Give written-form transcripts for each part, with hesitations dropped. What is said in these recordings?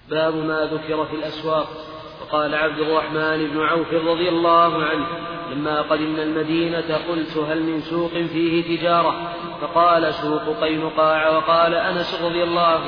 باب ما ذكر في الأسواق. وقال عبد الرحمن بن عوف رضي الله عنه لما قدمنا المدينة قلت هل من سوق فيه تجارة؟ فقال سوق قينقاع. وقال أنس رضي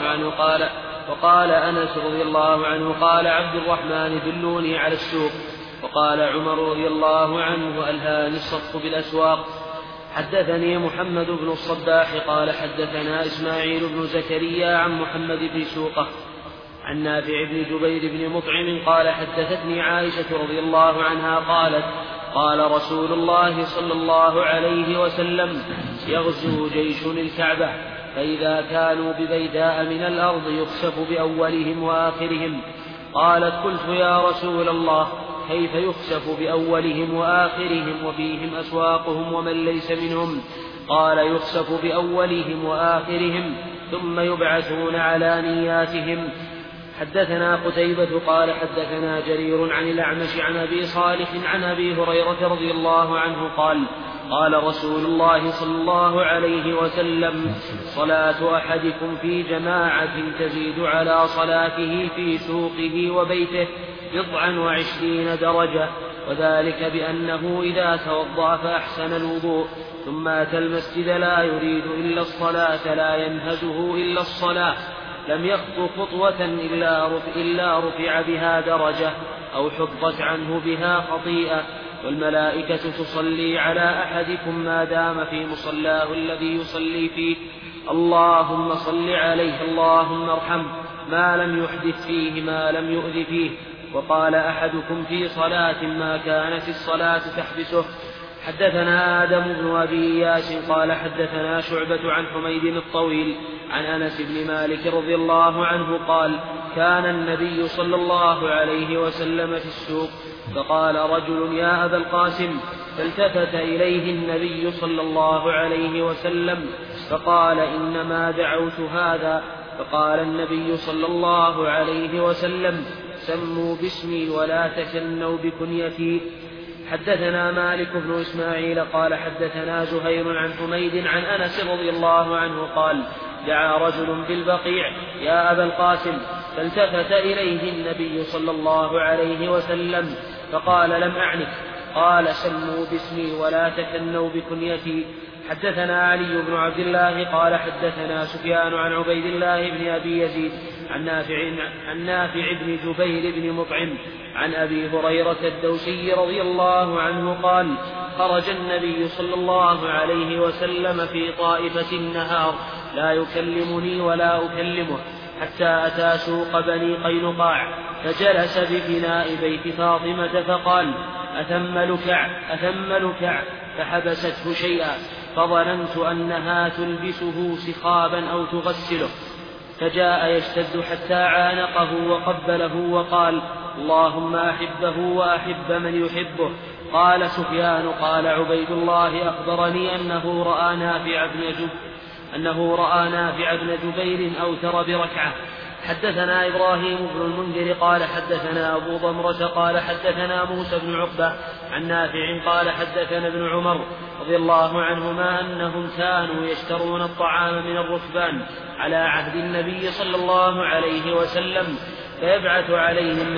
الله عنه قال عبد الرحمن دلوني على السوق. وقال عمر رضي الله عنه ألهاني الصدق بالأسواق. حدثني محمد بن الصباح قال حدثنا إسماعيل بن زكريا عن محمد بن سوقة عن نافع بن جبير بن مطعم قال حدثتني عائشة رضي الله عنها قالت قال رسول الله صلى الله عليه وسلم يغزو جيش الكعبة فإذا كانوا ببيداء من الأرض يخسف بأولهم وآخرهم. قالت قلت يا رسول الله كيف يخسف بأولهم وآخرهم وفيهم أسواقهم ومن ليس منهم؟ قال يخسف بأولهم وآخرهم ثم يبعثون على نياتهم. حدثنا قتيبة قال حدثنا جرير عن الأعمش عن أبي صالح عن أبي هريرة رضي الله عنه قال قال رسول الله صلى الله عليه وسلم صلاة أحدكم في جماعة تزيد على صلاته في سوقه وبيته 29 درجة، وذلك بأنه إذا توضأ فأحسن الوضوء ثم أتى المسجد لا يريد إلا الصلاة لا ينهزه إلا الصلاة لم يخطو خطوة إلا رفع بها درجة أو حطت عنه بها خطيئة. والملائكة تصلي على أحدكم ما دام في مصلاه الذي يصلي فيه اللهم صل عليه اللهم ارحمه ما لم يحدث فيه ما لم يؤذ فيه. وقال أحدكم في صلاة ما كانت الصلاة تحبسه. حدثنا آدم بن أبي إياس قال حدثنا شعبة عن حميد الطويل عن أنس بن مالك رضي الله عنه قال كان النبي صلى الله عليه وسلم في السوق فقال رجل يا أبا القاسم، فالتفت إليه النبي صلى الله عليه وسلم فقال إنما دعوت هذا. فقال النبي صلى الله عليه وسلم سموا باسمي ولا تكنوا بكنيتي. حدثنا مالك بن إسماعيل قال حدثنا زهير عن حميد عن أنس رضي الله عنه قال دعا رجل بالبقيع يا أبا القاسم، فالتفت إليه النبي صلى الله عليه وسلم فقال لم أعنك. قال سموا باسمي ولا تكنوا بكنيتي. حدثنا علي بن عبد الله قال حدثنا سفيان عن عبيد الله بن أبي يزيد عن نافع بن جبير بن مطعم عن أبي هريرة الدوسي رضي الله عنه قال خرج النبي صلى الله عليه وسلم في طائفة النهار لا يكلمني ولا أكلمه حتى أتى سوق بني قينقاع فجلس بفناء بيت فاطمة فقال أثم لكع فحبسته شيئا فظننت أنها تلبسه سخابا أو تغسله فجاء يشتد حتى عانقه وقبله وقال اللهم أحبه وأحب من يحبه. قال سفيان قال عبيد الله أخبرني أنه رأى نافع بن جبير أوتر بركعة. حدثنا إبراهيم بن المنذر قال حدثنا أبو ضمرة قال حدثنا موسى بن عقبة عن نافع قال حدثنا ابن عمر رضي الله عنهما أنهم كانوا يشترون الطعام من الركبان على عهد النبي صلى الله عليه وسلم فيبعث عليهم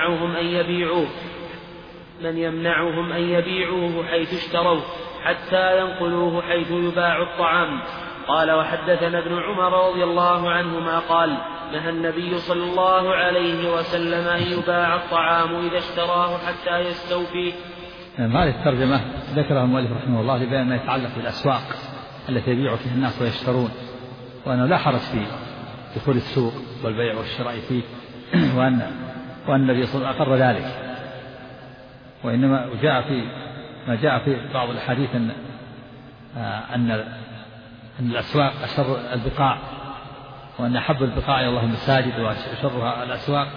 من يمنعهم أن يبيعوه حيث اشتروه حتى ينقلوه حيث يباع الطعام. قال وحدثنا ابن عمر رضي الله عنهما قال نهى النبي صلى الله عليه وسلم أن يباع الطعام إذا اشتراه حتى يستوفيه. هذه الترجمة ذكرها المؤلف رحمه الله لبيان ما يتعلق بالأسواق التي يبيع فيها الناس ويشترون، وأنه لا حرج في دخول السوق والبيع والشراء فيه، وأن النبي صلى الله عليه وسلم أقر ذلك. وإنما جاء في بعض الحديث أن الأسواق أشر البقاع، وأن أحب البقاع إلى الله المساجد وشرها الأسواق،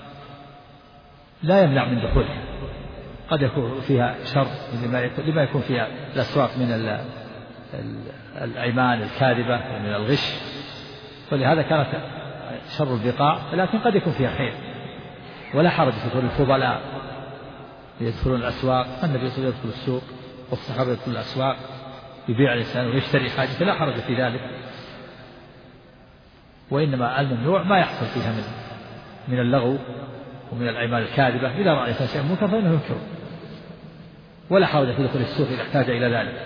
لا يمنع من دخولها. قد يكون فيها شر لما يكون فيها الأسواق من الأيمان الكاذبة ومن الغش، ولهذا كانت شر البقاع، لكن قد يكون فيها خير، ولا حرج في دخول الفضلاء يدخلون الأسواق. النبي صلى الله عليه وسلم يدخل السوق والصحابة يدخلون الأسواق يبيع الإنسان ويشتري حاجة، لا حرج في ذلك. وإنما الممنوع ما يحصل فيها من اللغو ومن الأعمال الكاذبة، إذا رأى شيئا منكرا فإنه ينكره، ولا حرج في دخول السوق إذا احتاج إلى ذلك.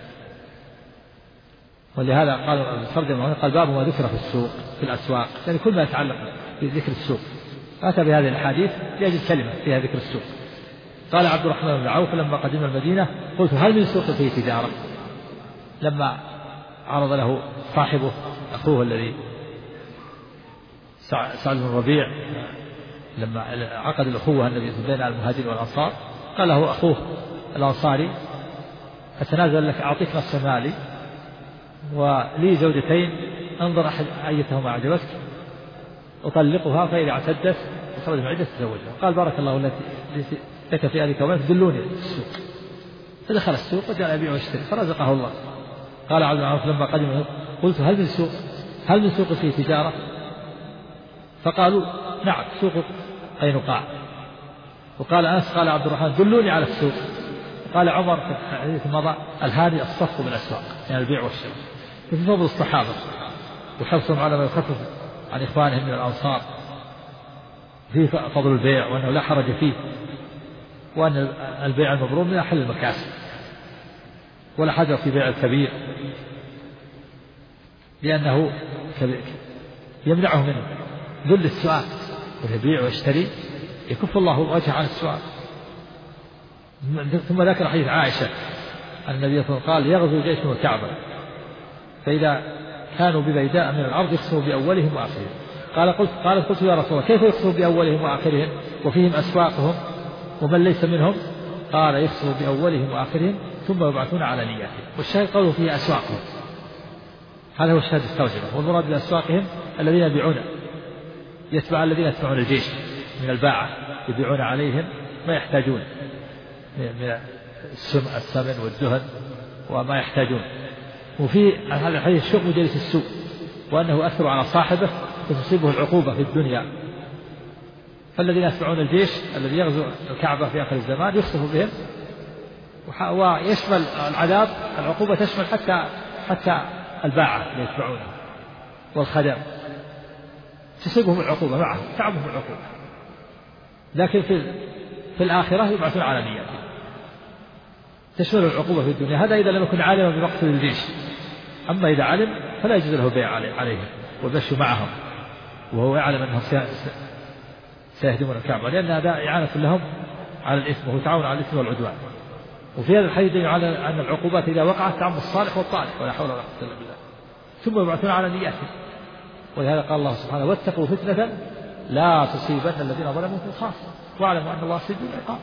ولهذا قال الترجمة قال باب ما ذكر في السوق في الأسواق، يعني كل ما يتعلق بذكر السوق. أتى بهذه الأحاديث لأجل كلمة فيها ذكر السوق. قال عبد الرحمن بن عوف لما قدمنا المدينة قلت هل من سوق فيه تجارة؟ لما عرض له صاحبه أخوه الذي سعد بن الربيع لما عقد الأخوة النبي بين المهاجرين والأنصار قال له أخوه الأنصاري أتنازل لك أعطيك نصف مالي ولي زوجتين انظر أيتهما أعجبتك أطلقها فإذا اعتدت وخرج من عدة تزوجها. قال بارك الله لك في هذه كونك دلوني السوق. فدخل السوق وجاء يبيع ويشتري فرزقه الله. قال عبد العوف لما قدم قلت هل من سوق فيه تجارة؟ فقالوا نعم سوق قينقاع. وقال أنس قال عبد الرحمن دلوني على السوق. قال عمر في الحديث مضى الهادي الصف بالأسواق يعني البيع والشراء. في فضل الصحابة وحرصهم على ما يخفف عن إخوانهم من الأنصار في فضل البيع وأنه لا حرج فيه وأن البيع المبرور من أحل المكاسب ولا حرج في بيع الكبير لأنه يمنعه من ذل السؤال ويبيع ويشتري يكف الله وجهه عن السؤال. ثم ذكر حديث عائشة أن النبي صلى الله عليه وسلم قال يغزو جيش الكعبة فإذا كانوا ببيداء من الأرض يقصروا بأولهم وآخرهم. قالت يا رسول الله كيف يقصروا بأولهم وآخرهم وفيهم أسواقهم ومن ليس منهم؟ قال يقصروا بأولهم وآخرهم ثم يبعثون على نياتهم. والشاهد قوله فيه أسواقهم هذا هو الشاهد الترجمة. والمراد بأسواقهم الذين يبيعون الذين يتبعون الجيش من الباعة يبيعون عليهم ما يحتاجون من الثمن والدهن وما يحتاجون. وفي هذا الحديث شؤم جليس السوق وأنه أثر على صاحبه وتصيبه العقوبة في الدنيا. فالذين يتبعون الجيش الذي يغزو الكعبة في آخر الزمان يخسف بهم ويشمل العذاب العقوبة تشمل حتى الباعة اللي يتبعونه والخدم تصيبهم العقوبة معهم تعبهم العقوبة. لكن في الآخرة يبعثون على نياتهم تشمل العقوبة في الدنيا. هذا إذا لم يكن عالما بمقصد الجيش. أما إذا علم فلا يجوز له بيع عليهم والمشي معهم وهو يعلم أنهم سيهدمون الكعبة لأن هذا إعانة لهم على الإثم وهو تعاون على الإثم والعدوان. وفي هذا الحديث دليل على أن العقوبات إذا وقعت تعم الصالح والطالح ولا حول ولا قوة إلا بالله. ثم يبعثون على نياتهم. ولهذا قال الله سبحانه واتقوا فتنة لا تصيبن الذين ظلموا منكم خاصة واعلموا أن الله شديد العقاب.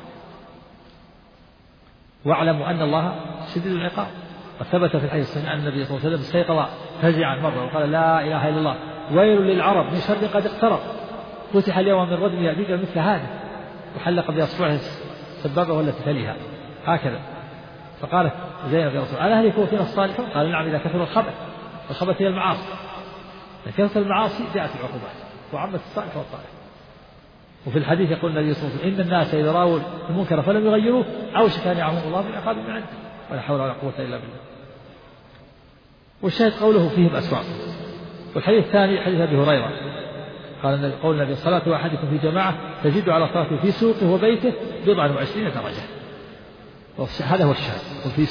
واعلموا أن الله شديد العقاب. وثبت في الحديث الصحيح أن النبي صلى الله عليه وسلم استيقظ فزعا مرة وقال لا إله إلا الله ويل للعرب من شر قد اقترب فتح اليوم من ردم يأجوج مثل هذا وحلق بأصبعه سبابه والتي تليها هكذا. فقالت زينب يا رسول الله ألا هل يكون فينا الصالحون؟ قال نعم إذا كثر الخبث هي المعاصي. كثرة المعاصي جاءت العقوبات وعمت الصالح والطالح. وفي الحديث يقول النبي صلى الله عليه وسلم إن الناس إذا رأوا المنكر فلم يغيروه أوشك أن يعمهم الله بعقاب من عنده ولا حول ولا قوة إلا بالله. والشاهد قوله فيهم أسواق. والحديث الثاني حديث أبي هريرة قول النبي صلاة أحدكم في جماعة تزيد على صلاته في سوقه وبيته 27 درجة. هذا هو الشاهد. وفي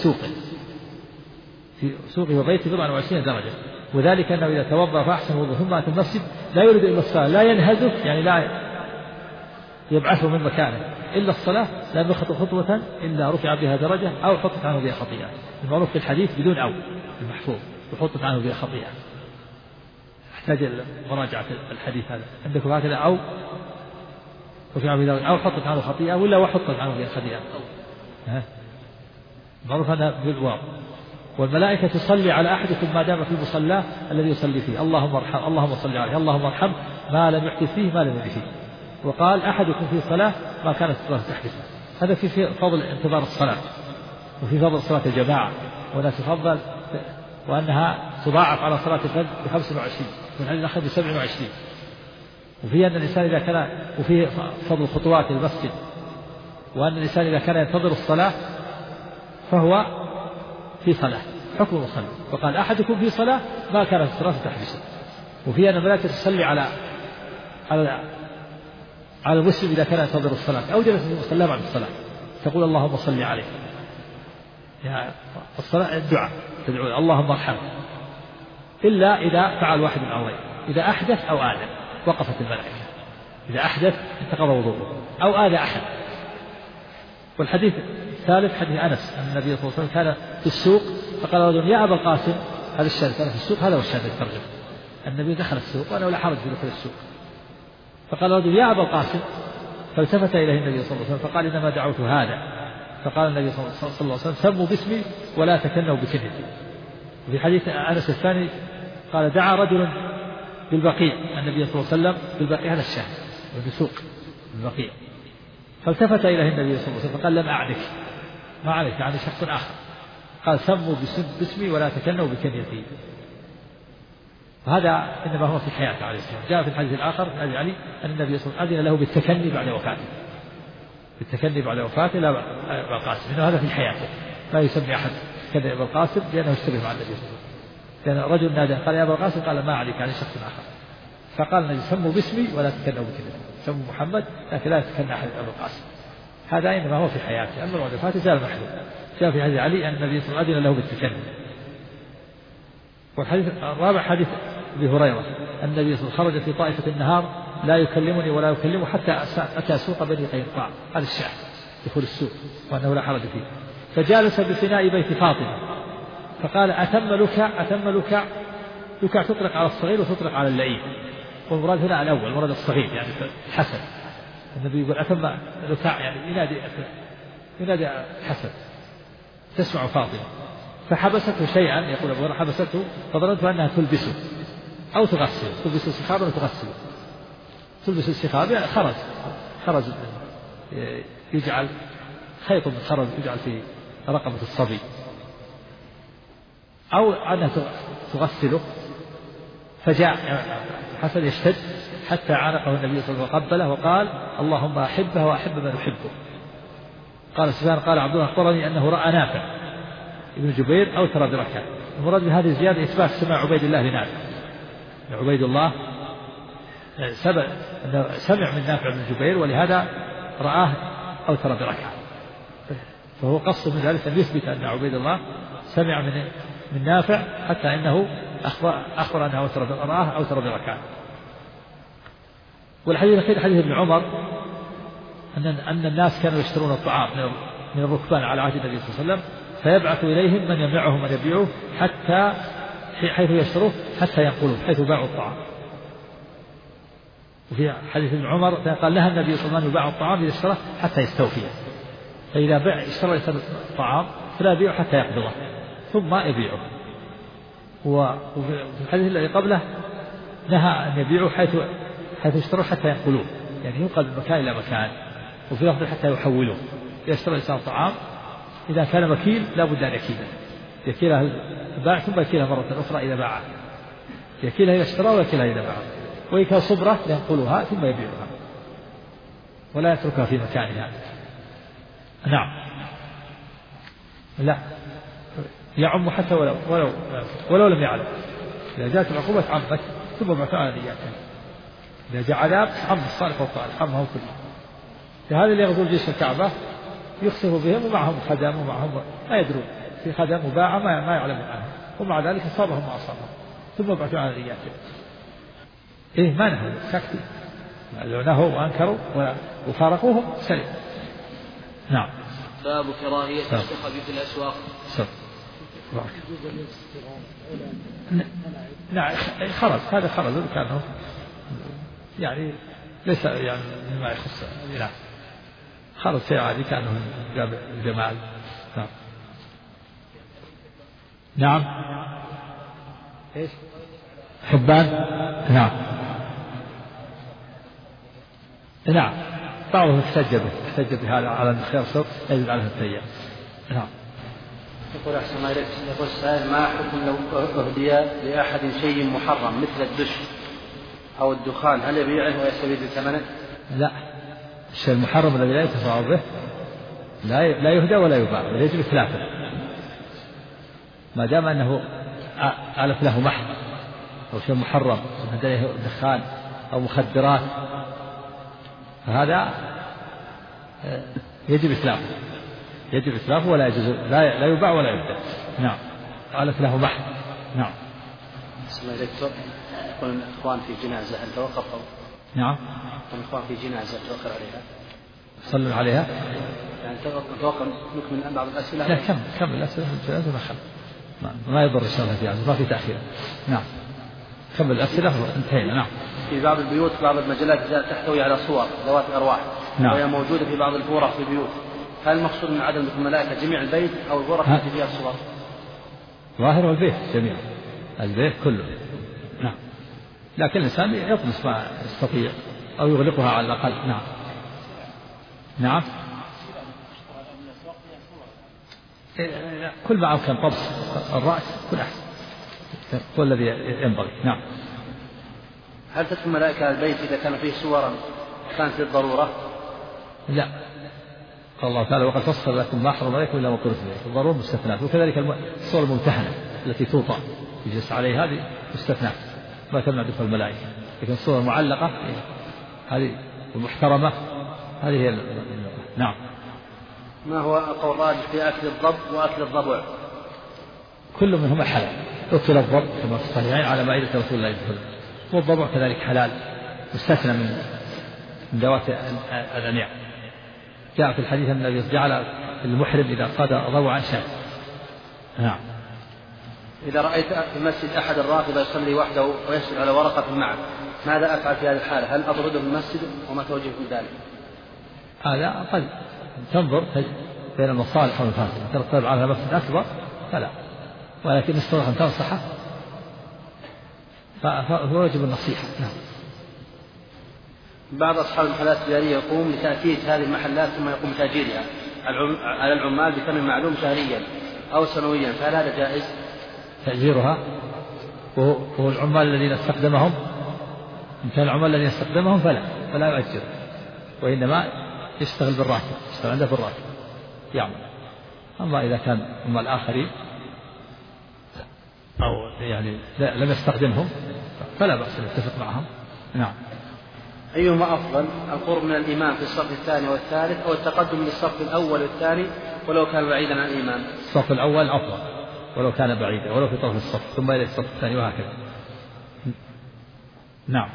سوقه وبيته 27 درجة. وذلك أنه إذا توضأ فأحسن وضوء ثم أتى المسجد لا يريد إلا الصلاة لا ينهزه يعني لا يبعثه من مكانه إلا الصلاة لا يخطو خطوة إلا رفع بها درجة أو حطت عنه بها خطيئة. المعروف في الحديث بدون أو المحفوظ وحطت عنه بها خطيئة. أحتاج مراجعة الحديث هذا عندكم هكذا أو رفع بها درجة أو حطت عنه خطيئة ولا وحطت عنه بها خطيئة. معروف هذا بالواو. والملائكة تصلي على أحدكم ما دام في مصلاه الذي يصلي فيه اللهم صل عليه اللهم ارحم ما لم يحدث فيه ما لم يحدث فيه. وقال أحدكم في صلاة ما كانت الصلاة تحدث. هذا في فضل انتظار الصلاة وفي فضل صلاة الجماعة وأنها تفضل وأنها تضاعف على صلاة الفجر ب25 والحديث الآخر ب27. وفي أن الإنسان إذا كان وفي فضل خطوات المسجد وأن الإنسان إذا كان ينتظر الصلاة فهو في صلاة حكم المصلي. وقال أحدكم في صلاة ما كانت الصلاة تحبسه. وفي أن الملائكة تصلي على على المسلم إذا كان ينتظر الصلاة أو جلس في المصلى بعد الصلاة تقول اللهم صل عليه، يعني الصلاة الدعاء تدعو اللهم ارحمه، إلا إذا فعل واحد من الأمرين، إذا أحدث أو آذى وقفت الملائكة، إذا أحدث انتقض وضوءه أو آذى أحد. والحديث الثالث حديث أنس أن النبي صلى الله عليه وسلم كان في السوق فقال رجل يا أبا القاسم، هذا الشاهد كان في السوق، هذا هو الشاهد الترجمة، النبي دخل السوق وأنه لا حرج في دخول السوق، فقال رجل يا أبا القاسم، فالتفت إليه النبي صلى الله عليه وسلم فقال إنما دعوت هذا، فقال النبي صلى الله عليه وسلم سموا باسمي ولا تكنوا بكنيتي. وفي حديث أنس الثاني قال دعا رجل بالبقيع النبي صلى الله عليه وسلم بالبقيع، هذا الشاهد بالسوق بالبقيع، فالتفت إليه النبي صلى الله عليه وسلم فقال لم أعرف، ما عليك يعني شخص آخر، قال سموا باسمي ولا تكنوا بكنيتي. وهذا إنما هو في حياته عليه السلام. جاء في الحديث الآخر عن أبي علي أن النبي صلى الله عليه وسلم أذن له بالتكني بعد وفاته، بالتكني بعد وفاته لا أبا القاسم، إنه هذا في حياته لا يسمي أحد كذا أبا القاسم لأنه اشتبه مع النبي صلى الله عليه وسلم، لأن رجل نادى قال يا أبا القاسم قال ما عليك يعني شخص آخر، فقال النبي سموا باسمي ولا تكنوا بكنيتي، سموا محمد لكن لا يتكنى أحد أبا القاسم. هذا إنما هو في حياته، أما بعد وفاته زال محلول. جاء في حديث علي أن النبي صلى الله عليه وسلم أذن له بالتكني. والحديث الرابع حديث أبي هريرة أن النبي صلى الله عليه وسلم خرج في طائفة النهار لا يكلمني ولا يكلمه حتى أتى سوق بني قينقاع، هذا الشاهد دخول السوق وأنه لا حرج فيه، فجالس بفناء بيت فاطمة فقال أتم لكع تطلق على الصغير وتطلق على اللئيم، والمراد هنا الأول المراد الصغير يعني حسن، النبي يقول أتم لكع يعني ينادي حسن تسمع فاطمة، فحبسته شيئا يقول أبو هريرة حبسته فظننت أنها تلبسه أو تغسله، تلبس السخابة وتغسله، تلبس السخابة خرج يجعل خيط من خرز يجعل في رقبة الصبي أو أنها تغسله، فجاء حسن يشتد حتى عانقه النبي صلى الله عليه وسلم وقبله وقال اللهم أحبه وأحب من أحبه. قال سفيان قال عبد الله أخبرني أنه رأى نافع ابن جبير أو ترى بركعة. المراد بهذه الزيادة إثبات سماع عبيد الله لنافع، عبيد الله سمع من نافع بن جبير ولهذا رآه أو ترى بركعة، فهو قصد من ذلك أن يثبت أن عبيد الله سمع من نافع حتى إنه أخبر أنه رآه أو ترى بركعة. والحديث الأخير حديث ابن عمر أن الناس كانوا يشترون الطعام من الركبان على عهد النبي صلى الله عليه وسلم فيبعث إليهم من يمنعهم من يبيعوه حتى حيث يشتروه حتى ينقلوه حيث باعوا الطعام. وفي حديث ابن عمر قال لها النبي صلى الله عليه وسلم يباع الطعام إذا اشتراه حتى يستوفيه، فإذا اشترى الطعام فلا يبيعه حتى يقبضه ثم يبيعه. وفي الحديث الذي قبله نهى أن يبيعوا حيث اشتروا حتى ينقلوه، يعني ينقل من مكان إلى مكان. وفي لفظ حتى يحولوه، إذا اشترى الإنسان الطعام إذا كان مكيل لا بد أن يكيله البائع ثم يكيله مرة أخرى إذا باعه، يكيلها إذا اشتراه ويكيلها إذا باعه. وإن كان صبرة ينقلها ثم يبيعها ولا يتركها في مكانها. نعم لا يعم حتى ولو لم يعلم، إذا جاءت العقوبة عمت ثم بعثوا على نياتها، إذا جاء عذاب عم الصالح والطالح عمهم كله. فهذا اللي يغزو جيش الكعبة يخسف بهم ومعهم خدم ومعهم ما يدرون في خدم وباع ما يعلمون عنه، ومع ذلك أصابهم ما أصابهم ثم بعثوا على نياتهم. إيه ما نهوا سكتوا لو نهوا وأنكروا وفارقوهم سلم. نعم. باب كراهية الصحب في الأسواق. نعم خرج هذا خرج كانه يعني ليس يعني مما يخص لا خرج شيء عادي كانه جاب الجمال. نعم. نعم ايش حبان. نعم نعم بعضهم احتج بهذا على ان خير صوت يجب عليه التيام. نعم. يقول أحسن ما إليك يقول السائل ما حكم لو أهدي لأحد شيء محرم مثل الدش أو الدخان هل يبيعه ويستفيد بثمنه؟ لا الشيء المحرم الذي لا يتفاعل به لا يهدى ولا يباع يجب ثلاثة ما دام أنه ألف له محرم أو شيء محرم مثل دخان أو مخدرات فهذا يجب إتلافه ولا يجوز، لا يباع ولا يبدأ. نعم. قالت له محل. نعم. بسم الله دكتور، يقول الإخوان في جنازة هل توقفوا؟ نعم. الإخوان في جنازة توقف عليها؟ صلوا عليها؟ يعني توقف نكمل بعض الأسئلة؟ لا كم الأسئلة في الجنازة ما يضر الشرع في هذا، ما في تأخير. نعم. كم الأسئلة انتهينا. نعم. في بعض البيوت بعض المجلات تحتوي على صور ذوات الأرواح. نعم. وهي موجودة في بعض الغرف في البيوت، هل المقصود من عدم دخول الملائكة جميع البيت أو الغرف التي فيها الصور؟ ظاهر البيت جميعا، البيت كله. نعم. لكن الإنسان يطمس ما يستطيع أو يغلقها على الأقل. نعم. نعم. كل ما أمكن طمس الرأس كل أحسن، كل الذي ينبغي. نعم. هل تدخل الملائكة البيت إذا كان فيه صورا كانت للضرورة؟ لا. قال الله تعالى وقد فصل لكم ما حرم عليكم إلا ما كنتم فيه، الضرورة مستثنات. وكذلك الصور الممتحنة التي توطأ يجلس عليها هذه مستثنات ما تمنع دخول الملائكة، لكن الصور المعلقة هذه المحترمة هذه هي. نعم. ما هو قول راجح في أكل الضب وأكل الضبع؟ كل منهما حلال. أكل الضب كما في الصحيحين على مائدة رسول الله صلى الله عليه وسلم، والضبع كذلك حلال مستثنى من ذوات الأنياب. جاء في الحديث أن النبي جعل المحرم إذا صاد ضوعا شاة. نعم. إذا رأيت في المسجد أحد الرافضة يصلي وحده ويسجد على ورقة معه، ماذا أفعل في هذه الحالة؟ هل أطرده من المسجد وما توجه في ذلك؟ هذا قد تنظر بين المصالح والمفاسد، ترتب على مسجد أكبر فلا، ولكن استطاع أن تنصحه فهو يجب النصيحة. نعم. بعض أصحاب المحلات التجارية يقوم لتأكيد هذه المحلات ثم يقوم بتأجيرها على العمال بثمن معلوم شهريا أو سنويا، فهل هذا جائز؟ تأجيرها وهو العمال الذين استخدمهم، إن كان العمال الذين استخدمهم فلا يؤجر، وإنما يشتغل بالراتب، يشتغل عنده بالراتب يعمل. أما إذا كان عمال آخرين أو يعني لم يستخدمهم فلا بأس نتفق معهم. نعم. أيهما أفضل، القرب من الإمام في الصف الثاني والثالث أو التقدم للصف الأول والثاني ولو كان بعيدا عن الإمام؟ الصف الأول أفضل ولو كان بعيدا، ولو في طرف الصف، ثم إلى الصف الثاني وهكذا. نعم.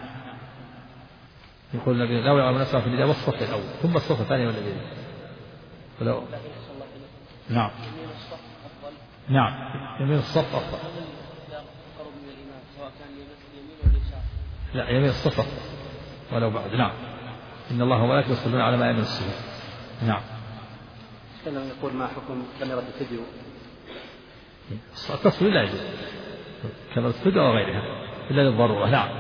يقول النبي لا يعلم الناس في النداء والصف الأول ثم الصف الثاني والذي ولو. نعم. نعم. يمين الصف أفضل. لا، يمين الصف أفضل ولو بعد. نعم. إن الله وملائكته يصلون على ما يمين الصف. نعم. يقول ما حكم كاميرا الفيديو؟ التصوير لا يجوز، كاميرا الفيديو أو غيرها إلا للضرورة. نعم.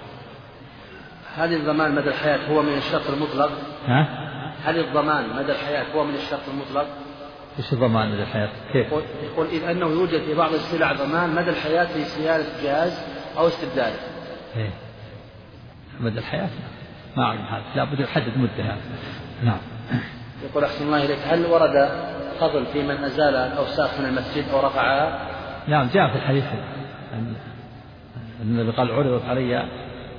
هل الضمان مدى الحياة هو من الشرط المطلق؟ هل الضمان مدى الحياة هو من الشرط المطلق؟ ايش الضمان مدى الحياة؟ كيف؟ يقول إذ أنه يوجد في بعض السلع ضمان مدى الحياة في صيانة الجهاز أو استبداله. إيه. مدى الحياة ما أعلم هذا، لا بد يحدد مدة. نعم. يقول أحسن الله إليك، هل ورد فضل في من أزال الأوساخ من المسجد أو رفعها؟ نعم، جاء في الحديث أن النبي قال عرضت علي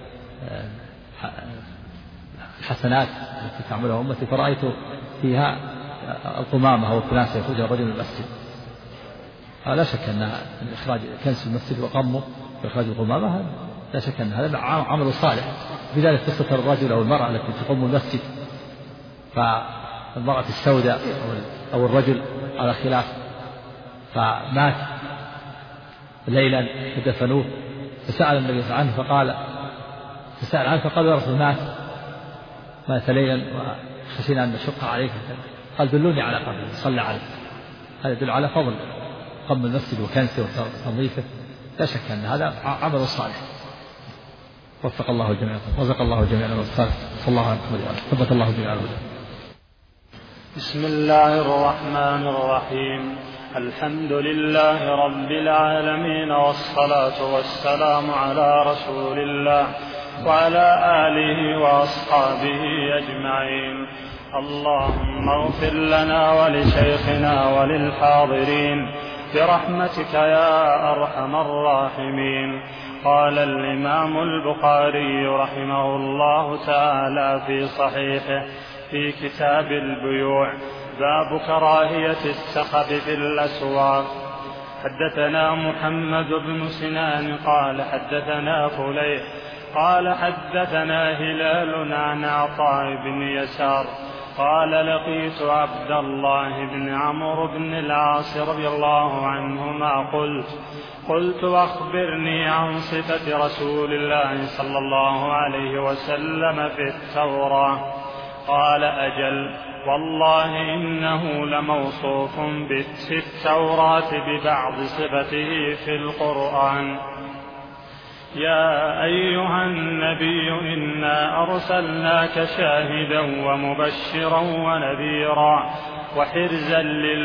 الحسنات التي تعملها أمتي فرأيت فيها القمامة أو الكناسة يخرجها الرجل من المسجد. لا شك أن إخراج كنس المسجد وقمه وإخراج القمامة لا شك أن هذا عمل صالح. بذلك قصة الرجل أو المرأة التي تقوم المسجد، فالمرأة السوداء أو الرجل على خلاف، فمات ليلا فدفنوه، فسأل النبي صلى الله عليه وسلم فسأل عنه فقال يا رسول مات ليلا وخشينا أن نشق عليك، قال دلوني على قبره صلى عليه. هذا يدل على فضل قم المسجد وكنسه وتنظيفه. لا شك أن هذا عمل صالح. وفق الله الجميع، رزق الله الجميع والصالح. صلى الله عليه وسلم، ثبت الله الجميع على الهدى. بسم الله الرحمن الرحيم. الحمد لله رب العالمين، والصلاة والسلام على رسول الله وعلى آله وأصحابه أجمعين. اللهم اغفر لنا ولشيخنا وللحاضرين برحمتك يا أرحم الراحمين. قال الإمام البخاري رحمه الله تعالى في صحيحه في كتاب البيوع: باب كراهية السخب في الأسواق. حدثنا محمد بن سنان قال حدثنا فليح قال حدثنا هلال عن عطاء بن يسار قال لقيت عبد الله بن عمرو بن العاص رضي الله عنهما قلت أخبرني عن صفة رسول الله صلى الله عليه وسلم في التوراة. قال أجل، والله إنه لموصوف في التوراة ببعض صفته في القرآن: يا أيها النبي إنا أرسلناك شاهدا ومبشرا ونذيرا وحرزا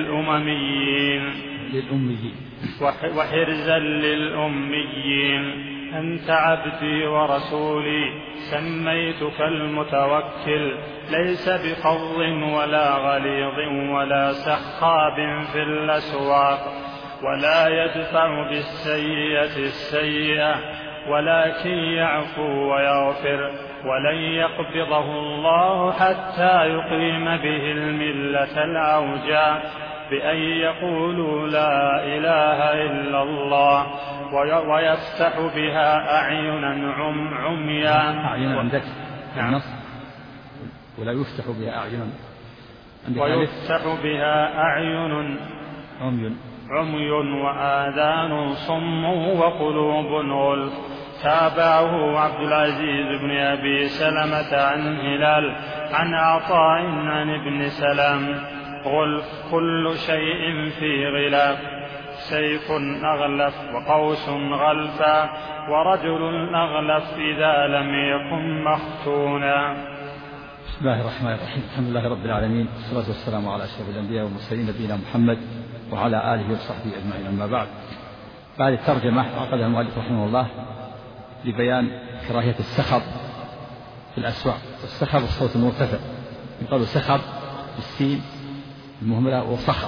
للأميين أنت عبدي ورسولي سميتك المتوكل ليس بفظ ولا غليظ ولا سخاب في الأسواق ولا يدفع بالسيئة السيئة ولكن يعفو ويغفر ولن يقبضه الله حتى يقيم به الملة العوجاء بأن يقولوا لا إله إلا الله ويفتح بها أعينا عميا. عندك نعم. ولا يفتح بها أعين ويفتح بها أعين عمي وآذان صم وقلوب غلف. تابعه عبد العزيز بن أبي سلمة عن هلال عن عطاء عن ابن سلام: غلف كل شيء في غلاف، سيف أغلف وقوس غلفا ورجل أغلف إذا لم يكن مختونا. بسم الله الرحمن الرحيم. الحمد لله رب العالمين، والصلاة والسلام على أشرف الأنبياء والمرسلين نبينا محمد وعلى آله وصحبه أجمعين. أما بعد الترجمة عقدها المؤلف رحمه الله لبيان كراهية السخب في الأسواق. والسخب الصوت المرتفع، يقال سخب بالسين المهملة وصخب.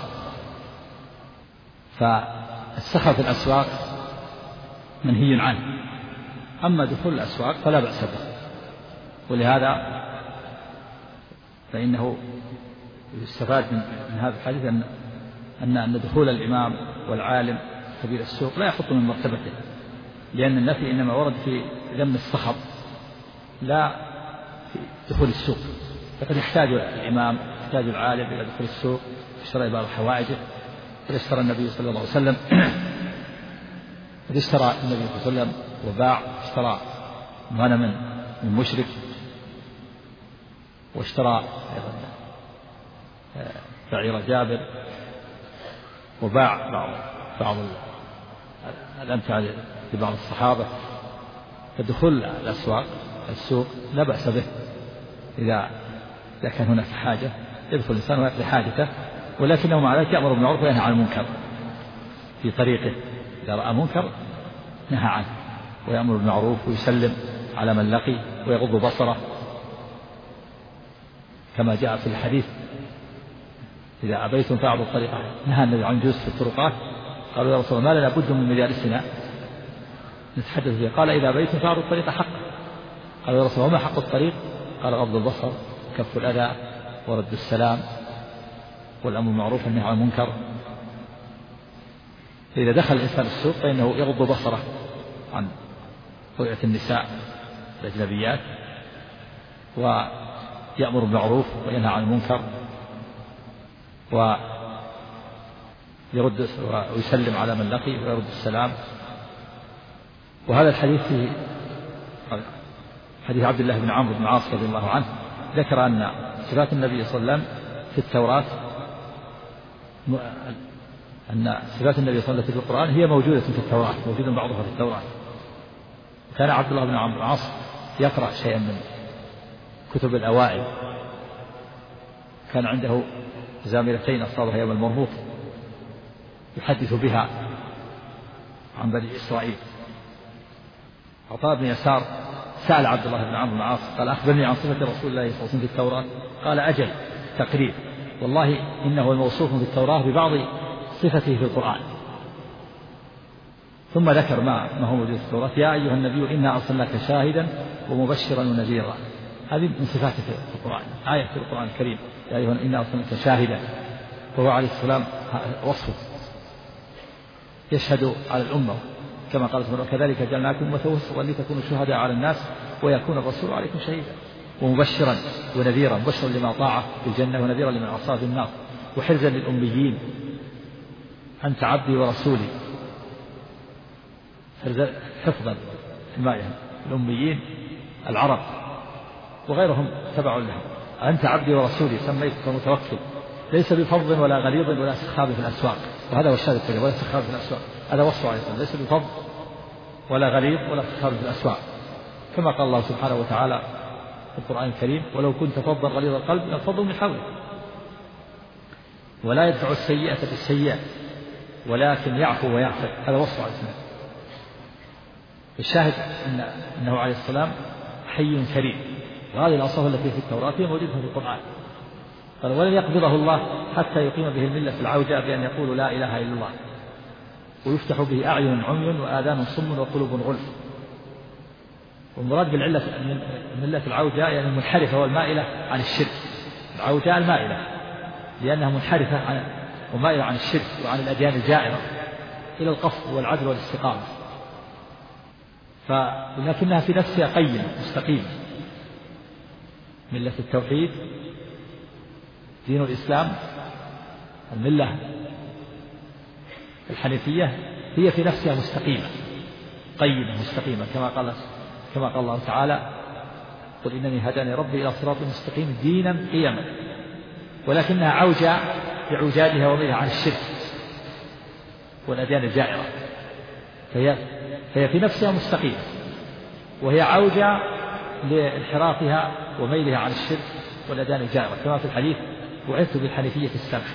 فالسخب في الأسواق منهي عنه، أما دخول الأسواق فلا بأس به. ولهذا فإنه يستفاد من هذا الحديث أن دخول الإمام والعالم كبير السوق لا يحط من مرتبته، لأن النفي إنما ورد في ذم الصخب لا في دخول السوق. فقد يحتاج الإمام يحتاج العالم إلى دخول السوق يشتري بعض حوائجه. قد اشترى النبي صلى الله عليه وسلم اشترى النبي صلى الله عليه وسلم وباع، اشترى غنما من مشرك، واشترى بعير جابر، وباع بعض الأمتعة لبعض الصحابة. فدخول السوق لا بأس به إذا كان هناك حاجة، يدخل الإنسان ويقضي حاجته، ولكنه مع ذلك يأمر بالمعروف وينهى عن المنكر في طريقه. إذا رأى منكر نهى عنه ويأمر بالمعروف ويسلم على من لقي ويغض بصره، كما جاء في الحديث: إذا أبيتم فاعبدوا الطريقة. نهى النبي عن جلوس في الطرقات. قالوا يا رسول الله ما لنا بد من مجالسنا نتحدث فيها. قال: إذا أبيتم فاعبدوا الطريقة حقا. قالوا يا رسول الله وما حق الطريق؟ قال: غض البصر، كف الأذى، ورد السلام، والأمر بالمعروف والنهي عن المنكر. فإذا دخل الإنسان السوق فإنه يغض بصره عن رؤية النساء الأجنبيات، ويأمر بالمعروف وينهى عن المنكر، ويرد ويسلم على من لقي ويرد السلام. وهذا الحديث فيه حديث عبد الله بن عمرو بن العاص رضي الله عنه، ذكر أن صفات النبي صلى الله عليه وسلم في التوراة، أن صفات النبي صلى الله عليه وسلم في القرآن هي موجودة في التوراة، موجود بعضها في التوراة. كان عبد الله بن عمرو بن العاص يقرأ شيئا من كتب الأوائل، كان عنده زاملتين أصابها يوم المرموق يحدث بها عن بني إسرائيل. عطاء بن يسار سأل عبد الله بن عمرو بن العاص قال: أخبرني عن صفة رسول الله صلى الله عليه وسلم في التوراة. قال: أجل، تقريب، والله إنه الموصوف في التوراة ببعض صفته في القرآن. ثم ذكر ما هو موجود في التوراة: يا أيها النبي إنا أرسلناك شاهدا ومبشرا ونذيرا. هذه من صفاته في القرآن، آية في القرآن الكريم: يا أيها إنا أرسلناك شاهدا. فهو عليه السلام وصفه يشهد على الأمة، كما قال سبحانه: وكذلك جعلناكم أمة وسطا لتكونوا شهداء على الناس ويكون الرسول عليكم شهيدا. ومبشرا ونذيرا، مبشرا لمن أطاعه بالجنة ونذيرا لمن عصاه بالنار. وحرزا للأميين: أنت عبدي ورسولي. حفظا حماية الأميين العرب وغيرهم تبع لهم. أنت عبدي ورسولي سميتك متوكل، ليس بفظ ولا غليظ ولا سخاب في الأسواق. وهذا هو الشاهد الكريم: ولا سخاب في الأسواق. هذا وصفه عليه السلام: ليس بفظ ولا غليظ ولا سخاب في الأسواق، كما قال الله سبحانه وتعالى في القرآن الكريم: ولو كنت فظا غليظ القلب لانفضوا من حولك. ولا يدفع السيئة بالسيئة ولكن يعفو ويغفر. هذا وصفه عليه السلام. الشاهد أنه عليه السلام حي كريم، وهذه الأوصاف التي في التوراة هي موجودة في القرآن. قال: ولن يقبضه الله حتى يقيم به الملة العوجاء بأن يقولوا لا إله إلا الله ويفتح به أعين عمي وآذان صم وقلوب غلف. والمراد بالعلة الملة العوجاء يعني المنحرفة والمائلة عن الشرك. العوجاء المائلة لأنها منحرفة ومائلة عن الشرك وعن الأديان الجائرة إلى القصد والعدل والاستقامة، ولكنها في نفسها قيمة مستقيمة. ملة التوحيد دين الإسلام، الملة الحنيفية هي في نفسها مستقيمة قيمة مستقيمة، كما قال الله تعالى: قل إنني هداني ربي إلى صراط مستقيم دينا قيما. ولكنها عوجة لعجالها وميلها عن الشرك والأديان الجائرة، فهي في نفسها مستقيمة، وهي عوجة لانحرافها وميلها عن الشرك والأديان الجائرة، كما في الحديث: بعثت بالحنيفية السمح.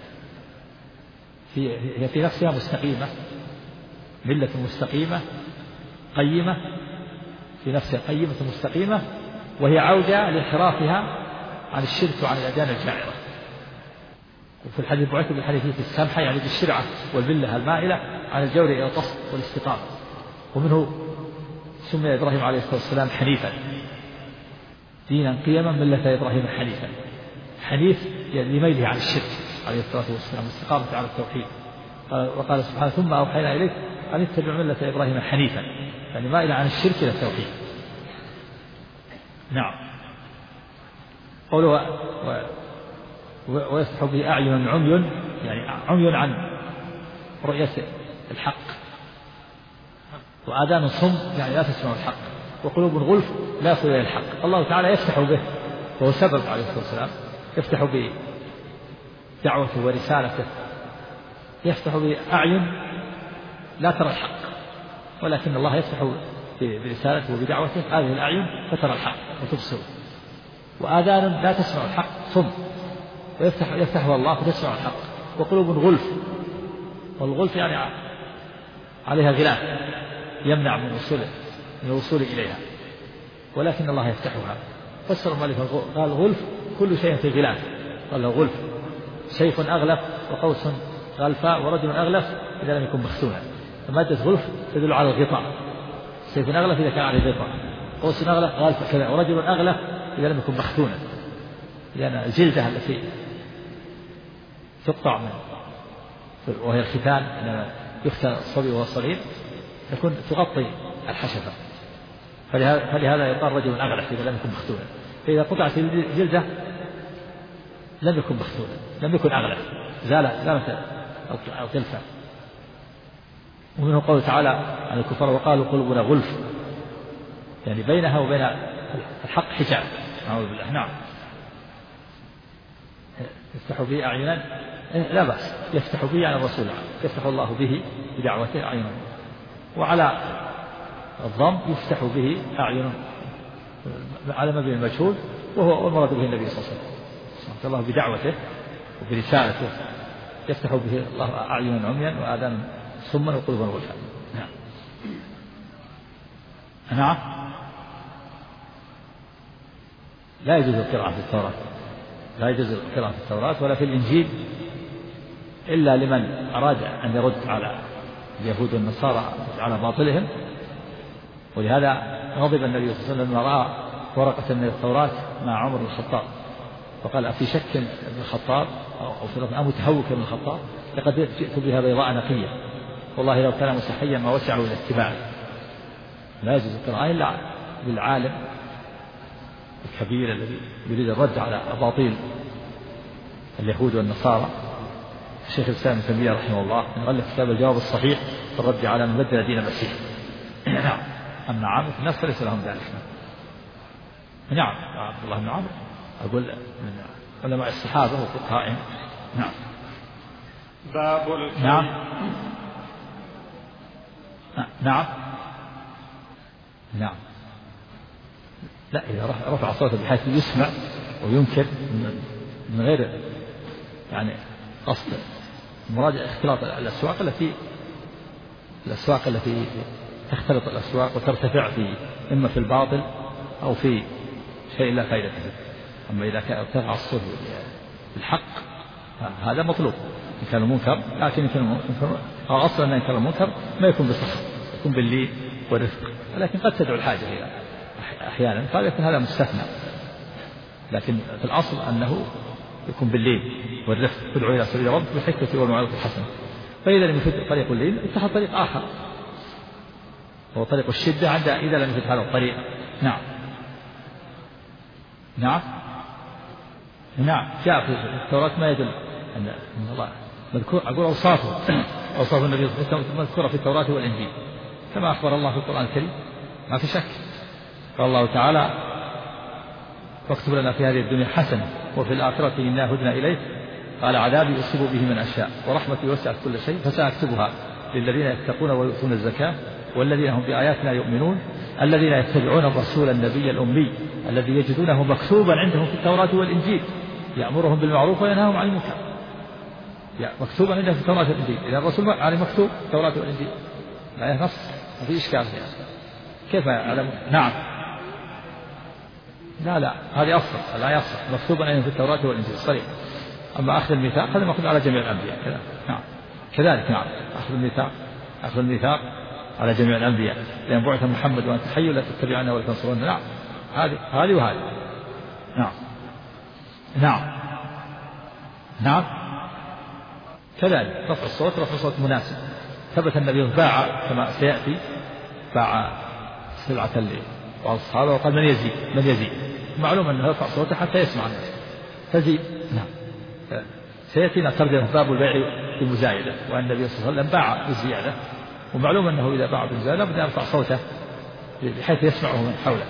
هي في نفسها مستقيمة، ملة مستقيمة قيمة، في نفسها قيمة مستقيمة، وهي عوجة لانحرافها عن الشرك وعن الأديان الجائرة. وفي الحديث: بعثت بالحنيفية السمحة، يعني بالشرعة والملة المائلة عن الجور إلى القصد والاستقامة. ومنه سمي إبراهيم عليه الصلاة والسلام حنيفا، دينا قيما ملة إبراهيم حنيفا. حنيف يعني لميله عن الشرك عليه الصلاة والسلام والاستقامة على التوحيد. وقال سبحانه: ثم أوحينا إليك أن اتبع ملة إبراهيم حنيفا، يعني مائل عن الشرك إلى التوحيد. نعم. قوله: ويفتح به أعين عمي، يعني عمي عن رؤية الحق، وآذان صم يعني لا تسمع الحق، وقلوب غلف لا يصل إلى الحق. الله تعالى يفتح به، وهو سبب عليه الصلاة والسلام، يفتح به دعوته ورسالته، يفتح به أعين لا ترى الحق، ولكن الله يفتح برسالته وبدعوته هذه الأعين فترى الحق وتبصر. وآذان لا تسمع الحق صم، ويفتحها الله فتسمع الحق. وقلوب غلف، والغلف يعني عليها غلاف يمنع من الوصول إليها، ولكن الله يفتحها. فسر المؤلف قال: غلف كل شيء في غلاف. قال له: غلف سيف أغلف وقوس غلفاء ورجل أغلف إذا لم يكن مختونا. فمادة غلف تدل على الغطاء، سيف أغلف إذا كان عليه غطاء، قوس أغلف غلف كذا، ورجل أغلف إذا لم يكن مختونا، لأن الجلدة التي تقطع وهي الختان لما يختن الصبي وهو صغير تكون تغطي الحشفة، فلهذا يقال رجل أغلف إذا لم يكن مختونا. فإذا قطعت الجلدة لم يكن مختونا، لم يكن أغلف، زالت الغلفة. ومنه قوله تعالى عن الكفار: وقالوا قلوبنا غلف، يعني بينها وبين الحق حجاب. نعوذ بالله. نعم. يفتح به أعينا لا بأس، يفتح به على الرسول، يفتح الله به بدعوته أعينا. وعلى الضم يفتح به أعين على مبني المجهول، وهو المراد به النبي صلى الله عليه وسلم. الله بدعوته وبرسالته يفتح به الله أعين عميا وآذان صما وقلوبا غلفا. نعم. نعم. لا يجوز القراءة في التوراة، لا يجوز القراءة في التوراة ولا في الإنجيل إلا لمن أراد أن يرد على اليهود والنصارى على باطلهم. ولهذا غضب النبي صلى الله عليه وسلم لما رأى ورقة من التوراة مع عمر بن الخطاب، فقال أفي شك ابن الخطاب أو في متهوك ابن الخطاب لقد جئت بها بيضاء نقية والله لو كان مستحيا ما وسعه إلى اتباعه. لا يجوز القراءة إلا بالعالم الكبير الذي يريد الرد على أباطيل اليهود والنصارى. الشيخ الإسلام ابن تيمية رحمه الله ألف كتاب الجواب الصحيح في الرد على من بدل دين المسيح. نعم. أما عامة الناس فليس لهم ذلك. نعم. عبد الله بن عمرو أقول من علماء الصحابة وفقهائهم. نعم. باب الكيل. نعم. نعم. نعم. لا إذا رفع صوته بحيث يسمع وينكر من غير يعني قصد مراد اختلاط الأسواق التي تختلط الأسواق وترتفع في إما في الباطل أو في شيء لا فائدة فيه. أما إذا كان ارتفع الصوت بالحق هذا مطلوب. إن كان منكر لكن أصلا أن إنكار المنكر ما يكون بالصخر، يكون باللين والرفق، ولكن قد تدعو الحاجة إلى أحيانا فلكن هذا مستثنى. لكن في الأصل أنه يكون باللين والرفق، تدعو إلى سبيل ربك بالحكمة والموعظة الحسنة. فإذا لم يفد طريق اللين اتخذ طريق آخر هو طريق الشدة عند إذا لم يفد هذا الطريق. نعم. نعم. نعم. جاء في التوراة ما يدل أن الله مذكور. أقول أوصاف النبي صلى الله عليه وسلم مذكورة في التوراة والإنجيل كما أخبر الله في القرآن الكريم ما في شك. قال الله تعالى واكتب لنا في هذه الدنيا حسنة وفي الآخرة إنا هدنا إليك قال عذابي أصيب به من أشياء ورحمتي وسعت كل شيء فسأكتبها للذين يتقون ويؤتون الزكاة والذين هم بآياتنا يؤمنون الذين يتبعون الرسول النبي الأمي الذي يجدونه مكتوبا عندهم في التوراة والإنجيل يأمرهم بالمعروف وينهاهم عن المنكر. مكتوبا عندهم في التوراة والإنجيل. إذا الرسول عليه مكتوب في التوراة والإنجيل لا نص ما في إشكال فيها. كيف يعلم؟ نعم. لا هذه أصل لا يصح مكتوبا عندهم في التوراة والإنجيل صريح. أما أخذ الميثاق هذا مأخوذ على جميع الأنبياء كذا. نعم كذلك. نعم أخذ الميثاق على جميع الأنبياء لأن بعث محمد وأنت حي لا تتبعنا ولا تنصرون. نعم هذه وهذه. نعم كذلك رفع الصوت مناسب. ثبت النبي باع كما سيأتي باع سلعة لبعض الصحابة وقال من يزيد معلوم أنه يرفع صوته حتى يسمع الناس فزيد. نعم سيأتينا ترجمة باب البيع بمزايدة وأن النبي صلى الله عليه وسلم باع بالزيادة ومعلوم أنه إذا باع بالزيادة بدأ يرفع صوته بحيث يسمعه من حوله.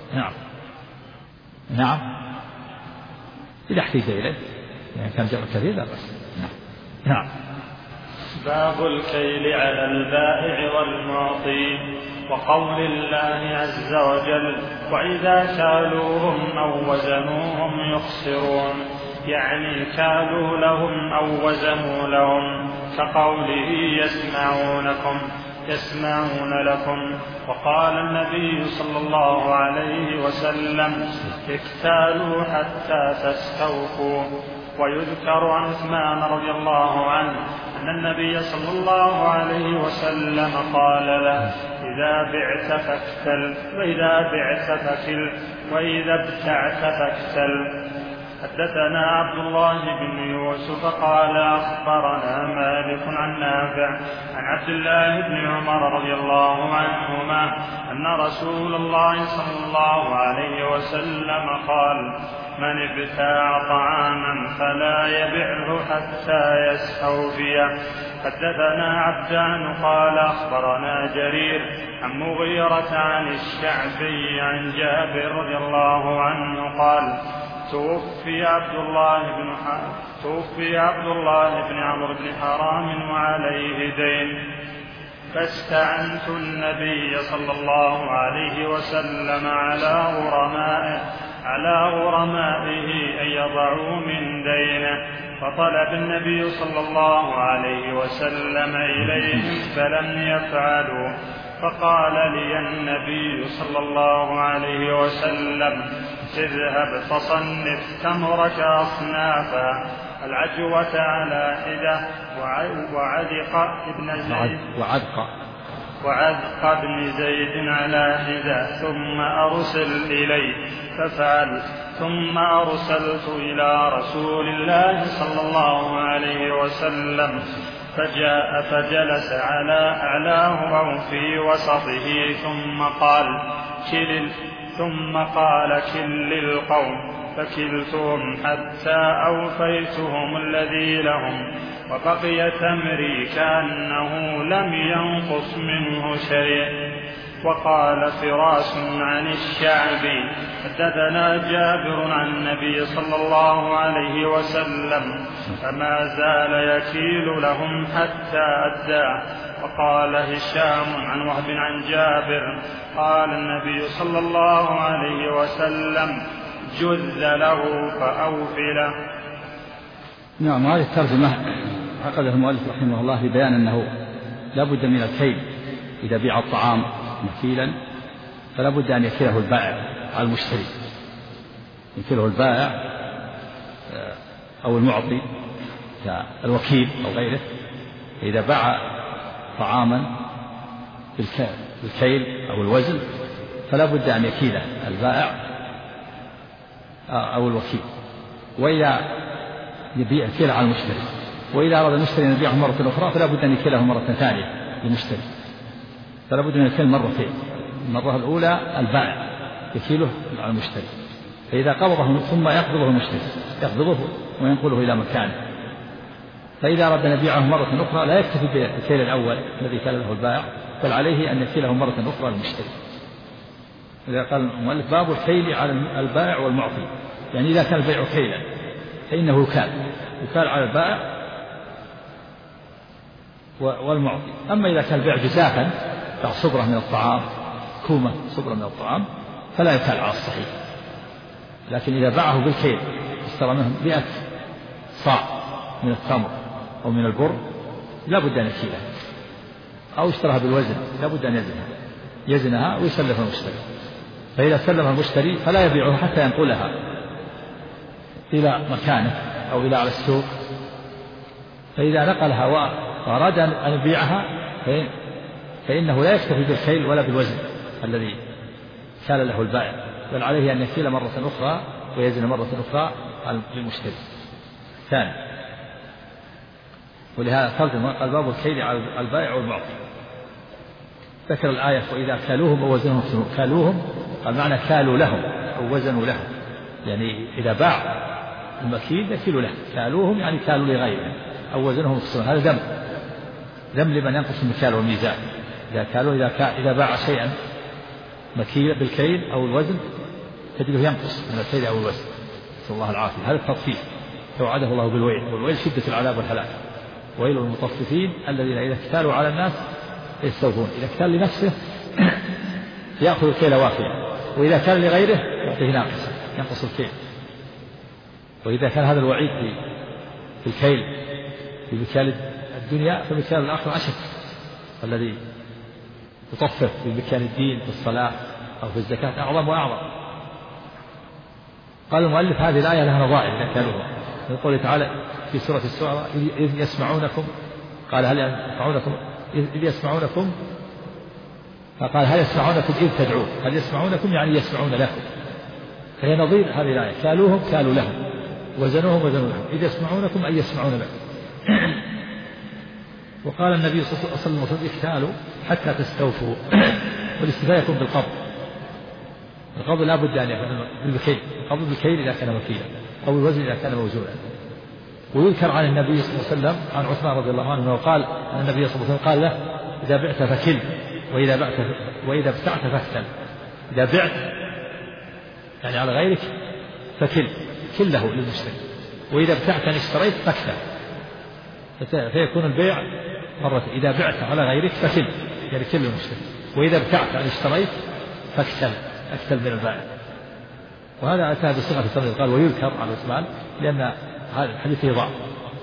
نعم إذا احتيج إليه يعني كان جمع كثير لا بأس. نعم. باب الكيل على البائع والمعطي وقول الله عز وجل وإذا كالوهم أو وزنوهم يخسرون يعني كالوا لهم أو وزنوا لهم كقوله يسمعون لكم. وقال النبي صلى الله عليه وسلم اكتالوا حتى تستوفوا. ويذكر عن عثمان رضي الله عنه أن النبي صلى الله عليه وسلم قال له إذا بعت فاكتل وإذا بعت فكل وإذا ابتعت فاكتل. حدثنا عبد الله بن يوسف قال أخبرنا مالك عن نافع عن عبد الله بن عمر رضي الله عنهما أن رسول الله صلى الله عليه وسلم قال من ابتاع طعاما فلا يبعه حتى يستوفيه. حدثنا عبدان قال أخبرنا جرير عن مغيرة عن الشعبي عن جابر رضي الله عنه قال توفي عبد الله بن عمرو بن حرام وعليه دين فاستعنت النبي صلى الله عليه وسلم على غرمائه أن يضعوا من دينه فطلب النبي صلى الله عليه وسلم إليهم فلم يفعلوا. فقال لي النبي صلى الله عليه وسلم اذهب فصنف تمرك أصنافا العجوة على حدة وعذق بن زيد على حدة ثم أرسل إليه ففعل ثم أرسلت إلى رسول الله صلى الله عليه وسلم فجاء فجلس على أعلاه أو في وسطه ثم قال كل القوم فكلتهم حتى أوفيتهم الذي لهم وبقي تمري كأنه لم ينقص منه شيء. وقال فراس عن الشعبي حدثنا جابر عن النبي صلى الله عليه وسلم فما زال يكيل لهم حتى أداه. وقال هشام عن وهب عن جابر قال النبي صلى الله عليه وسلم جذ له فأوفله. نعم، هذه الترجمة عقدها المؤلف رحمه الله لبيان أنه لا بد من الكيل إذا بيع الطعام مكيلا فلا بد أن يكيله البائع على المشتري، يكيله البائع أو المعطي كالوكيل أو غيره. إذا باع طعاما بالكيل أو الوزن فلا بد أن يكيله البائع أو الوكيل، وإذا يبيع كيل على المشتري. وإذا أراد المشتري أن يبيعه مرة أخرى فلا بد أن يكيله مرة ثانية للمشتري، فلا بد من الكيل مرتين. المرة الأولى البائع يكيله على المشتري، فإذا قبضه ثم يقبضه المشتري يقبضه وينقله إلى مكانه. فإذا أراد أن يبيعه مرة أخرى لا يكتفي بالكيل الأول الذي كان له البائع، بل عليه أن يكيله مرة أخرى للمشتري. إذا قال المؤلف باب الكيل على البائع والمعطي، يعني إذا كان البيع كيلا فإنه يكال على البائع والمعطي. أما إذا كان البيع جزافا صبرة من الطعام كومة صبرة من الطعام فلا يكال على الصحيح. لكن إذا باعه بالكيل اشترى منه 100 صاع من التمر أو من البر لا بد أن يكيلها، أو اشتراها بالوزن لا بد أن يزنها ويسلفها المشتري. فإذا سلمها المشتري فلا يبيعها حتى ينقلها إلى مكانه أو إلى على السوق. فإذا نقلها وأراد أن يبيعها فإنه لا يكتفي بالكيل ولا بالوزن الذي كان له البائع، بل عليه أن يكيل مرة أخرى ويزن مرة أخرى للمشتري ثاني. ولهذا ترجم قال باب الكيل على البائع والمعطي. ذكر الآية وإذا كالوهم ووزنهم كالوهم قال معنى كالوا لهم أو وزنوا لهم، يعني إذا باع المكيل يكيل له، كالوهم يعني كالوا لغيرهم أو وزنهم يخسرون. هذا ذم لمن ينقص المكيال والميزان. إذا كالوا إذا باع شيئا مكيل بالكيل أو الوزن تجده ينقص من الكيل أو الوزن، نسأل الله العافية. هذا التطفيف توعده الله بالويل، والويل شدة العذاب والهلاك. ويل المطففين الذين إذا اكتالوا على الناس يستوفون، إذا اكتال لنفسه يأخذ الكيل وافيا، وإذا كان لغيره يعطيه ناقصا ينقص الكيل. وإذا كان هذا الوعيد في الكيل في مكيال الدنيا فمكيال الآخرة أشد، الذي يطفف في مكيال الدين في الصلاة أو في الزكاة أعظم وأعظم. قال المؤلف هذه الآية لها نظائر إذا كالوها، من قوله تعالى في سورة الشعراء إذ يسمعونكم قال هل يسمعونكم إذ يسمعونكم، فقال هل يسمعونكم إذ تدعون، هل يسمعونكم يعني يسمعون لكم، فهي نظير هذه الآية كالوهم كالوا لهم وزنوهم وزنوا لهم، إذ يسمعونكم أي يسمعون لكم. وقال النبي صلى الله عليه وسلم اكتالوا حتى تستوفوا، والاستفاء يكون بالقبض. القبض لا بد أن يكون بالكيل، القبض بالكيل إذا كان مكيلا أو الوزن إذا كان موزونا. ويذكر عن النبي صلى الله عليه وسلم عن عثمان رضي الله عنه قال أن النبي صلى الله عليه وسلم قال له إذا بعت فكل وإذا ابتعت فاكتل. إذا بعت يعني على غيرك كله للمشتري، وإذا ابتعت يعني اشتريت فاكتل، فيكون البيع مرة. إذا بعت على غيرك فكل يعني كل المشتري، وإذا ابتعت يعني اشتريت أكتل من البائع. وهذا أتى بصيغة التمريض قال ويذكر عن عثمان لأن هذا الحديث فيه ضعف،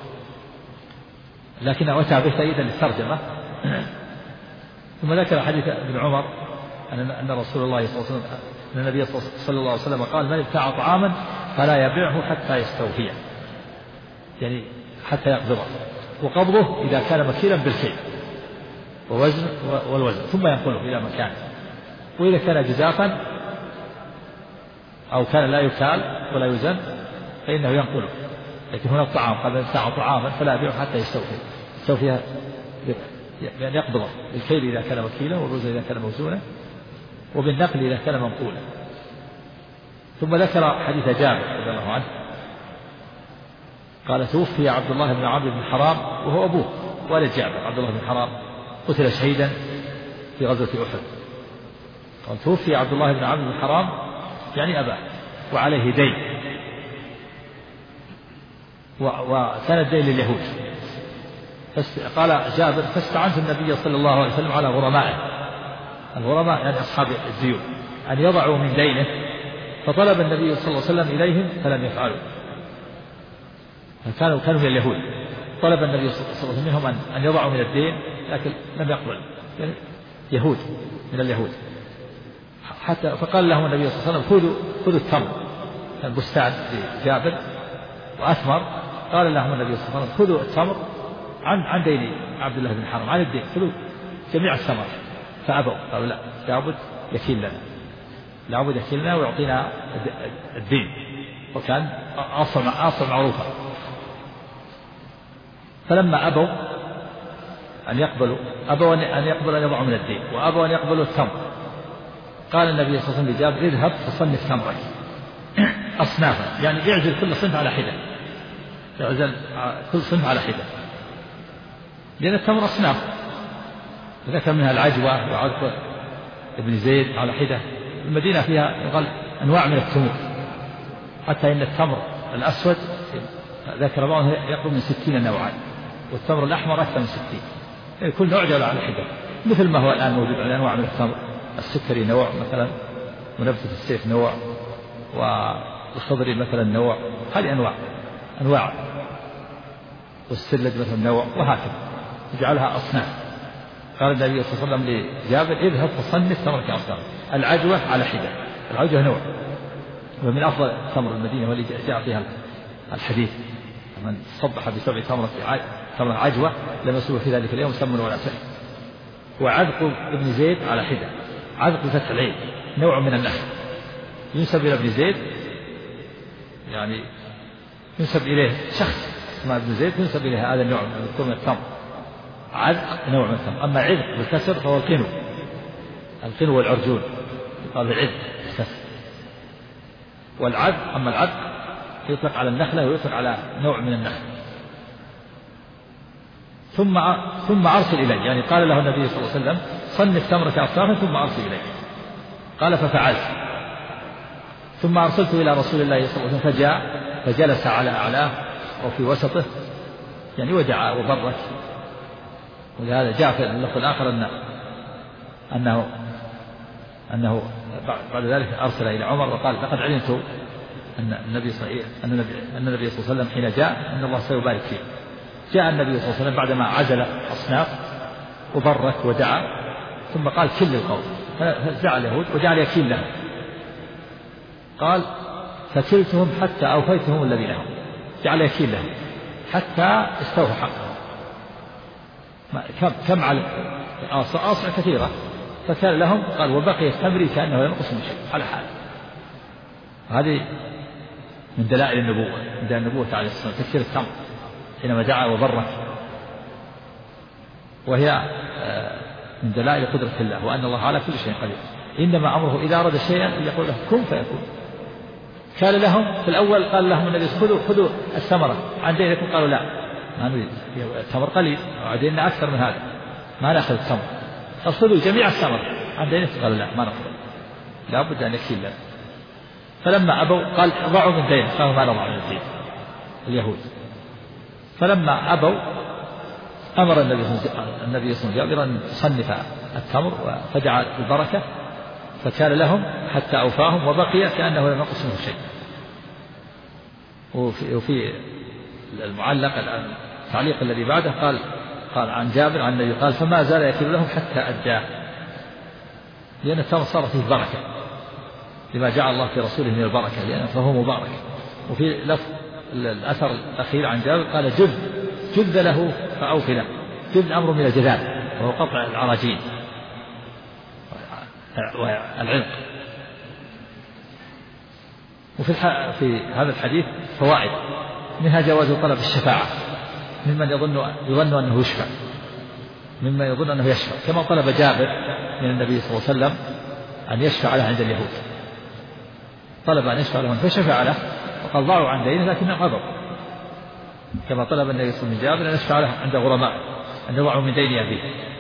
لكن أتى به تأييدا للترجمة. ثم ذكر حديث ابن عمر أن رسول الله صلى الله عليه وسلم أن النبي صلى الله عليه وسلم قال: من ابتاع طعاما فلا يبيعه حتى يستوفيه، يعني حتى يقبضه، وقبضه إذا كان مكيلا بالكيل والوزن ثم ينقله إلى مكانه. وإذا كان جزافا أو كان لا يكال ولا يزن فإنه ينقله. لكن هنا الطعام قال: من ابتاع طعاما فلا يبيعه حتى يستوفيه، يعني يقبضه بالكيل إذا كان مكيلا، والوزن إذا كان موزونا، وبالنقل إذا كان منقولا. ثم ذكر حديث جابر رضي الله عنه قال: توفي عبد الله بن عمرو بن حرام وهو أبوه والد جابر. عبد الله بن حرام قتل شهيدا في غزوة أحد. قال: توفي عبد الله بن عمرو بن حرام يعني أباه، وعليه دين، وكان الدين لليهود. قال جابر: فاستعنت النبي صلى الله عليه وسلم على غرمائه، الغرماء يعني أصحاب الديون، أن يضعوا من دينه، فطلب النبي صلى الله عليه وسلم إليهم فلم يفعلوا، كانوا من اليهود. طلب النبي صلى الله عليه وسلم منهم أن يضعوا من الدين، لكن لم يقبل، يعني يهود من اليهود. حتى فقال لهم النبي صلى الله عليه وسلم: خذوا التمر، كان بستان لجابر وأثمر. قال لهم النبي صلى الله عليه وسلم: خذوا التمر عن دين عبد الله بن حرام، عن الدين، خذوا جميع الثمر. فأبوا، قالوا: لا، لابد يكيل لنا ويعطينا الدين. وكان أصل معروفة. فلما أبوا أن يقبلوا أن يضعوا من الدين، وأبوا أن يقبلوا التمر، قال النبي صلى الله عليه وسلم لجابر: اذهب فصنف تمرك أصنافا، يعني اعزل كل صنف على حدة، اعزل كل صنف على حدة، لأن التمر أصناف، ذكر منها العجوة وعذق ابن زيد على حدة. المدينة فيها يقال أنواع من التمور، حتى إن التمر الأسود ذكر بعضهم يقرب من 60 نوعا، والتمر الأحمر أكثر من 60، يعني كل نوع جعل على حدة، مثل ما هو الآن موجود على أنواع من التمر. السكري نوع مثلا، ونبتة السيف نوع، والخضري مثلا نوع، هذه أنواع، والسلج مثلا نوع، وهكذا يجعلها أصناف. قال النبي صلى الله عليه وسلم لجابر: اذهب فصنف تمرك أصناف. العجوة على حدة، العجوة نوع، ومن أفضل تمر المدينة، واللي جاء فيها الحديث: من صبح بسبع تمرة عجوة لم يصب في ذلك اليوم سم ولا سحر. وعذق ابن زيد على حدة، عذق بفتح العين نوع من النخل، ينسب إلى ابن زيد، يعني ينسب إليه شخص اسمه ابن زيد، ينسب إليه هذا النوع من التمر. عذق نوع من التمر. أما عذق بالكسر فهو القنو والعرجون، يقال عذق بالكسر. والعذق، أما العذق يطلق على النخلة ويطلق على نوع من النخل. ثم أرسل إلي، يعني قال له النبي صلى الله عليه وسلم: صنف تمرك أصنافا ثم أرسل إلي. قال: ففعلت. ثم أرسلت إلى رسول الله صلى الله عليه وسلم، فجاء فجلس على أعلاه أو في وسطه، يعني ودعا وبرك. ولهذا جاء في اللفظ الآخر أنه بعد ذلك أرسل إلى عمر وقال: لقد علمت أن النبي صلى الله عليه وسلم حين جاء أن الله سيبارك فيه. جاء النبي صلى الله عليه وسلم بعدما عزل أصناف وبرك ودعا، ثم قال: كل القوم، فجعل اليهود وجعل يكيل لهم. قال: فكلتهم حتى أوفيتهم الذي لهم، جعل يكيل لهم حتى استوفوا حقهم. كم على أصع كثيرة، فكان لهم. قال: وبقي التمر كأنه ينقص من شيء على حال. هذه من دلائل النبوة، من دلائل النبوة عليه الصلاة والسلام تكثير التمر حينما دعا وبرك، وهي من دلائل قدرة الله، وأن الله على كل شيء قدير. إنما أمره إذا أراد شيئا أن يقول له كن فيكون. كان لهم في الأول، قال لهم النبي: خذوا الثمرة عن دينكم. قالوا: لا، ما نريد، التمر قليل وعدينا أكثر من هذا، ما نأخذ التمر. خذوا جميع الثمر عن دينكم. قالوا: لا، ما نأخذ، لا بد أن يكيل لنا. فلما أبوا قال: ضعوا من دين. قالوا: ما نضع من الدين اليهود. فلما أبوا أمر النبي صلى الله عليه وسلم جابر أن يصنف التمر، فدعا بالبركة، فكان لهم حتى أوفاهم، وبقي كأنه لم ينقص منه شيء. وفي المعلق التعليق الذي بعده قال عن جابر عن النبي قال: فما زال يكيل لهم حتى أداه، لأن التمر صار فيه بركة، لما جعل الله في رسوله من البركة لأنه فهو مبارك. وفي لفظ الأثر الأخير عن جابر قال جذ له فأوف له. جذ أمر من الجذاب وهو قطع العراجين والعنق. وفي في هذا الحديث فوائد، منها جواز طلب الشفاعة ممن يظن أنه يشفع، مما يظن أنه يشفع، كما طلب جابر من النبي صلى الله عليه وسلم أن يشفع له عند اليهود، طلب أن يشفع لهم فشفع له وقد ضاعوا عن دينه لكنه غضب، كما طلب النبي صلى الله عليه وسلم جابر أن يشفع له عند غرماء أن يضعوا من دين أبيه.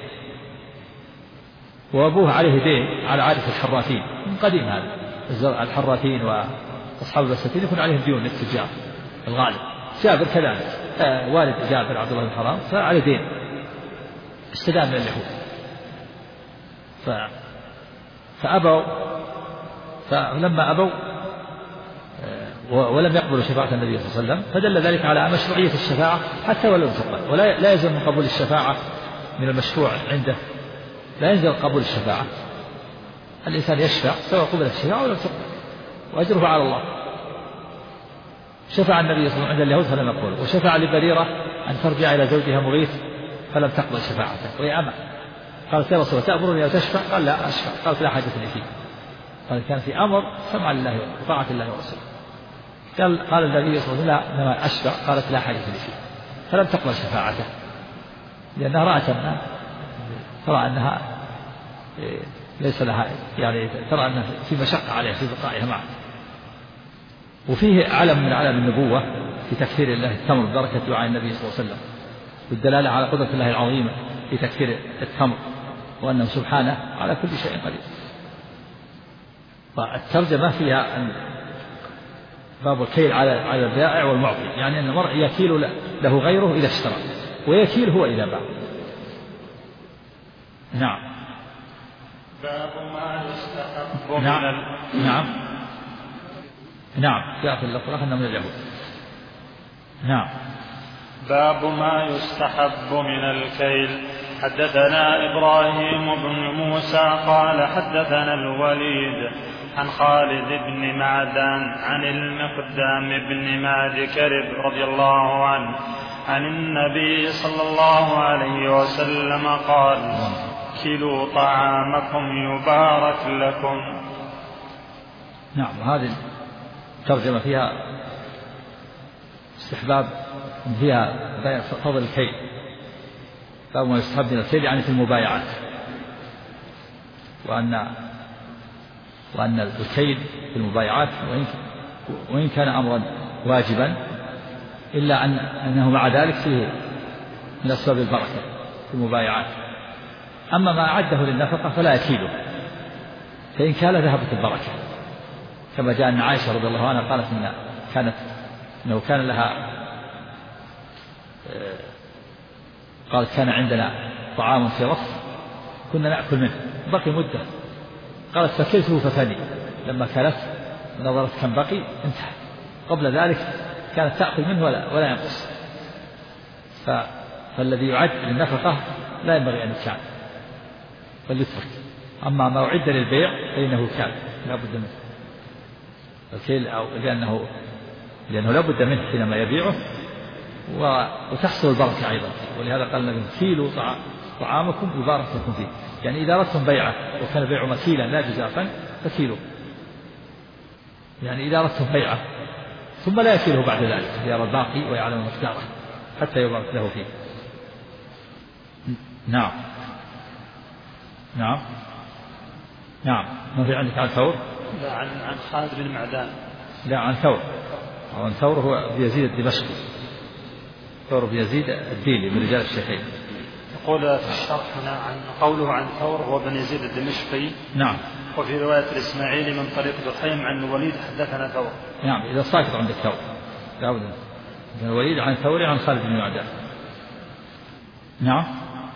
وأبوه عليه دين على عادة الحراثين من قديم، هذا الحراثين وأصحاب البساتين يكون عليهم ديون للتجار الغالب. جابر كذلك، والد جابر عبد الله بن حرام فعلى دين استدام من اليهود فأبوا، فلما أبوا ولم يقبلوا شفاعة النبي صلى الله عليه وسلم فدل ذلك على مشروعية الشفاعة حتى ولو تقبل، ولا يلزم من قبول الشفاعة من المشروع عنده، لا يلزم قبول الشفاعة، الإنسان يشفع سواء قبلت الشفاعة ولم تقبل وأجره على الله. شفع النبي صلى الله عليه وسلم عند اليهود فلم يقبل، وشفع لبريرة أن ترجع إلى زوجها مغيث فلم تقبل شفاعته وهي أمة، قالت يا رسول الله تأمرني أن تشفع؟ قال لا أشفع، قالت لا حاجة لي فيه، قال كان في أمر سمع لله وطاعة الله ورسوله. قال النبي صلى الله عليه وسلم لا إنما أشفع، قالت لا حاجة لي فيه، فلم تقبل شفاعته لأنها ترى أنها ليس لها، يعني ترى أنها في مشقة عليها في بقائها معه. وفيه علم من علم النبوة في تكثير الله التمر ببركة دعاء النبي صلى الله عليه وسلم، والدلالة على قدرة الله العظيمة في تكثير التمر وأنه سبحانه على كل شيء قدير. والترجمة فيها باب الكيل على البائع والمعطي، يعني أن المرء يكيل له غيره إذا اشترى ويكيل هو إذا باع. نعم. باب ما يستحب نعم جاء في اللفظ أنه من اليهود. نعم. باب ما يستحب من الكيل. حدثنا إبراهيم بن موسى قال حدثنا الوليد عن خالد بن معدان عن المقدام بن معد كرب رضي الله عنه عن النبي صلى الله عليه وسلم قال كلوا طعامكم يبارك لكم. نعم. هذه الترجمة فيها استحباب، فيها فضل الكيل، باب ما يستحب من الكيل يعني في المبايعات، وأن الكيل في المبايعات وإن كان أمرا واجبا إلا أنه مع ذلك فيه من أسباب البركة في المبايعات. أما ما أعده للنفقة فلا يكيله، فإن كان ذهبت البركة، كما جاء أن عائشة رضي الله عنها قالت إنه كان لها، قالت كان عندنا طعام في رف كنا نأكل منه بقي مدة، قالت فكلته ففني، لما كلت نظرت كم بقي انتهى، قبل ذلك كانت تأكل منه ولا ينقص. فالذي يعد للنفقة لا ينبغي أن يكال بل يترك، أما ما أعد للبيع فإنه كان لا بد منه الكيل، أو لأنه لا بد منه حينما يبيعه وتحصل البركة أيضا. ولهذا قال النبي كيلوا طعامكم يبارك لكم فيه، يعني إذا أردتم بيعه وكان البيع مكيلا لا جزافا فكيلوا، يعني إذا أردتم بيعه ثم لا يكيله بعد ذلك يرى الباقي ويعلم مقداره حتى يبارك له فيه. نعم. نعم. نعم. ما في عندك عن ثور؟ لا، عن خالد بن معدان. لا، عن ثور. عن ثور هو يزيد الدمشقي، ثور بن يزيد الديلي من رجال الشيخين. يقول في الشرح هنا عن قوله عن ثور هو بن يزيد الدمشقي. نعم. وفي رواية الإسماعيلي من طريق دحيم عن الوليد حدثنا ثور. نعم. إذا ساكت عند الثور لابد من الوليد عن ثور عن خالد بن معدان. نعم.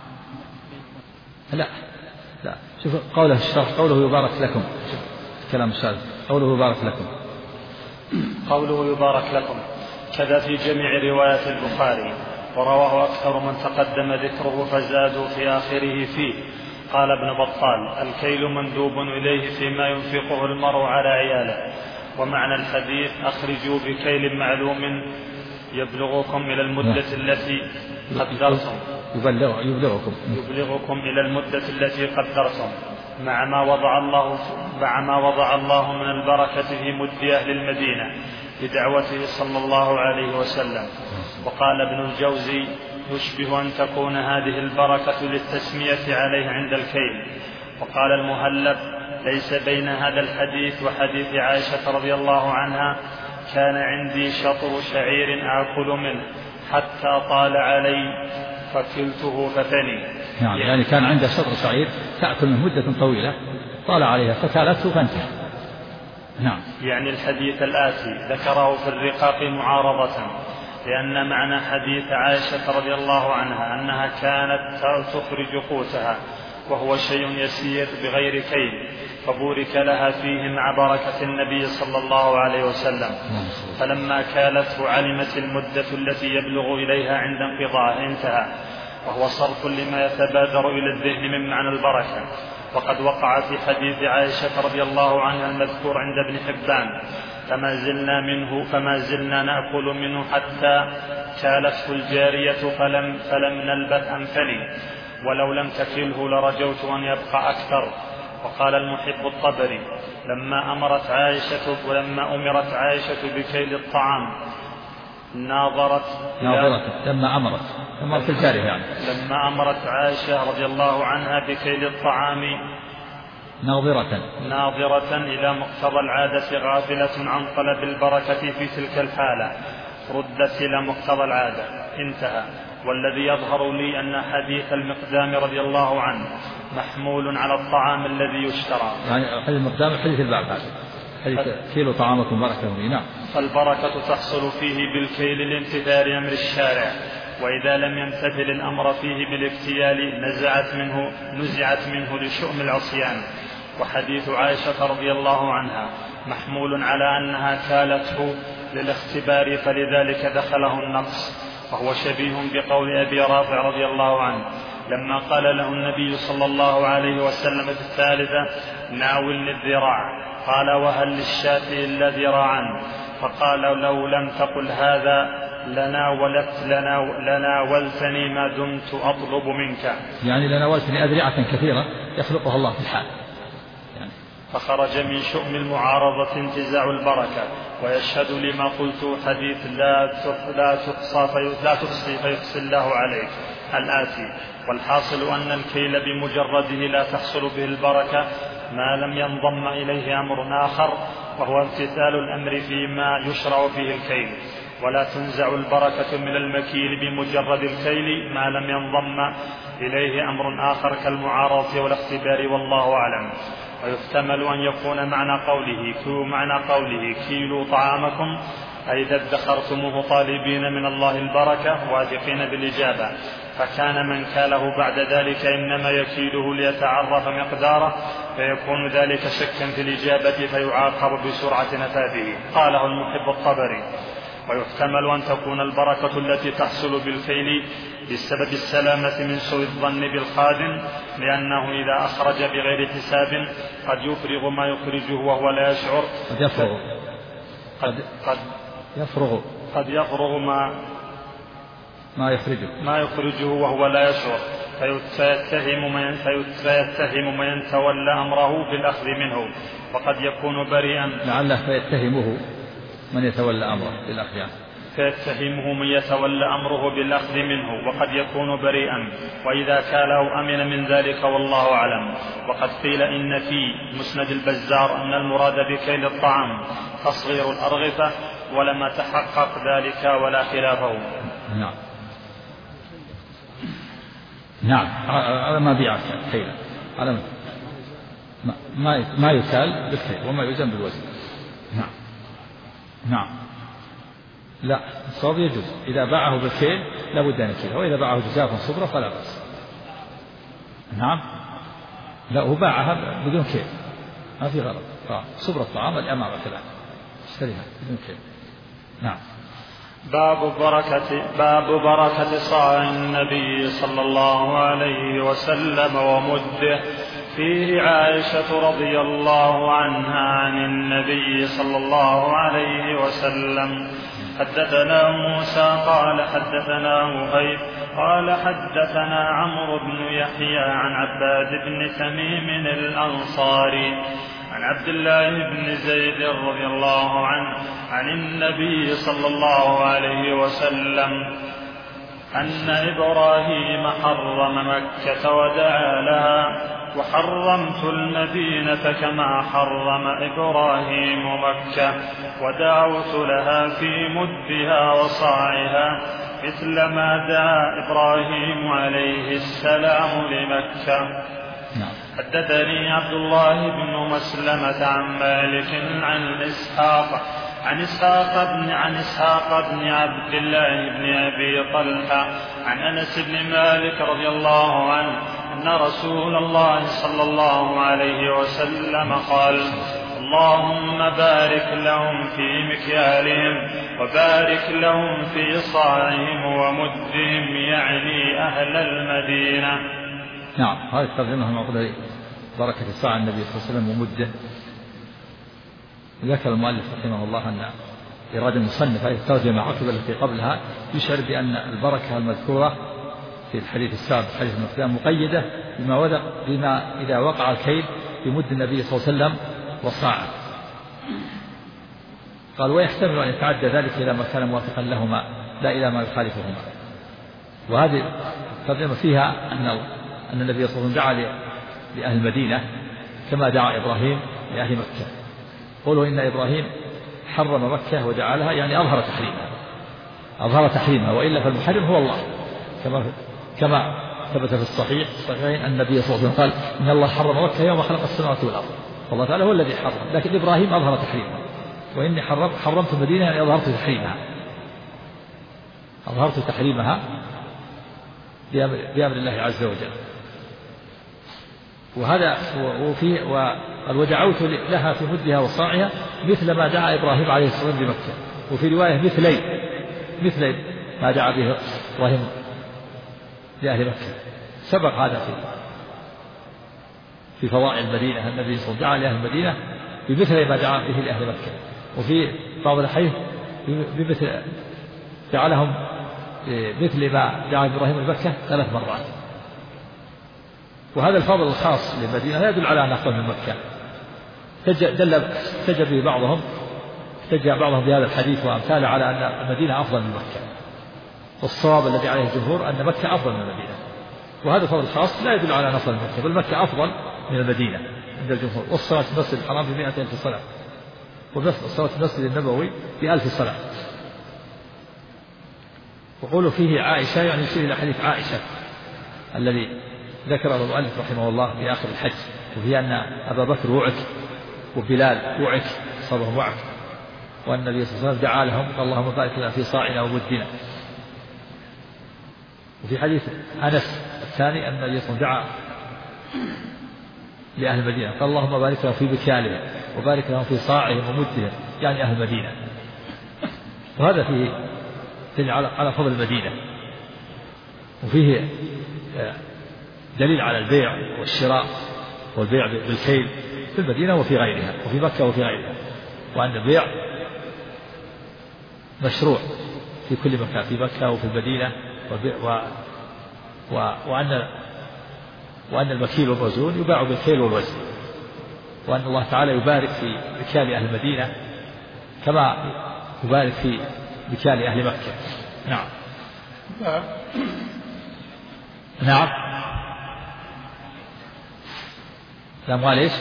لا شوف قوله الشرح، قوله يبارك لكم، كلام الشارع قوله يبارك لكم، قوله يبارك لكم كذا في جميع روايات البخاري، ورواه أكثر من تقدم ذكره فزادوا في آخره فيه قال ابن بطال: الكيل مندوب إليه فيما ينفقه المرء على عياله. ومعنى الحديث: أخرجوا بكيل معلوم يبلغكم إلى المدة التي قدرتم، يبلغكم إلى المدة التي قدرتم، مع ما وضع الله من البركة في مد أهل المدينة بدعوته صلى الله عليه وسلم. وقال ابن الجوزي: يشبه أن تكون هذه البركة للتسمية عليه عند الكيل. وقال المهلب: ليس بين هذا الحديث وحديث عائشة رضي الله عنها كان عندي شطر شعير آكل منه حتى طال علي فكلته فثني. يعني كان عنده شطر شعير تأكل من مدة طويلة طال عليها فكالته فانتهى. نعم. يعني الحديث الآتي ذكره في الرقاق معارضة، لأن معنى حديث عائشة رضي الله عنها أنها كانت تخرج قوتها وهو شيء يسير بغير كيل، فبورك لها فيه مع بركة النبي صلى الله عليه وسلم. فلما كالته علمت المدة التي يبلغ إليها عند انقضائه انتهى، وهو صرف لما يتبادر إلى الذهن من معنى البركة. وقد وقع في حديث عائشة رضي الله عنها المذكور عند ابن حبان: فما زلنا نأكل منه حتى كالته الجارية فلم نلبث أنفني، ولو لم تكله لرجوت أن يبقى أكثر. وقال المحب الطبري: لما أمرت عائشة بكيل الطعام لما أمرت عائشة رضي الله عنها بكيل الطعام ناظرة إلى مقتضى العادة غافلة عن طلب البركة في تلك الحالة ردت إلى مقتضى العادة. انتهى. والذي يظهر لي أن حديث المقدام رضي الله عنه محمول على الطعام الذي يشترى. يعني حديث المقدام حديث الباب هذا حديث كيلو طعامكم بركة. نعم. فالبركة تحصل فيه بالكيل لامتثال أمر الشارع، وإذا لم يمتثل الأمر فيه بالافتيال نزعت منه لشؤم العصيان. وحديث عائشة رضي الله عنها محمول على أنها كالته للاختبار فلذلك دخله النقص، وهو شبيه بقول أبي رافع رضي الله عنه لما قال له النبي صلى الله عليه وسلم في الثالثة: ناولني الذراع، قال: وهل للشاة إلا ذراعا؟ فقال: لو لم تقل هذا لناولتني ما دمت أطلب منك. يعني لناولتني أذرعة كثيرة يخلقها الله في الحال. فخرج من شؤم المعارضة انتزاع البركة. ويشهد لما قلت حديث لا تحصي فيحصي الله عليك الآتي. والحاصل أن الكيل بمجرده لا تحصل به البركة ما لم ينضم إليه أمر آخر، وهو امتثال الأمر فيما يشرع فيه الكيل. ولا تنزع البركة من المكيل بمجرد الكيل ما لم ينضم إليه أمر آخر كالمعارضة والاختبار، والله أعلم. ويحتمل أن يكون معنى قوله كيلوا طعامكم أي إذا ادخرتموه طالبين من الله البركة واثقين بالإجابة، فكان من كاله بعد ذلك إنما يكيله ليتعرف مقداره، فيكون ذلك شكا في الإجابة فيعاقب بسرعة نفاذه. قاله المحب الطبري. ويحتمل أن تكون البركة التي تحصل بالكيل بسبب السلامة من سوء الظن بالخادم، لأنه إذا أخرج بغير حساب قد يفرغ ما يخرجه وهو لا يشعر، قد يفرغ ما يخرجه وهو لا يشعر، فيتهم من يتولى أمره بالأخذ منه، وقد يكون بريئا. لعله فيتهمه من يتولى أمره بالأخذ عنه. فيتهمه من يتولى أمره بالأخذ منه، وقد يكون بريئا، وإذا كاله أمن من ذلك، والله أعلم. وقد قيل إن في مسند البزار أن المراد بكيل الطعام تصغير الأرغفة، ولم تحقق ذلك ولا خلافه. نعم على ما بيع كيلا، على ما يكال بالكيل وما يوزن بالوزن. نعم. لا، الصواب يجوز إذا باعه بالكيل لابد أن يكيله، وإذا باعه جزافا صبرا فلا بأس. نعم. لا، هو باعها بدون كيل ما في غرض، صبر الطعام الأمامة كذا اشتريها بدون كيل. نعم. باب بركة صاع النبي صلى الله عليه وسلم ومده. فيه عائشة رضي الله عنها عن النبي صلى الله عليه وسلم. حدثنا موسى قال حدثنا وهيب قال حدثنا عمرو بن يحيى عن عباد بن تميم الأنصاري عن عبد الله بن زيد رضي الله عنه عن النبي صلى الله عليه وسلم أن إبراهيم حرم مكة ودعا لها وحرمت المدينة كما حرم إبراهيم مكة ودعوت لها في مدها وصاعها مثل ما دعا إبراهيم عليه السلام لمكة. حدثني عبد الله بن مسلمة عن مالك عن إسحاق بن عبد الله بن أبي طلحة عن أنس بن مالك رضي الله عنه أن رسول الله صلى الله عليه وسلم قال: اللهم بارك لهم في مكيالهم وبارك لهم في صاعهم ومدهم، يعني أهل المدينة. نعم، هذه الترجمة المقدرة بركة صاع النبي صلى الله عليه وسلم ومده. ذكر المؤلف رحمه الله أن إرادة المصنف هذه الترجمة عقب التي قبلها يشعر بأن البركة المذكورة في الحديث السابق حديث المقدام مقيدة بما إذا وقع الكيل بمد النبي صلى الله عليه وسلم وصاعه. قال: ويحتمل أن يتعدى ذلك إلى ما كان موافقا لهما لا إلى ما يخالفهما. وهذه الترجمة فيها أن النبي صلى الله عليه وسلم دعا لأهل المدينة كما دعا إبراهيم لأهل مكة. قولوا إن إبراهيم حرم مكة ودعا لها، يعني أظهر تحريمها، وإلا فالمحرم هو الله، كما ثبت في الصحيحين أن النبي صلى الله عليه وسلم قال: إن الله حرم مكة يوم خلق السماوات والأرض. والله تعالى هو الذي حرم، لكن إبراهيم أظهر تحريمها. وإني حرمت المدينة، يعني أظهرت تحريمها بأمر الله عز وجل. وهذا ودعوت لها في مدها وصاعها مثل ما دعا إبراهيم عليه الصلاة والسلام بمكة. وفي رواية مثل ما دعا به إبراهيم لأهل مكة. سبق هذا في فضائل المدينة، النبي صلى الله عليه وسلم دعا لأهل المدينة بمثل ما دعا به لأهل مكة. وفي بعض الأحاديث دعا لهم مثل ما دعا إبراهيم لمكة 3 مرات. وهذا الفضل الخاص للمدينة لا يدل على أن أفضل من مكة. احتج بعضهم بهذا الحديث وأمثاله على أن المدينة أفضل من مكة، والصواب الذي عليه الجمهور أن مكة أفضل من المدينة. وهذا الفضل الخاص لا يدل على أن أفضل من مكة، بل مكة أفضل من المدينة عند الجمهور. والصلاة في المسجد الحرام ب100,000 صلاة، والصلاة في المسجد النبوي ب1000 صلاة. وقولوا فيه عائشة يعني يشير إلى حديث عائشة الذي ذكره المؤلف رحمه الله في آخر الحج، وفي أن أبا بكر وعك وبلال وعك صبهم وعك، وأن النبي صلى الله عليه وسلم دعا لهم: اللهم بارك لنا في صاعنا ومدنا. وفي حديث أنس الثاني أن النبي صلى الله عليه وسلم دعا لأهل المدينة قال: اللهم بارك لهم في بكالهم وبارك لهم في صاعهم ومدهم، يعني أهل المدينة. وهذا فيه دليل على فضل المدينة، وفيه دليل على البيع والشراء والبيع بالكيل في المدينة وفي غيرها، وفي مكة وفي غيرها، وأن البيع مشروع في كل مكان، في مكة وفي المدينة، وأن المكيل والموزون يباع بالكيل والوزن، وأن الله تعالى يبارك في بكال أهل المدينة كما يبارك في بكال أهل مكة. نعم. الأموال إيش؟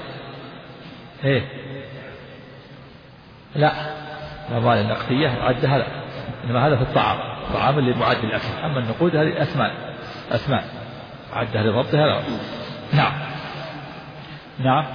لا، الأموال النقدية عدها لا، إنما هذا في الطعام اللي معد الأكل. أما النقود هذه أثمان عدها لضبطها لا. نعم.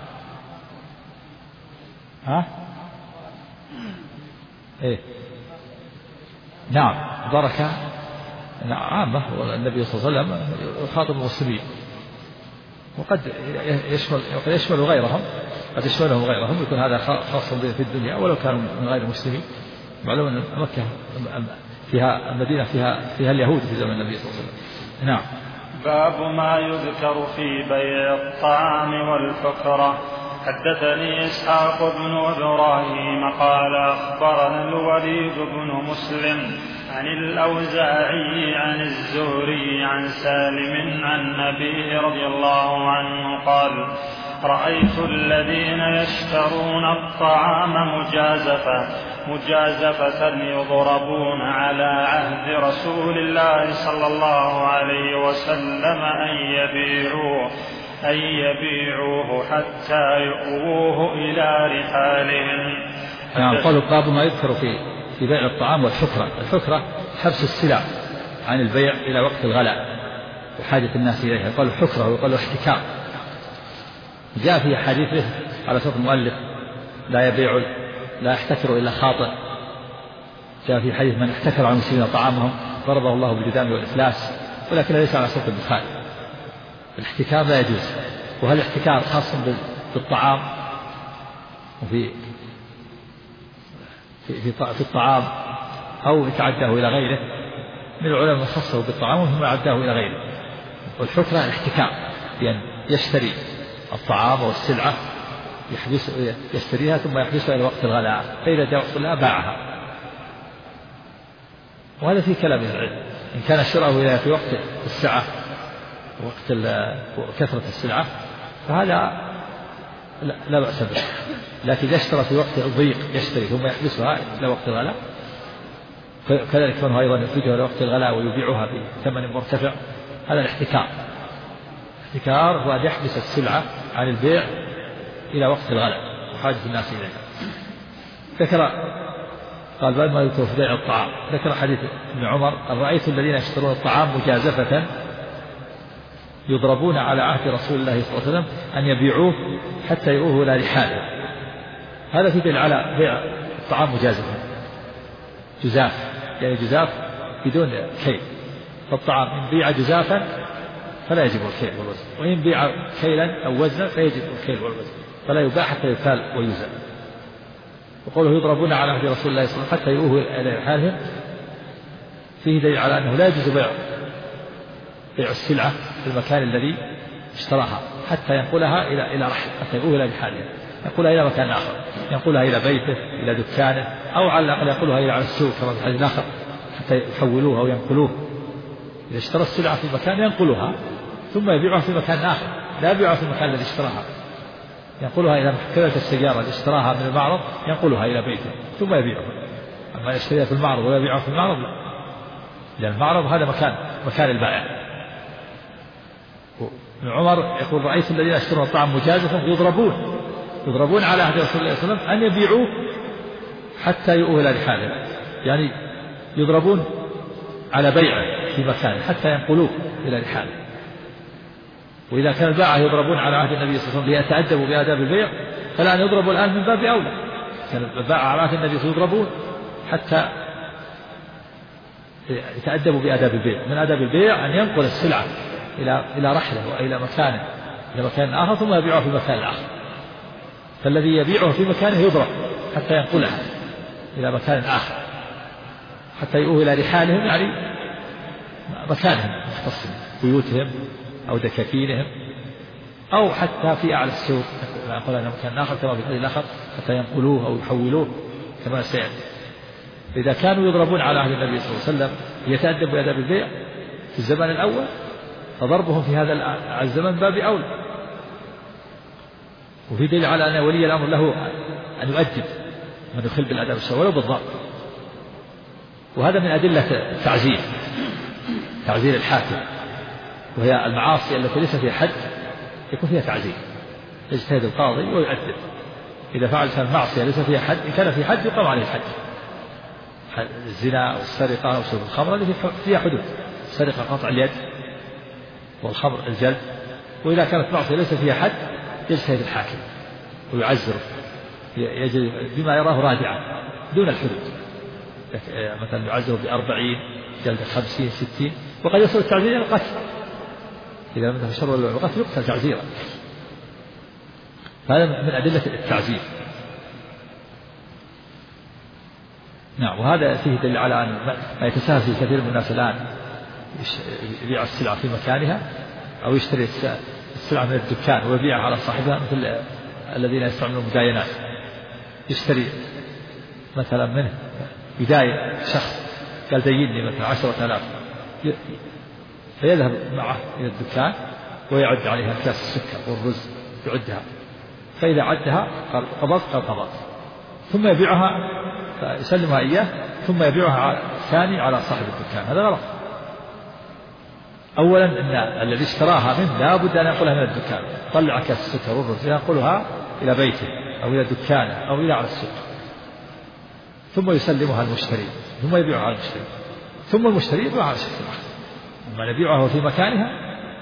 نعم، بركة عامة، والنبي صلى الله عليه وسلم يخاطب المسلمين، وقد يشمل غيرهم، قد يشملهم غيرهم، يكون هذا خاص بهم في الدنيا ولو كانوا من غير المسلمين. معلوم أن مكة فيها المدينة فيها اليهود في زمن النبي صلى الله عليه وسلم. نعم. باب ما يذكر في بيع الطعام والفكرة. حدثني إسحاق بن إبراهيم قال أخبرنا الوليد بن مسلم عن الأوزاعي عن الزهري عن سالم عن أبيه رضي الله عنه قال رأيت الذين يشترون الطعام مجازفة يضربون على عهد رسول الله صلى الله عليه وسلم أن يبيعوه حتى يؤوه إلى رحالهم. نعم. قالوا باب ما يذكر في بيع الطعام والحكرة. الحكرة حبس السلع عن البيع إلى وقت الغلاء وحاجة الناس إليها، قالوا حكرة وقالوا احتكار. جاء في حديثه على صوت المؤلف لا يحتكر إلا خاطئ. جاء في حديث من احتكر عن المسلمين طعامهم ضربه الله بالجدام والإفلاس، ولكن ليس على صوت البخاري. الاحتكار لا يجوز. وهل الاحتكار خاص بالطعام وفي في الطعام أو يتعداه إلى غيره؟ من العلماء من خصه بالطعام ثم يعداه إلى غيره. والحكرة الاحتكار، يعني يشتري الطعام والسلعة يشتريها ثم يحبسها إلى وقت الغلاء، فإذا جاء وقت الغلاء باعها. وهذا في كلام العلم، إن كان شراؤه في وقت السعة وقت كثرة السلعة فهذا لا بأس به، لكن إذا اشترى في وقت الضيق يشتري ثم يحبسها إلى وقت الغلاء، كذلك كونه أيضا يخرجها إلى وقت الغلاء ويبيعها بثمن مرتفع، هذا الاحتكار. الاحتكار هو أن يحبس السلعة عن البيع إلى وقت الغلاء وحاجة الناس إليها. قال باب ما يذكر في بيع الطعام. ذكر حديث ابن عمر رأيت الذين يشترون الطعام مجازفة يضربون على عهد رسول الله صلى الله عليه وسلم أن يبيعوه حتى يؤوه إلى رحاله. هذا في دليل على بيع الطعام مجازفة، جزاف، يعني جزاف بدون كيل. فالطعام إن بيع جزافا فلا يجب الكيل والوزن، وإن بيع كيلا أو وزنا فيجب الكيل والوزن، فلا يباع حتى يكال ويوزن. وقوله يضربون على عهد رسول الله صلى الله عليه وسلم حتى يؤوه إلى رحالهم فيه دليل على أنه لا يجوز بيع السلعة في المكان الذي اشتراها حتى ينقلها إلى رحل، حتى يؤوه إلى رحالها، ينقلها إلى مكان آخر، ينقلها إلى بيته إلى دكانه، أو على الأقل ينقلها إلى على السوق كما في الحديث الآخر حتى يحولوها أو ينقلوه. إذا اشترى السلعة في مكان ينقلها ثم يبيعها في مكان آخر، لا يبيعها في المكان الذي اشتراها، ينقلها إلى محكمة السيارة التي اشتراها من المعرض ينقلها إلى بيته ثم يبيعها. أما يشتريها في المعرض ولا يبيعها في المعرض لا، لأن المعرض هذا مكان البائع. ابن عمر يقول رأيت الذين يشترون الطعام مجازفة يضربون على عهد رسول الله صلى الله عليه وسلم أن يبيعوه حتى يؤوه إلى رحاله، يعني يضربون على بيعه في مكانه حتى ينقلوه إلى رحاله. وإذا كان الباعة يضربون على عهد النبي صلى الله عليه وسلم ليتأدبوا بآداب البيع، فلا أن يضربوا الآن من باب أولى. كان الباعة على عهد النبي صلى الله عليه وسلم يضربون حتى يتأدبوا بآداب البيع. من آداب البيع أن ينقل السلعة إلى رحله وإلى مكانه إلى مكان آخر ثم يبيعه في مكان آخر. فالذي يبيعه في مكانه يضرب حتى ينقلها إلى مكان آخر حتى يؤوه إلى رحالهم، يعني مكانهم مختص بيوتهم أو دكاكينهم، أو حتى في أعلى السوق ينقل إلى مكان آخر كما في الحديث الآخر حتى ينقلوه أو يحولوه كما سيأتي. إذا كانوا يضربون على عهد النبي صلى الله عليه وسلم يتأدبوا بآداب البيع في الزمن الأول، فضربهم في هذا الزمن باب أولى. وفي دليل على أن ولي الأمر له أن يؤدب من يخل بالآداب الشرعية ولو بالضرب. وهذا من أدلة تعزير الحاكم، وهي المعاصي التي ليس فيها حد يكون فيها تعزير، يجتهد القاضي ويؤدب. إذا فعل المعصية ليس فيها حد، إن كان في حد يقام عليه الحد، الزنا أو السرقة أو شرب الخمر التي فيها حدود، السرقة قطع اليد والخمر الجلد. وإذا كانت معصية ليس فيها حد يجتهد الحاكم ويعزره بما يراه رادعا دون الحدود، مثلا يعزره ب40 جلد 50 60، وقد يصل التعزير إلى القتل. إذا مثل شر القتل يقتل تعزيرا. فهذا من أدلة التعزير. نعم. وهذا فيه دليل على أن ما يتساهل فيه كثير من الناس الآن يبيع السلعة في مكانها أو يشتري السلعة من الدكان ويبيعها على صاحبها، مثل الذين يستعملون المداينات، يشتري مثلا منه بداية شخص قال ديني مثلا 10,000 فيذهب معه إلى الدكان ويعد عليها كاس السكر والرز يعدها، فإذا عدها قال قبضت ثم يبيعها، فيسلمها إياه ثم يبيعها ثاني على صاحب الدكان. هذا غلط. أولا إن الذي اشتراها منه لا بد أن ينقلها من الدكان، طلع كاس السكر والرز ينقلها إلى بيته أو إلى دكانه أو إلى على السوق، ثم يسلمها المشتري ثم يبيعها على المشتري، ثم المشتري يبيعها على شخص آخر. أما يبيعها في مكانها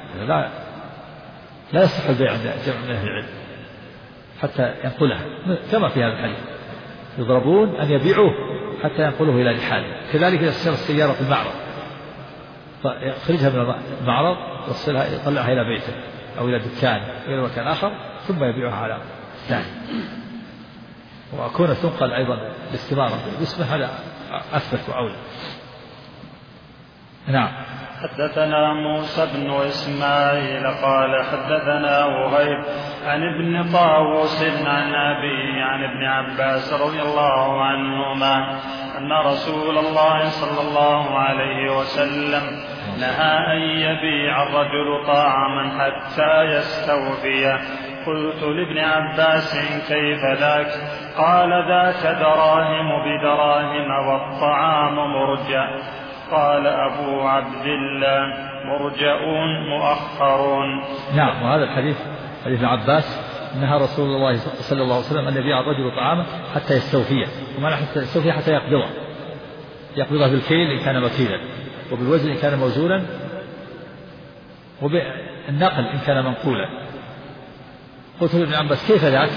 لا يصح البيع عند جمع من أهل العلم حتى ينقلها، كما في هذا الحديث يضربون أن يبيعوه حتى ينقله إلى رحاله. كذلك إذا اشترى السيارة في المعرض فيخرجها من المعرض يوصلها يطلعها إلى بيته أو إلى دكانه أو إلى مكان آخر ثم يبيعها على الثاني، وأكون تنقل أيضا باستمارة باسمه، هذا أثبت وأولى. نعم. حدثنا موسى بن إسماعيل قال حدثنا وهيب عن ابن طاووس عن أبي عن ابن عباس رضي الله عنهما أن رسول الله صلى الله عليه وسلم نهى أن يبيع الرجل طعاما حتى يستوفيه. قلت لابن عباس كيف ذاك؟ قال ذاك دراهم بدراهم والطعام مرجع. قال أبو عبد الله مرجعون مؤخرون. نعم. وهذا الحديث حديث ابن عباس نهى رسول الله صلى الله عليه وسلم أن يبيع الرجل طعامه حتى يستوفيه، ومعنى حتى يستوفيه حتى يقبضه بالكيل إن كان مكيلا، وبالوزن إن كان موزونا، وبالنقل إن كان منقولا. قلت لابن عباس كيف ذاك؟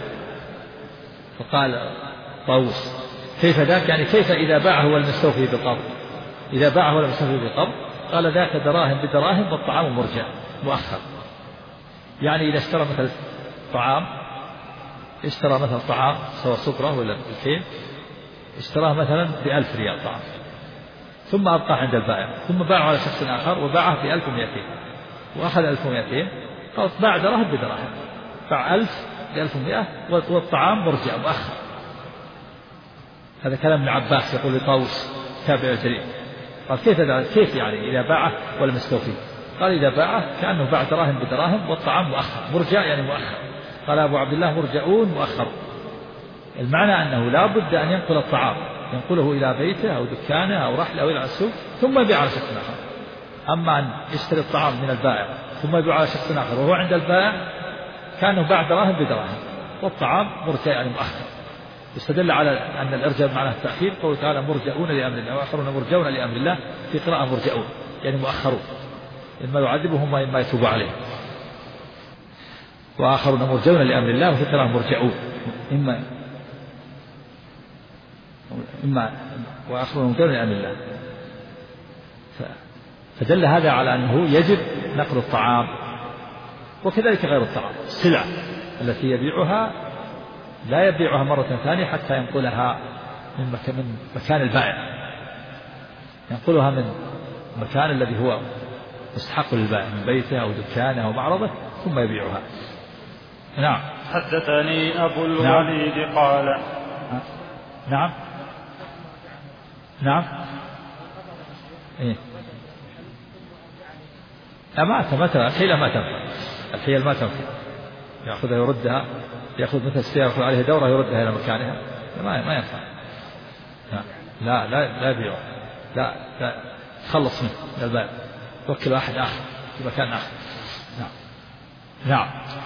فقال طاووس كيف ذاك يعني كيف إذا باعه والمستوفي بالقبض؟ إذا باعه والمستوفي بالقبض قال ذاك دراهم بدراهم والطعام مرجع مؤخر. يعني إذا اشترى مثلا طعام، اشترى مثلا طعام سواء سكرة ولا بالكيل، اشتراه مثلا ب1000 ريال طعام، ثم أبقى عند البائع، ثم باعه على شخص آخر وباعه ب1200 وأخذ 1200، قال باع دراهم بدراهم، باع 1000 ب1100 والطعام مرجع مؤخر. هذا كلام ابن عباس يقول لطاووس تابع الجليل. قال كيف يعني إذا باعه ولم يستوفيه؟ قال إذا باعه كأنه باع دراهم بدراهم والطعام مؤخر، مرجع يعني مؤخر. قال أبو عبد الله مرجعون مؤخر. المعنى أنه لا بد أن ينقل الطعام، ينقله إلى بيته أو دكانه أو رحله أو إلى السوق ثم يبيع على شخص آخر. أما أن يشتري الطعام من البائع ثم يبيع على شخص آخر وهو عند البائع كأنه باع دراهم بدراهم والطعام مرجع يعني مؤخر. يستدل على أن الإرجاء معناه التأخير، قوله تعالى مرجعون لأمر الله وآخرون مرجعون لأمر الله، في قراءة مرجعون يعني مؤخرون، إما يعذبهم وإما يتوب عليهم. وآخرون مرجعون لأمر الله وفي قراءة مرجعون، إما وآخرون مرجعون لأمر الله. فدل هذا على أنه يجب نقل الطعام، وكذلك غير الطعام. السلع التي يبيعها لا يبيعها مرة ثانية حتى ينقلها من مكان البائع، ينقلها من المكان الذي هو مستحق للبائع من بيته أو دكانه أو معرضه ثم يبيعها. نعم. حدثني أبو الوليد نعم. قال نعم نعم إيه؟ الحيلة ما تنفع، الحيل ما تنفع، يأخذها يردها، يأخذ مثل السيارة يأخذ عليها دورة يردها إلى مكانها، ما ينفع. لا يبيع، لا تخلص منه من البائع، توكل واحد آخر في مكان آخر. نعم.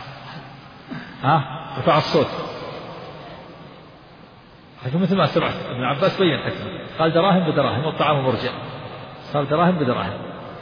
رفع الصوت حكم مثل ما سمعت ابن عباس بين حكمه، قال دراهم بدراهم والطعام مرجع، قال دراهم بدراهم.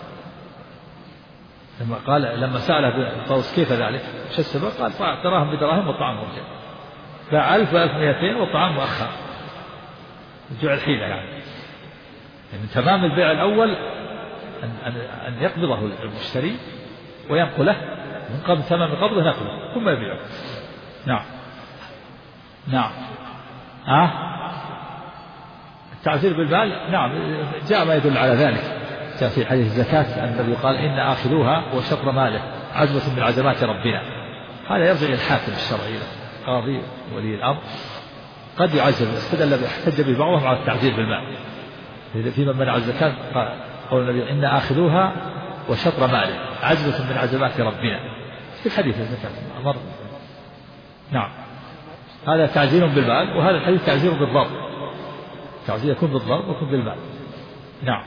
لما سأله طاووس كيف ذلك؟ شو السبب؟ قال دراهم بدراهم والطعام مرجع، باع 1000 و1200 والطعام مؤخر، رجوع الحيلة يعني من تمام البيع الأول أن يقبضه المشتري وينقله، من قبل تمام قبضه نقله ثم يبيعه. نعم. التعزير بالمال نعم جاء ما يدل على ذلك. جاء في حديث الزكاة أن النبي قال إن آخذوها وشطر ماله عزمة من عزمات ربنا. هذا يرجع إلى الحاكم الشرعي قاضي ولي الأمر قد يعزل احتج به بعضهم على التعزير بالمال. في من منع الزكاة قول النبي إن آخذوها وشطر ماله عزمة من عزمات ربنا في الحديث الزكاة أمر. نعم هذا تعزير بالمال وهذا الحديث تعزير بالضرب. تعزير يكون بالضرب ويكون بالمال. نعم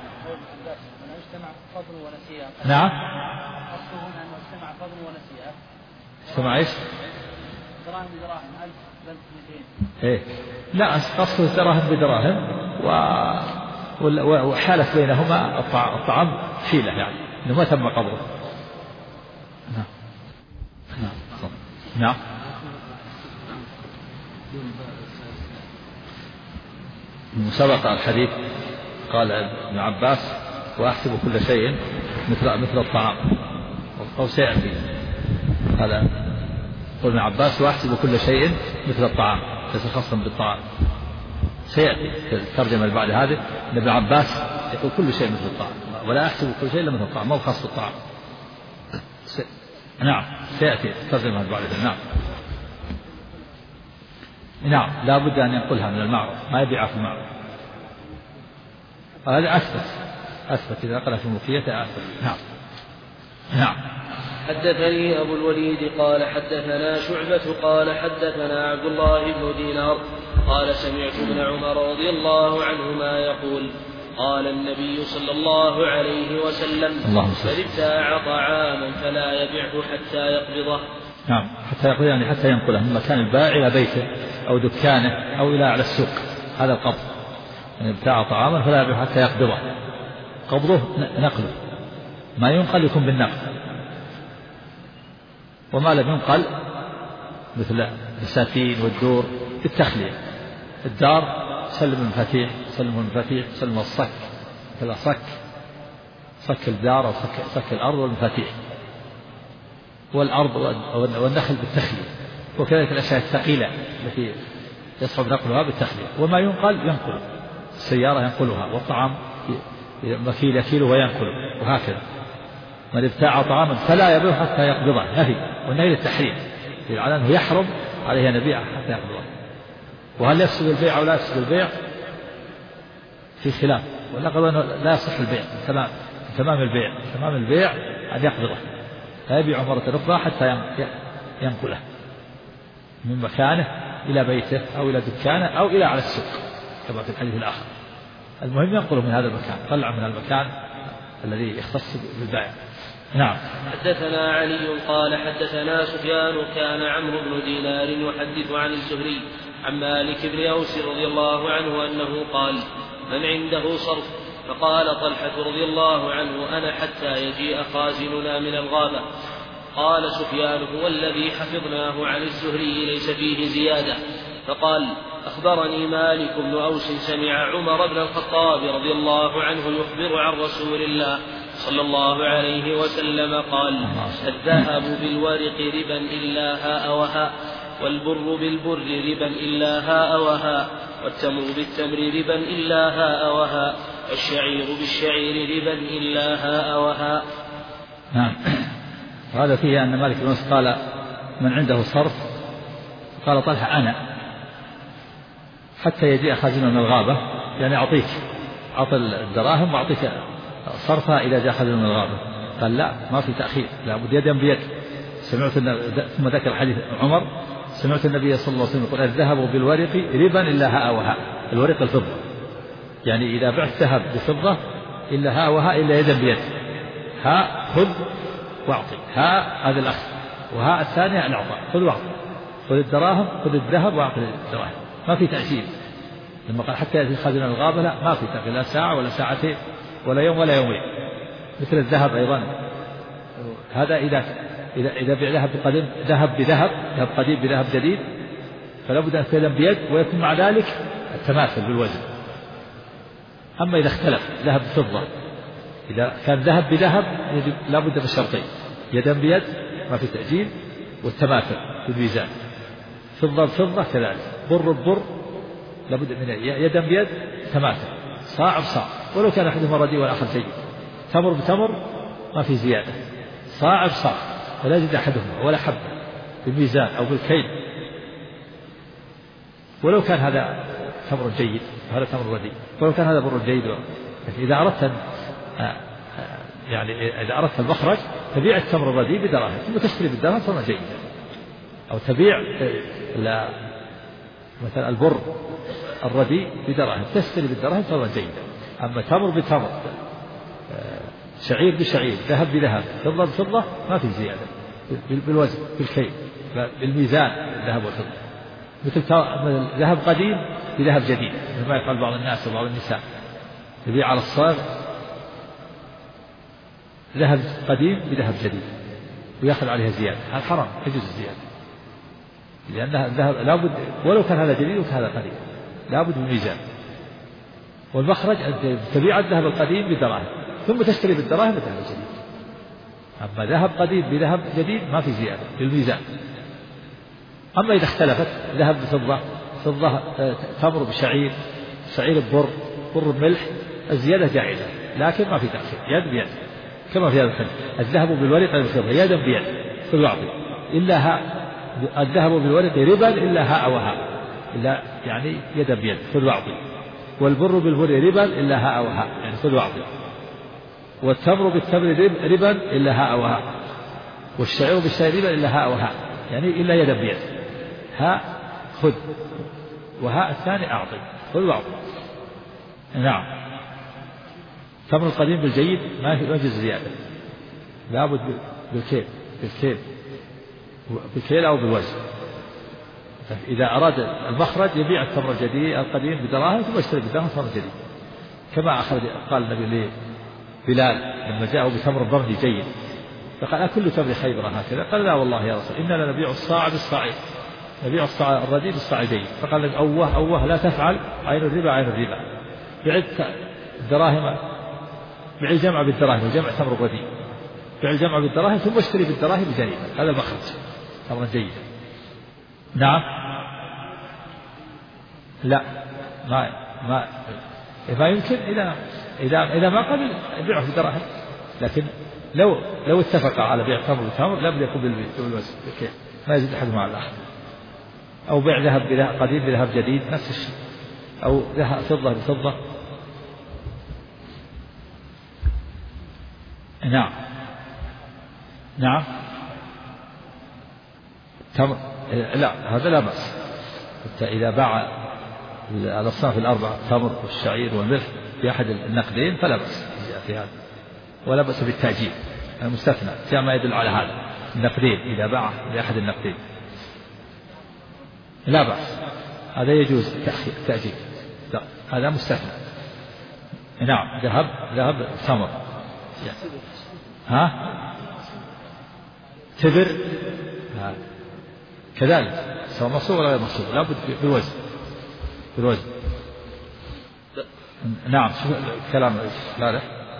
نعم اجتمع ايش؟ دراهم بدراهم 1200. ايه لا قصد الدراهم بدراهم وحالت بينهما الطعام حيلة يعني انه ما تم قبضه. نعم نعم سبق الحديث قال ابن عباس وأحسب كل شيء مثل الطعام أو سيأتي. هذا قول ابن عباس وأحسب كل شيء مثل الطعام ليس خاصا بالطعام. سيأتي في الترجمة اللي بعد هذه أن ابن عباس يقول كل شيء مثل الطعام ولا أحسب كل شيء إلا مثل الطعام ما هو خاص بالطعام. نعم سيأتي الترجمة اللي بعد نعم نعم لا بد أن ينقلها من المعرض ما يبيعها في المعرض. هذا أثبت إذا قال في الملكية أثبت. نعم نعم حدثني أبو الوليد قال حدثنا شعبة قال حدثنا عبد الله بن دينار قال سمعت ابن عمر رضي الله عنهما يقول قال النبي صلى الله عليه وسلم من ابتاع طعاما فلا يبيعه حتى يقبضه. نعم حتى يقبضه يعني حتى ينقله من مكان البائع إلى بيته أو دكانه أو إلى على السوق. هذا القبض من ابتاع طعاما فلا يبيعه حتى يقبضه. قبضه نقله ما ينقل يكون بالنقل وما لم ينقل مثل البساتين والدور بالتخلية. الدار سلم المفاتيح سلم الصك مثل صك الدار أو صك الأرض والمفاتيح والأرض والنخل بالتخلية. وكذلك الأشياء الثقيلة التي يصعب نقلها بالتخلية. وما ينقل ينقل السيارة ينقلها والطعام مكيل يكيله وينقله وهكذا. من ابتاع طعاما فلا يبيعه حتى يقبضه نهي والنهي للتحريم على أنه يحرم عليه أن يبيعه حتى يقبضه. وهل يفسد البيع أو لا يفسد البيع في خلاف والأقرب أنه لا يصح البيع تمام البيع أن يقبضه لا يبيع مرة أخرى حتى ينقله من مكانه إلى بيته أو إلى دكانه أو إلى على السوق كما في الحديث الآخر. المهم ينقله من هذا المكان طلع من المكان الذي يختص بالبيع. نعم حدثنا علي قال حدثنا سفيان كان عمرو بن دينار يحدث عن الزهري عن مالك بن أوس رضي الله عنه أنه قال من عنده صرف فقال طلحة رضي الله عنه أنا حتى يجيء خازننا من الغابة. قال سفيان هو الذي حفظناه عن الزهري ليس فيه زيادة. فقال أخبرني مالك بن أوس سمع عمر بن الخطاب رضي الله عنه يخبر عن رسول الله صلى الله عليه وسلم قال الذهب بالورق ربا إلا هاء وهاء والبر بالبر ربا إلا هاء وهاء والتمر بالتمر ربا إلا هاء وهاء والشعير بالشعير ربا إلا هاء وهاء. نعم هذا فيه أن مالك بن أوس قال من عنده صرف قال طلحة أنا حتى يجيء خازن من الغابة يعني أعطي الدراهم وأعطيك صرفها إذا جاء خازن من الغابة. قال لا ما في تأخير لابد يدا بيد. ثم ذكر حديث عمر سمعت النبي صلى الله عليه وسلم يقول الذهب بالورق ربا إلا هاء وهاء. الورق الفضة يعني إذا بعت ذهب بفضة إلا هاء وهاء إلا يدا بيد. هاء خذ واعطي هاء هذا الأخذ وهاء الثانية الأعطاء خذ واعطي خذ الدراهم خذ الذهب واعطي الدراهم ما في تأجيل. لما قال حتى يأتي خازن الغابة لا ما في تأجيل لا ساعة ولا ساعتين ولا يوم ولا يومين. مثل الذهب أيضا هذا إذا بيع ذهب قديم ذهب بذهب ذهب قديم بذهب جديد فلا بد أن يكون بيد ويكون مع ذلك التماثل بالوزن. أما إذا اختلف ذهب بفضة إذا كان ذهب بذهب لا بد من الشرطين يدا بيد ما في تأجيل والتماثل بالميزان. فضة بفضة كذلك بر ببر لابد من يدا بيد تماثل، صاع بصاع، ولو كان أحدهما رديء والآخر جيد. تمر بتمر ما في زيادة، صاع بصاع ولا يزيد أحدهما ولا حبة بالميزان أو بالكيل، ولو كان هذا تمر جيد وهذا تمر رديء، ولو كان هذا بر جيد. إذا أردت يعني إذا أردت المخرج تبيع التمر الرديء بدراهم ثم تشتري بالدرهم تمر جيد، أو تبيع مثلا البر الرديء بدراهم تشتري بالدراهم تمر جيد. أما تمر بتمر، شعير بشعير، ذهب بذهب، فضة بفضة، ما في زيادة بالوزن بالكيل بالميزان الذهب والفضة، مثل ذهب قديم بذهب جديد مثل ما يفعل بعض الناس وبعض النساء، يبيع على الصاغ ذهب قديم بذهب جديد ويأخذ عليها زيادة، هذا حرام يجوز الزيادة، لأنها الذهب لابد ولو كان هذا جديد وكان هذا قديم لابد من ميزان. والمخرج أن تبيع الذهب القديم بدراهم ثم تشتري بالدراهم الذهب الجديد. أما ذهب قديم بذهب جديد ما في زيادة بالميزان. أما إذا اختلفت ذهب بفضة، فضة تمر بشعير، شعير ببر، بر بملح، الزيادة جائزة لكن ما في تأخير، يد بيد كما في هذا الحديث. الذهب بالورق بالفضة يدا بيد كل يعطي، إلا هاء الذهب بالورق ربا إلا هاء وهاء، إلا يعني يدا بيد كل يعطي. والبر بالبر ربا إلا هاء وهاء يعني كل يعطي. والتمر بالتمر ربا إلا هاء وهاء. والشعير بالشعير ربا إلا هاء وهاء يعني إلا يدا بيد، هاء خذ وهاء الثاني أعطي خذ واعطي. نعم. تمر القديم بالجيد ما يجوز زيادة، لابد بالكيل أو بالوزن. إذا أراد المخرج يبيع التمر الجديد القديم بدراهم ثم يشتري بدراهم تمر جديد، كما قال النبي لبلال لما جاءوا بتمر برني جيد فقال أكل تمر خيبر هكذا؟ قال لا والله يا رسول إننا نبيع الصاع بالصاع، نبيع الصاع الرديء بالصاع جيد. فقال أوه لا تفعل، عين الربا عين الربا، بعت الدراهم، بيع الجمع بالدراهم والجمع تمر الرديء، بيع الجمع بالدراهم ثم اشتري بالدراهم بجريمة، هذا مخرج تمر جيد. نعم. لا ما يمكن إذا ما قبل يبيعه بالدراهم، لكن لو اتفق على بيع تمر بتمر لم يكن بالوزن ما يزيد أحد مع الآخر. أو بيع ذهب قديم بذهب جديد نفس الشيء، أو ذهب فضة بفضة. نعم تمر لا هذا لا بأس. إذا باع الأصناف الأربعة التمر والشعير والملح في أحد النقدين فلا بأس في هذا، ولا بأس بالتأجيل المستثنى جاء ما يدل على هذا. النقدين إذا باع لأحد النقدين لا بأس، هذا يجوز التأجيل، هذا مستثنى. نعم. ذهب تمر تبر كذلك سواء مصروف ولا غير مصروف لابد بالوزن. نعم. كلام لا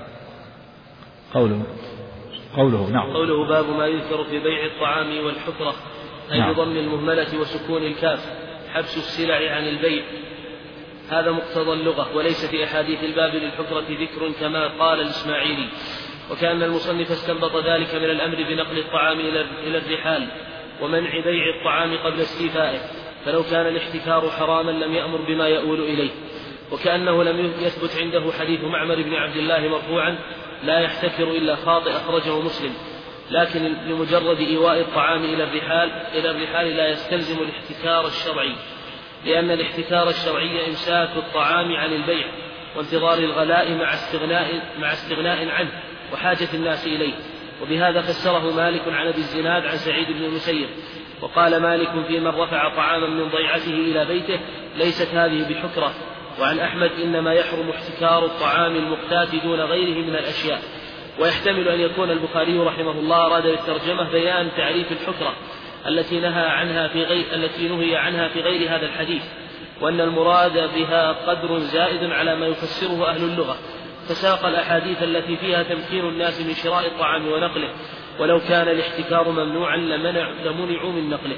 قوله نعم. قوله باب ما يذكر في بيع الطعام والحفرة أي نعم. بضم المهملة وسكون الكاف، حبس السلع عن البيع، هذا مقتضى اللغة، وليس في أحاديث الباب للحفرة ذكر كما قال الإسماعيلي. وكأن المصنف استنبط ذلك من الأمر بنقل الطعام إلى الرحال ومنع بيع الطعام قبل استيفائه، فلو كان الاحتكار حراما لم يأمر بما يؤول إليه. وكأنه لم يثبت عنده حديث معمر بن عبد الله مرفوعا لا يحتكر إلا خاطئ أخرجه مسلم، لكن لمجرد إيواء الطعام إلى الرحال لا يستلزم الاحتكار الشرعي، لأن الاحتكار الشرعي إمساك الطعام عن البيع وانتظار الغلاء مع استغناء عنه وحاجة الناس إليه. وبهذا فسره مالك عن أبي الزناد عن سعيد بن المسيب. وقال مالك في من رفع طعاما من ضيعته إلى بيته ليست هذه بحكرة. وعن أحمد إنما يحرم احتكار الطعام المقتات دون غيره من الأشياء. ويحتمل أن يكون البخاري رحمه الله أراد بالترجمة بيان تعريف الحكرة التي نهي عنها في غير هذا الحديث، وأن المراد بها قدر زائد على ما يفسره أهل اللغة، فساق الأحاديث التي فيها تمكين الناس من شراء الطعام ونقله، ولو كان الاحتكار ممنوعا لمنعوا من نقله.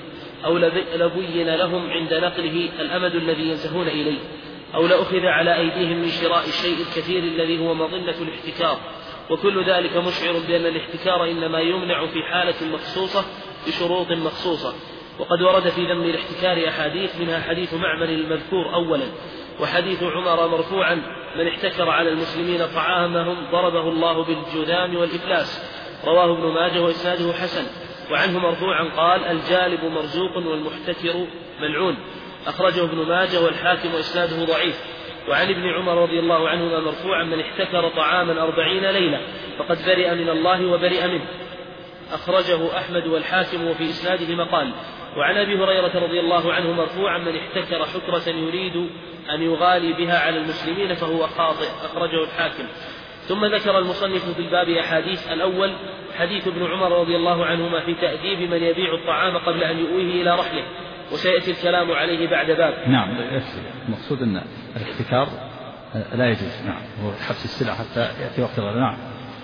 أو لبين لهم عند نقله الأمد الذي ينتهون إليه، أو لأخذ على أيديهم من شراء الشيء الكثير الذي هو مظنة الاحتكار. وكل ذلك مشعر بأن الاحتكار إنما يمنع في حالة مخصوصة بشروط مخصوصة. وقد ورد في ذم الاحتكار أحاديث، منها حديث معمر المذكور أولا، وحديث عمر مرفوعا: من احتكر على المسلمين طعامهم ضربه الله بالجذام والإفلاس، رواه ابن ماجه وإسناده حسن. وعنه مرفوعا قال: الجالب مرزوق والمحتكر ملعون، أخرجه ابن ماجه والحاكم وإسناده ضعيف. وعن ابن عمر رضي الله عنهما مرفوعا: من احتكر طعاما 40 ليلة فقد برئ من الله وبرئ منه، أخرجه أحمد والحاكم وفي إسناده مقال. وعن أبي هريرة رضي الله عنه مرفوعا: من احتكر حكرة يريد أن يغالي بها على المسلمين فهو خاطئ، أخرجه الحاكم. ثم ذكر المصنف في الباب أحاديث. الأول حديث ابن عمر رضي الله عنهما في تأديب من يبيع الطعام قبل أن يؤويه إلى رحله، وسيأتي الكلام عليه بعد باب. نعم، المقصود أن الاحتكار لا يجوز. نعم، هو حبس السلع حتى يأتي وقت الغد. نعم.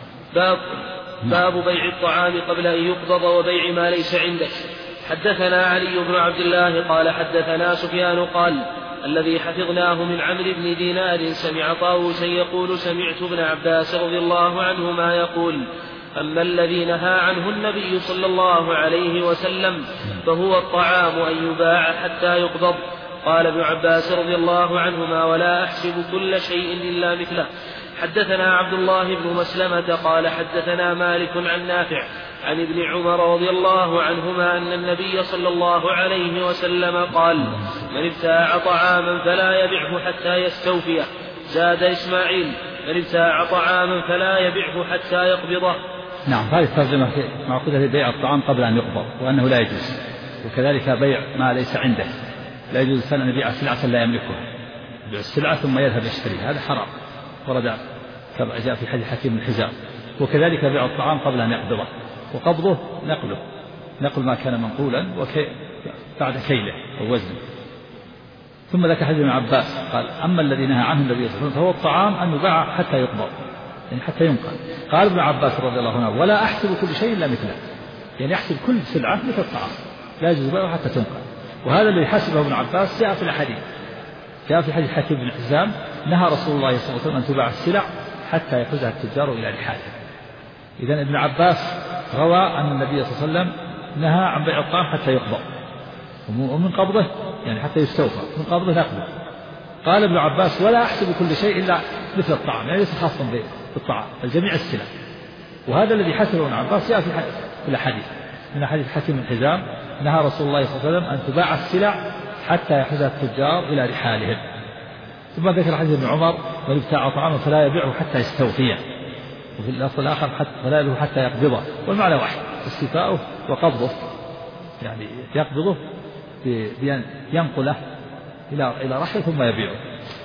باب بيع الطعام قبل أن يقبض وبيع ما ليس عندك. حدثنا علي بن عبد الله قال حدثنا سفيان قال: الذي حفظناه من عمرو بن دينار سمع طاووسا يقول: سمعت ابن عباس رضي الله عنهما يقول: أما الذي نهى عنه النبي صلى الله عليه وسلم فهو الطعام أن يباع حتى يقبض. قال ابن عباس رضي الله عنهما: ولا أحسب كل شيء إلا مثله. حدثنا عبد الله بن مسلمة قال حدثنا مالك عن نافع عن ابن عمر رضي الله عنهما أن النبي صلى الله عليه وسلم قال: من ابتاع طعاما فلا يبعه حتى يستوفيه. زاد إسماعيل: من ابتاع طعاما فلا يبعه حتى يقبضه. نعم، هذه الترجمة معقودة في بيع الطعام قبل أن يقبض، وأنه لا يجوز. وكذلك بيع ما ليس عنده، لا يجوز أن يبيع سلعة لا يملكها، يبيع السلعة ثم يذهب يشتريها، هذا حرام، ورد كما جاء في حديث حكيم بن حزام. وكذلك بيع الطعام قبل أن يقبضه، وقبضه نقل ما كان منقولا بعد كيله ووزنه. ثم ذكر حديث ابن عباس قال: أما الذي نهى عنه النبي صلى الله عليه وسلم فهو الطعام أن يباع حتى يقبض، يعني حتى ينقل. قال ابن عباس رضي الله عنه: ولا أحسب كل شيء إلا مثله، يعني يحسب كل سلعة مثل الطعام، لا يجوز بيعه حتى تنقل. وهذا الذي حسبه ابن عباس جاء في الحديث، جاء في حديث حكيم بن حزام: نهى رسول الله صلى الله عليه وسلم أن تباع السلع حتى يحوزها التجار إلى رحالها. إذن ابن عباس روى أن النبي صلى الله عليه وسلم نهى عن بيع الطعام حتى يقبض، ومن قبضه يعني حتى يستوفى، من قبضه نقبض. قال ابن عباس: ولا أحسب كل شيء إلا مثل الطعام، يعني ليس خاصا بالطعام، الجميع السلع. وهذا الذي حسبه ابن عباس جاء في الحديث، من حديث حكيم بن حزام: نهى رسول الله صلى الله عليه وسلم أن تباع السلع حتى يحوزها التجار إلى رحالهم. ثم ذكر حديث ابن عمر: من ابتاع طعاما فلا يبيعه حتى يستوفيه، وفي اللفظ الآخر فلا يبيعه حتى يقبضه، والمعنى واحد: استيفاؤه وقبضه، يعني يقبضه بأن ينقله إلى رحله ثم يبيعه.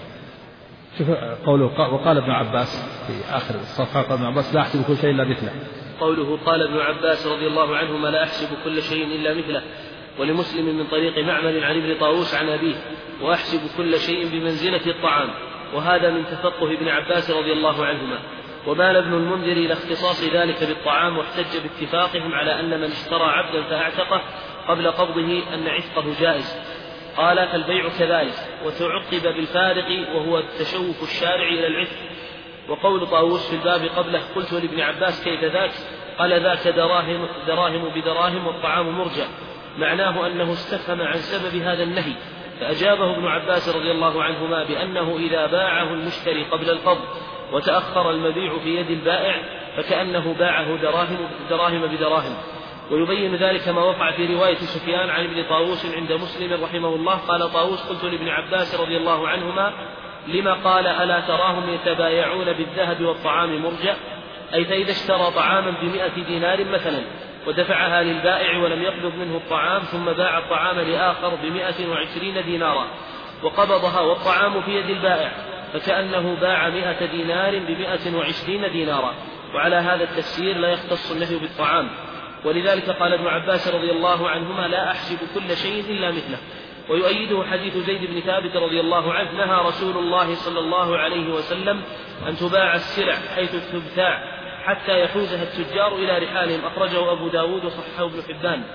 شوف قوله: وقال ابن عباس في آخر الصفحة، قال ابن عباس: لا أحسب كل شيء إلا مثله. قوله قال ابن عباس رضي الله عنهما: لا أحسب كل شيء إلا مثله. ولمسلم من طريق معمر عن ابن طاووس عن أبيه: وأحسب كل شيء بمنزلة الطعام. وهذا من تفقه ابن عباس رضي الله عنهما. ومال ابن المنذر إلى اختصاص ذلك بالطعام، واحتج باتفاقهم على أن من اشترى عبدا فأعتقه قبل قبضه أن عتقه جائز. قال: فالبيع كذلك. وتعقب بالفارق وهو التشوف الشارع إلى العتق. وقول طاووس في الباب قبله: قلت لابن عباس: كيف ذاك؟ قال: ذاك دراهم بدراهم والطعام مرجع. معناه أنه استفهم عن سبب هذا النهي، فأجابه ابن عباس رضي الله عنهما بأنه إذا باعه المشتري قبل القبض وتأخر المبيع في يد البائع فكأنه باعه دراهم بدراهم. ويبين ذلك ما وقع في رواية سفيان عن ابن طاووس عند مسلم رحمه الله. قال طاووس: قلت لابن عباس رضي الله عنهما: لما؟ قال: ألا تراهم يتبايعون بالذهب والطعام مرجع؟ أي فإذا اشترى طعاما ب100 دينار مثلا ودفعها للبائع ولم يقبض منه الطعام، ثم باع الطعام لآخر ب120 دينارا وقبضها والطعام في يد البائع، فكأنه باع 100 دينار ب120 دينارا. وعلى هذا التفسير لا يختص النهي بالطعام. ولذلك قال ابن عباس رضي الله عنهما: لا أحسب كل شيء إلا مثله. ويؤيده حديث زيد بن ثابت رضي الله عنه: نهى رسول الله صلى الله عليه وسلم أن تباع السلع حيث تبتاع حتى يحوزها التجار إلى رحالهم، أخرجه أبو داود وصححه ابن حبان.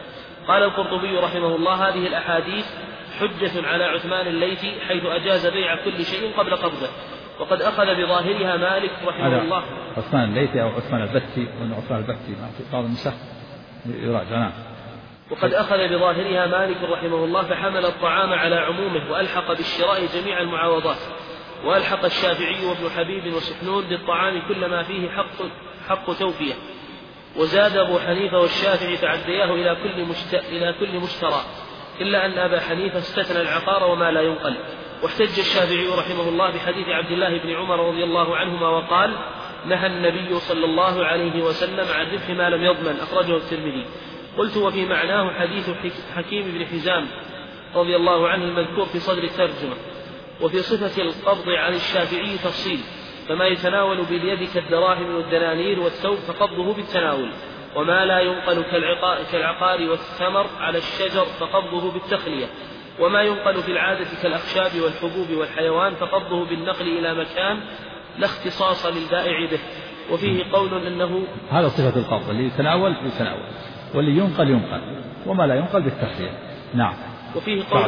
قال القرطبي رحمه الله: هذه الأحاديث حجة على عثمان الليثي حيث أجاز بيع كل شيء قبل قبضه، وقد أخذ بظاهرها مالك رحمه الله. عثمان الليثي أو عثمان البتي، وأن عثمان البتي ما في بعض النسخ يراجع. وقد أخذ بظاهرها مالك رحمه الله فحمل الطعام على عمومه وألحق بالشراء جميع المعاوضات، وألحق الشافعي وابن حبيب وسحنون بالطعام كل ما فيه حق توفية، وزاد أبو حنيفة والشافعي فعدياه إلى كل مشترى، إلا أن أبا حنيفة استثنى العقار وما لا ينقل. واحتج الشافعي رحمه الله بحديث عبد الله بن عمر رضي الله عنهما وقال: نهى النبي صلى الله عليه وسلم عن ربح ما لم يضمن، أخرجه الترمذي. قلت: وفي معناه حديث حكيم بن حزام رضي الله عنه المذكور في صدر الترجمة. وفي صفة القبض عن الشافعي تفصيل، فما يتناول باليد كالدراهم والدنانير والثوب فقبضه بالتناول، وما لا ينقل كالعقار والثمر على الشجر فقبضه بالتخلية، وما ينقل في العادة كالأخشاب والحبوب والحيوان فقبضه بالنقل إلى مكان لا اختصاص للبائع به. وفيه قول أنه هذا صفة القبض، اللي يتناول واللي ينقل وما لا ينقل بالتخلية. نعم. وفيه قول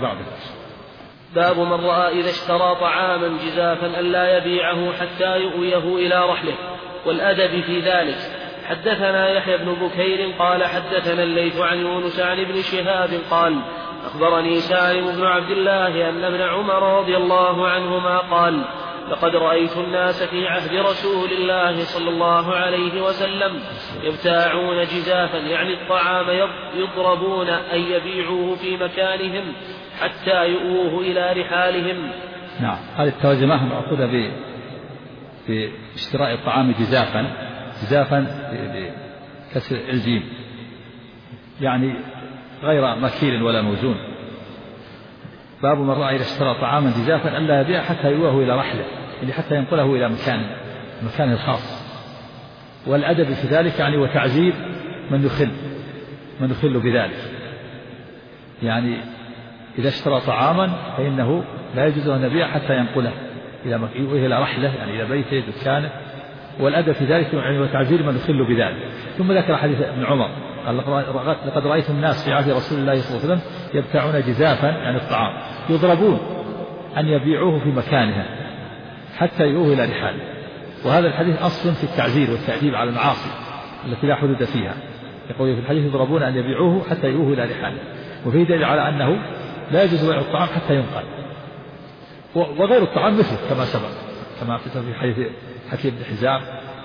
باب من رأى إذا اشترى طعاما جزافا ألا يبيعه حتى يؤويه إلى رحله، والأدب في ذلك. حدثنا يحيى بن بكير قال حدثنا الليث عن يونس عن ابن شهاب قال: أخبرني سالم بن عبد الله أن ابن عمر رضي الله عنهما قال: لقد رأيت الناس في عهد رسول الله صلى الله عليه وسلم يبتاعون جزافا، يعني الطعام، يضربون أن يبيعوه في مكانهم حتى يؤوه إلى رحالهم. نعم. هذه الترجمة مأخوذة باشتراء الطعام جزافا بكسر الجيم، يعني غير مكيل ولا موزون. باب من رأى إذا اشترى طعاما جزافا ألا يبيع حتى يؤوه إلى رحله، يعني حتى ينقله إلى مكان الخاص. والأدب في ذلك يعني وتعزير من يخل بذلك، يعني إذا اشترى طعاما فإنه لا يجوز أن يبيع حتى ينقله إلى رحله، يعني إلى بيته دكانه. والأدب في ذلك يعني وتعزير من يخل بذلك. ثم ذكر حديث ابن عمر قال: لقد رأيت الناس في عهد رسول الله صلى الله عليه وسلم يبتاعون جزافا، يعني الطعام، يضربون أن يبيعوه في مكانها حتى يؤوه إلى رحاله. وهذا الحديث أصل في التعزير والتأديب على المعاصي التي لا حدود فيها. يقول في الحديث: يضربون أن يبيعوه حتى يؤوه إلى رحاله. وفيه دليل على أنه لا يجوز بيع الطعام حتى ينقل، وغير الطعام مثله كما في حديث حكيم بن حزام،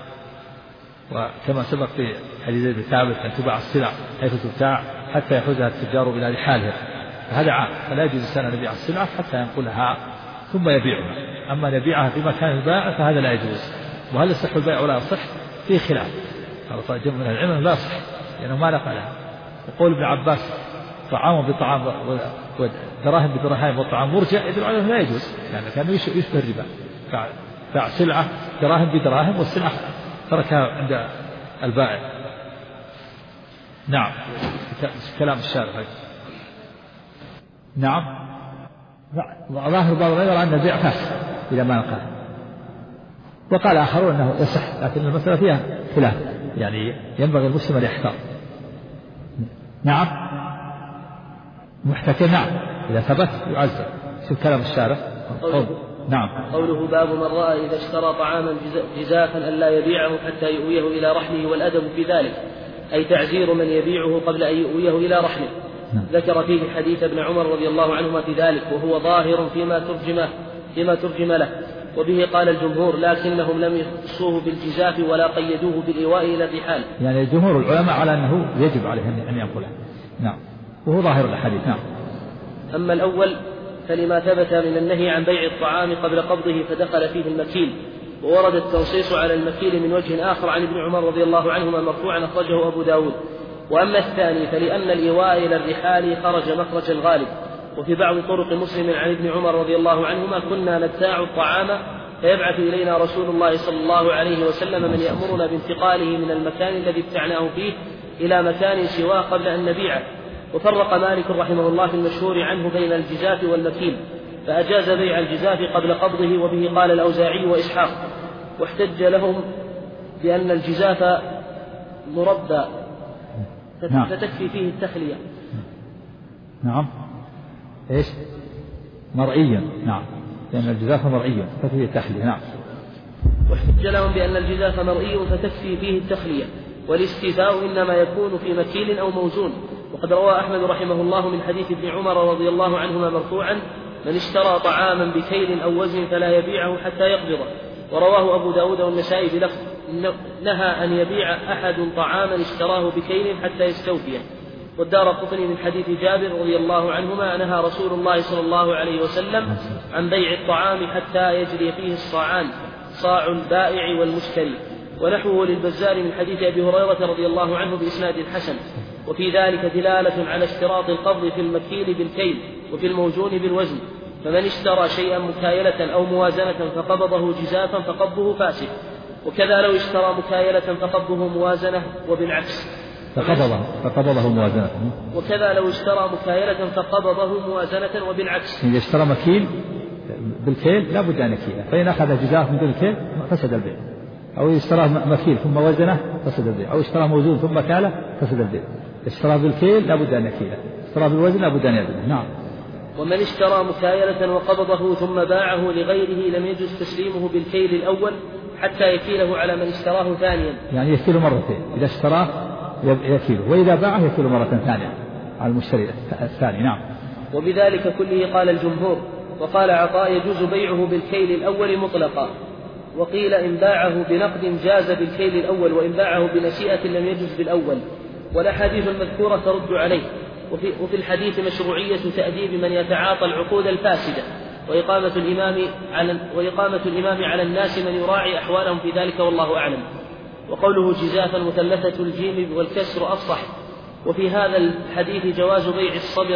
وكما سبق في حديث زيد بن ثابت أن تباع السلع حيث تبتاع حتى يحوزها التجار إلى رحالها. فهذا عام، فلا يجوز الإنسان أن يبيع السلعة حتى ينقلها ثم يبيعها. أما أن يبيعها في مكان البائع فهذا لا يجوز. وهل يصح البيع ولا يصح؟ فيه خلاف. قال جمع من العلم لا يصح لأنه ما نقلها. يقول ابن عباس: طعام بطعام ودراهم بدراهم والطعام مرجع، يدل على أنه لا يجوز، يعني كان يشبه الربا. باع سلعة دراهم بدراهم والسلعة تركها عند البائع. نعم. كلام الشارع. نعم. ظاهر بعض غير أن البيع فاسد إذا ما نقل، وقال آخرون أنه يصح، لكن المسألة فيها خلاف، يعني ينبغي المسلم أن يحتاط. نعم. محتكر. نعم. إذا ثبت يعزل. شوف كلام الشارع. نعم. قوله: باب من رأى إذا اشترى طعاما جزافا ألا يبيعه حتى يؤويه إلى رحله، والأدب في ذلك أي تعزير من يبيعه قبل أن يؤويه إلى رحله. ذكر فيه حديث ابن عمر رضي الله عنهما في ذلك، وهو ظاهر فيما ترجم له، وبه قال الجمهور، لكنهم لم يخصوه بالجزاف ولا قيدوه بالإيواء إلى الرحال. يعني جمهور العلماء على أنه يجب عليه أن ينقله. نعم. وهو ظاهر الحديث. نعم. أما الأول فلما ثبت من النهي عن بيع الطعام قبل قبضه فدخل فيه المكيل، وورد التنصيص على المكيل من وجه آخر عن ابن عمر رضي الله عنهما مرفوعا أخرجه أبو داود. وأما الثاني فلأن الإيواء إلى الرحال خرج مخرج الغالب. وفي بعض طرق مسلم عن ابن عمر رضي الله عنهما: كنا نبتاع الطعام فيبعث إلينا رسول الله صلى الله عليه وسلم من يأمرنا بانتقاله من المكان الذي ابتعناه فيه إلى مكان سواه قبل أن نبيعه. وفرق مالك رحمه الله في المشهور عنه بين الجزاف والمكيل، فأجاز بيع الجزاف قبل قبضه، وبه قال الأوزاعي وإسحاق. واحتج لهم بأن الجزاف مربى نعم. فتكفي فيه التخلية. نعم. إيش؟ مرئيا. نعم، لأن الجزاف مرئي فتكفي التخلية. نعم. واحتج لهم بأن الجزاف مرئي فتكفي فيه التخلية، والاستيفاء إنما يكون في مكيل أو موزون. وقد روى أحمد رحمه الله من حديث ابن عمر رضي الله عنهما مرفوعا: من اشترى طعاما بكيل أو وزن فلا يبيعه حتى يقبضه. ورواه أبو داود والنسائي بلفظ: نهى أن يبيع أحد طعاما اشتراه بكيل حتى يستوفيه. والدارقطني من حديث جابر رضي الله عنهما: نهى رسول الله صلى الله عليه وسلم عن بيع الطعام حتى يجري فيه الصاعان، صاع البائع والمشتري. ونحوه للبزار من حديث أبي هريرة رضي الله عنه بإسناد حسن. وفي ذلك دلالة على اشتراط القبض في المكيل بالكيل وفي الموزون بالوزن. فمن اشترى شيئا مكايلة أو موازنة فقبضه جزافا فقبضه فاسد، وكذا لو اشترى مكايلة فقبضه موازنة وبالعكس. فقبضه موازنة. وكذا لو اشترى مكايلة فقبضه موازنة وبالعكس. إذا اشترى مكيل بالكيل لا بد أن يكيله، فإن أخذ جزاف من دون الكيل فسد البيع، أو اشترى مكيل ثم وزنه فسد البيع، أو اشترى موزون ثم كاله فسد البيع. اشترى بالكيل لا بد أن يكيله، اشترى بالوزن لا بد أن يزنه. نعم. ومن اشترى مكايلة وقبضه ثم باعه لغيره لم يجوز تسليمه بالكيل الأول حتى يكيله على من اشتراه ثانيا. يعني يكيله مرتين، إذا اشتراه يكيله، وإذا باعه يكيله مرة ثانية على المشتري الثاني. نعم. وبذلك كله قال الجمهور. وقال عطاء: يجوز بيعه بالكيل الأول مطلقا. وقيل إن باعه بنقد جاز بالكيل الأول، وإن باعه بنسيئة لم يجوز بالأول. والأحاديث المذكورة ترد عليه. وفي الحديث مشروعية تأديب من يتعاطى العقود الفاسدة، وإقامة الإمام على الناس من يراعي أحوالهم في ذلك، والله أعلم. وقوله جزافا مثلثة الجيم والكسر أفصح. وفي هذا الحديث جواز بيع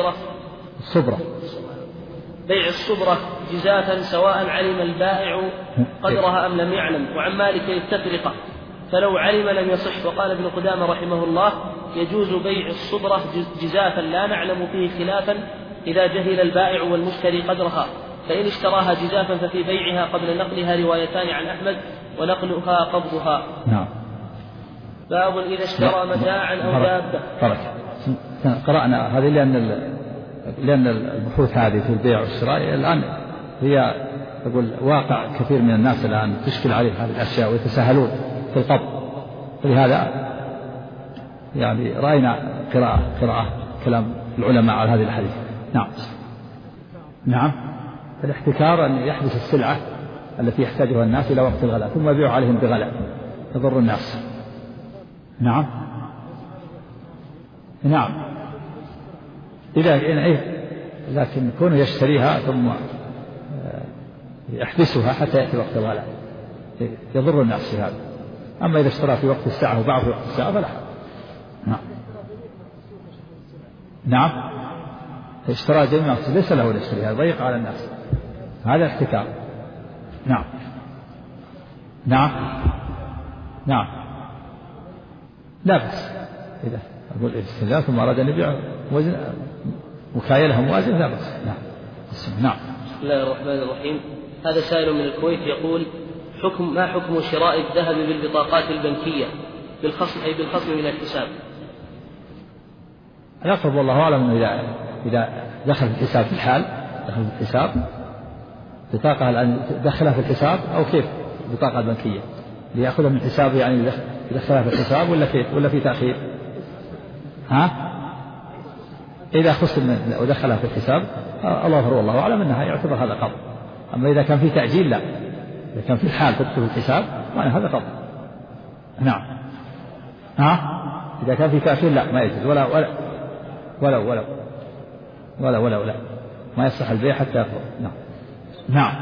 بيع الصبرة جزافا سواء علم البائع قدرها أم لم يعلم. وعن مالك التفرقة، فلو علم لم يصح. وقال ابن قدامة رحمه الله: يجوز بيع الصبرة جزافا لا نعلم فيه خلافا إذا جهل البائع والمشتري قدرها، فإن اشتراها جزافا ففي بيعها قبل نقلها روايتان عن أحمد، ونقلها قبضها. نعم. باب إذا اشترى متاعا أو دابة. قرأنا هذه لأن البحوث هذه في البيع والشراء الآن هي تقول واقع كثير من الناس الآن تشكل عليه هذه الأشياء ويتساهلون في القبض. ولهذا يعني رأينا قراءة كلام العلماء على هذه الحديث. نعم. الاحتكار أن يحبس السلعة التي يحتاجها الناس إلى وقت الغلاء ثم يبيع عليهم بغلاء يضر الناس. نعم. لكن كونه يشتريها ثم يحبسها حتى يأتي وقت الغلاء يضر الناس في هذا. أما إذا اشترى في وقت الساعة وباع في وقت الساعة فلا. نعم. اشترى جميع ليس له يشتريها، ضيق على الناس، هذا احتكار. نعم. لا بأس إذا أقول الاستهلاك ثم أراد أن يبيع وزن مكايلها موازن لا بأس. نعم. بسم الله الرحمن الرحيم. هذا سائل من الكويت يقول: ما حكم شراء الذهب بالبطاقات البنكية بالخصم من الحساب؟ الأقرب والله أعلم إذا دخل في الحساب في الحال، دخل في الحساب بطاقة الآن دخلها في الحساب أو كيف بطاقة البنكية ليأخذها من الحساب، يعني يدخلها في الحساب ولا كيف ولا في تأخير؟ إذا خصم ودخلها في الحساب الله أعلم أنها يعتبر هذا قبض. أما إذا كان في تأجيل لا، إذا كان في الحال تدخل في الحساب معنى هذا قبض. نعم. إذا كان في تأخير لا ما يجوز ولا ما يصح البيع حتى يقبض. نعم.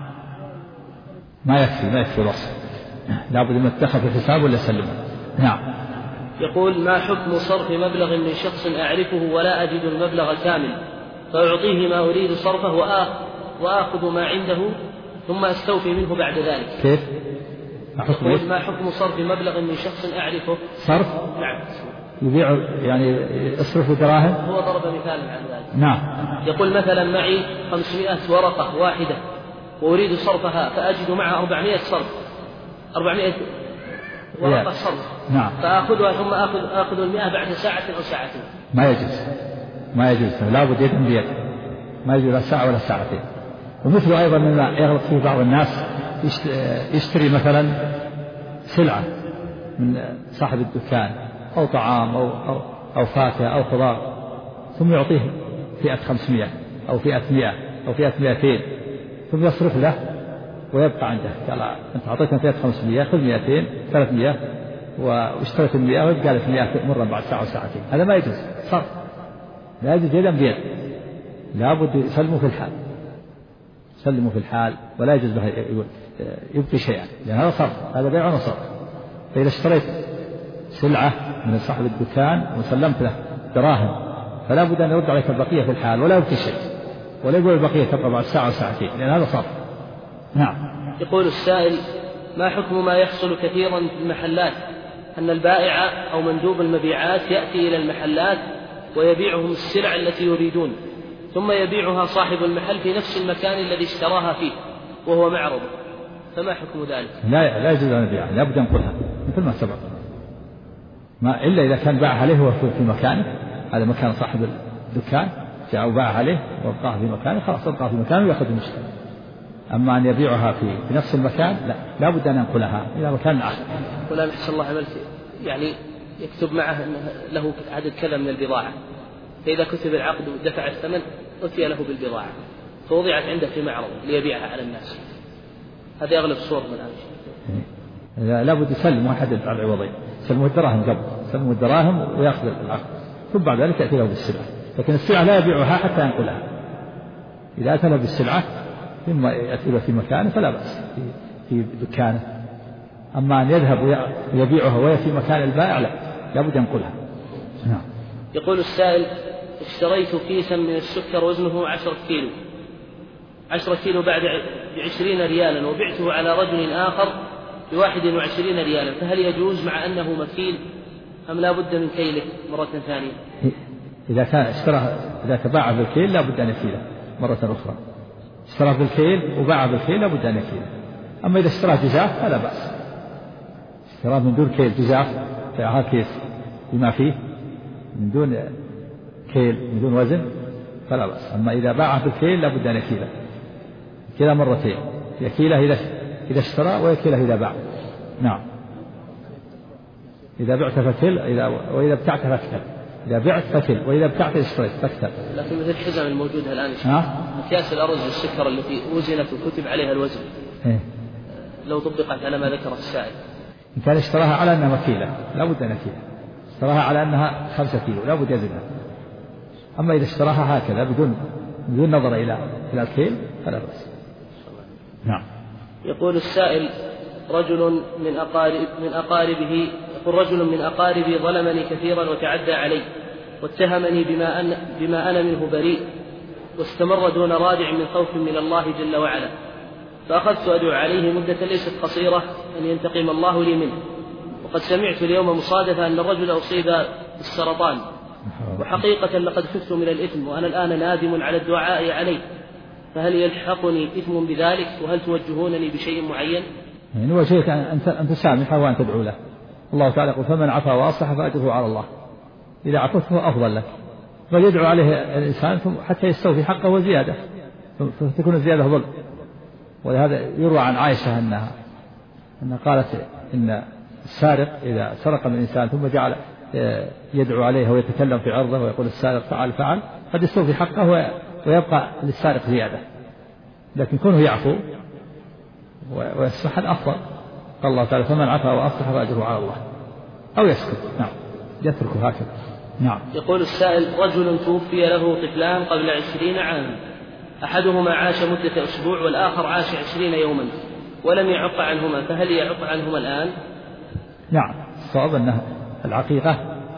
ما يكفي الوصف، لابد من الدخل في الحساب ولا يسلمه. نعم. يقول: ما حكم صرف مبلغ من شخص أعرفه ولا أجد المبلغ كامل فأعطيه ما أريد صرفه وآخذ ما عنده ثم أستوفي منه بعد ذلك؟ كيف؟ ما حكم صرف مبلغ من شخص أعرفه؟ صرف؟ نعم. يبيع يعني يصرف دراهم؟ هو ضرب مثال عن ذلك. نعم. يقول: مثلا معي 500 ورقة واحدة وأريد صرفها فأجد معها 400 صرف، 400 ورقة صرف. نعم. فآخذها ثم آخذ 100 بعد ساعة أو ساعتين. ما يجوز لا بد يد بيد، ما يجوز لا ساعة ولا ساعتين. ومثل أيضا مما يغلط فيه بعض الناس يشتري مثلا سلعة من صاحب الدكان أو طعام أو فاكهة أو خضار، ثم يعطيه فئة 500 أو فئة 100 أو فئة 200، ثم يصرف له ويبقى عنده. قال أنت أعطيتنا فئة 500 خذ 200 300 واشتريت 100 ويبقى لك 100 مرة بعد ساعة وساعتين. هذا ما يجوز صرف، لا يجوز يدا بيد، لا بد يسلموا في الحال ولا يجوز له يبقي شيئا، لأن هذا صرف، هذا بيع وصرف. فإذا اشتريت سلعة من صاحب الدكان وسلمت له دراهم فلا بد أن يرد عليك البقية في الحال ولا يبقي شيء، ولا يقول البقية تبقى بعد ساعة وساعتين، لأن هذا صرف. نعم. يقول السائل: ما حكم ما يحصل كثيرا في المحلات أن البائع أو مندوب المبيعات يأتي إلى المحلات ويبيعهم السلع التي يريدون، ثم يبيعها صاحب المحل في نفس المكان الذي اشتراها فيه وهو معرض، فما حكم ذلك؟ لا يجوز أن يبيعها، لا بد أن ينقلها مثل ما سبق، ما إلا إذا كان باع عليه هو في مكانه، هذا مكان صاحب الدكان جاء وباع عليه وابقاه في مكانه، خلاص ابقاه في مكانه ويأخذ المشتري. أما أن يبيعها في نفس المكان لا بد أن ينقلها إلى مكان آخر. ولا أحسن الله عملت، يعني يكتب معه له عدد كذا من البضاعة، فإذا كتب العقد ودفع الثمن أتي له بالبضاعة فوضعت عنده في معرض ليبيعها على الناس. هذا أغلب الصور من الآن. لا بد يسلم واحد على العوضين، يسلمه الدراهم قبل، يسلمه الدراهم ويأخذ العقد، ثم بعد ذلك يأتي له بالسلعة. لكن السلعة لا يبيعها حتى ينقلها. إذا أتى له بالسلعة ثم يأتي له في مكانه فلا بأس في دكانه. أما أن يذهب ويبيعها وهي في مكان البائع لا بد ينقلها. نعم. يقول السائل: اشتريت كيسا من السكر وزنه 10 كيلو بعد 20 ريالا وبعته على رجل آخر ب21 ريالا، فهل يجوز مع أنه مكيل أم لا بد من كيله مرة ثانية؟ إذا تباع بالكيل لا بد أن يكيله مرة أخرى. اشترى بالكيل وباع بالكيل لا بد أن يكيله. أما إذا اشترى جزاف فلا بأس، اشترى من دون كيل جزاف باعها كيس بما فيه من دون كيل من دون وزن فلا بأس. أما إذا باعه بالكيل لا بد أن يكيله كلا مرتين، يكيله إذا اشترى ويكيله إذا باع. نعم. إذا بعت فكل وإذا ابتعت فاكتل، إذا بعت فكل وإذا ابتعت اشتريت فاكتل. لكن مثل الحزم الموجودة الآن أكياس الأرز والسكر التي وزنت وكتب عليها الوزن لو طبقت على ما ذكر السائل، إن كان اشتراها على أنها مكيلة لا بد أن يكيلها، اشتراها على أنها 5 كيلو لا بد يزنها. أما إذا اشتراها هكذا بدون نظر إلى الكيل فلا بأس. نعم. يقول السائل: رجل من أقاربي ظلمني كثيرا وتعدى علي واتهمني بما أنا منه بريء، واستمر دون رادع من خوف من الله جل وعلا، فأخذت أدعو عليه مدة ليست قصيرة أن ينتقم الله لي منه، وقد سمعت اليوم مصادفة أن الرجل أصيب بالسرطان، وحقيقة لقد خفت من الإثم وأنا الآن نادم على الدعاء عليه، فهل يلحقني إثم بذلك؟ وهل توجهونني بشيء معين؟ يعني وجهك أن تسامحه وأن تدعو له. الله تعالى يقول: فمن عفا وأصلح فأجره على الله. إذا عفوت فهو أفضل لك، بل يدعو عليه الإنسان حتى يستوفي حقه وزيادة، فتكون الزيادة ظلم. ولهذا يروى عن عائشة أنها قالت إن السارق إذا سرق من الإنسان ثم جعل يدعو عليه ويتكلم في عرضه ويقول السارق فعل قد يستوفي حقه ويبقى للسارق زيادة، لكن كونه يعفو ويصلح الأفضل. قال الله تعالى: فمن عفا وأصلح فأجره على الله، أو يسكت. نعم، يتركه هكذا. نعم. يقول السائل: رجل توفي له طفلان قبل 20 عاما، أحدهما عاش مدة أسبوع والآخر عاش 20 يوما ولم يعق عنهما، فهل يعق عنهما الآن؟ نعم، الصواب أن العقيقة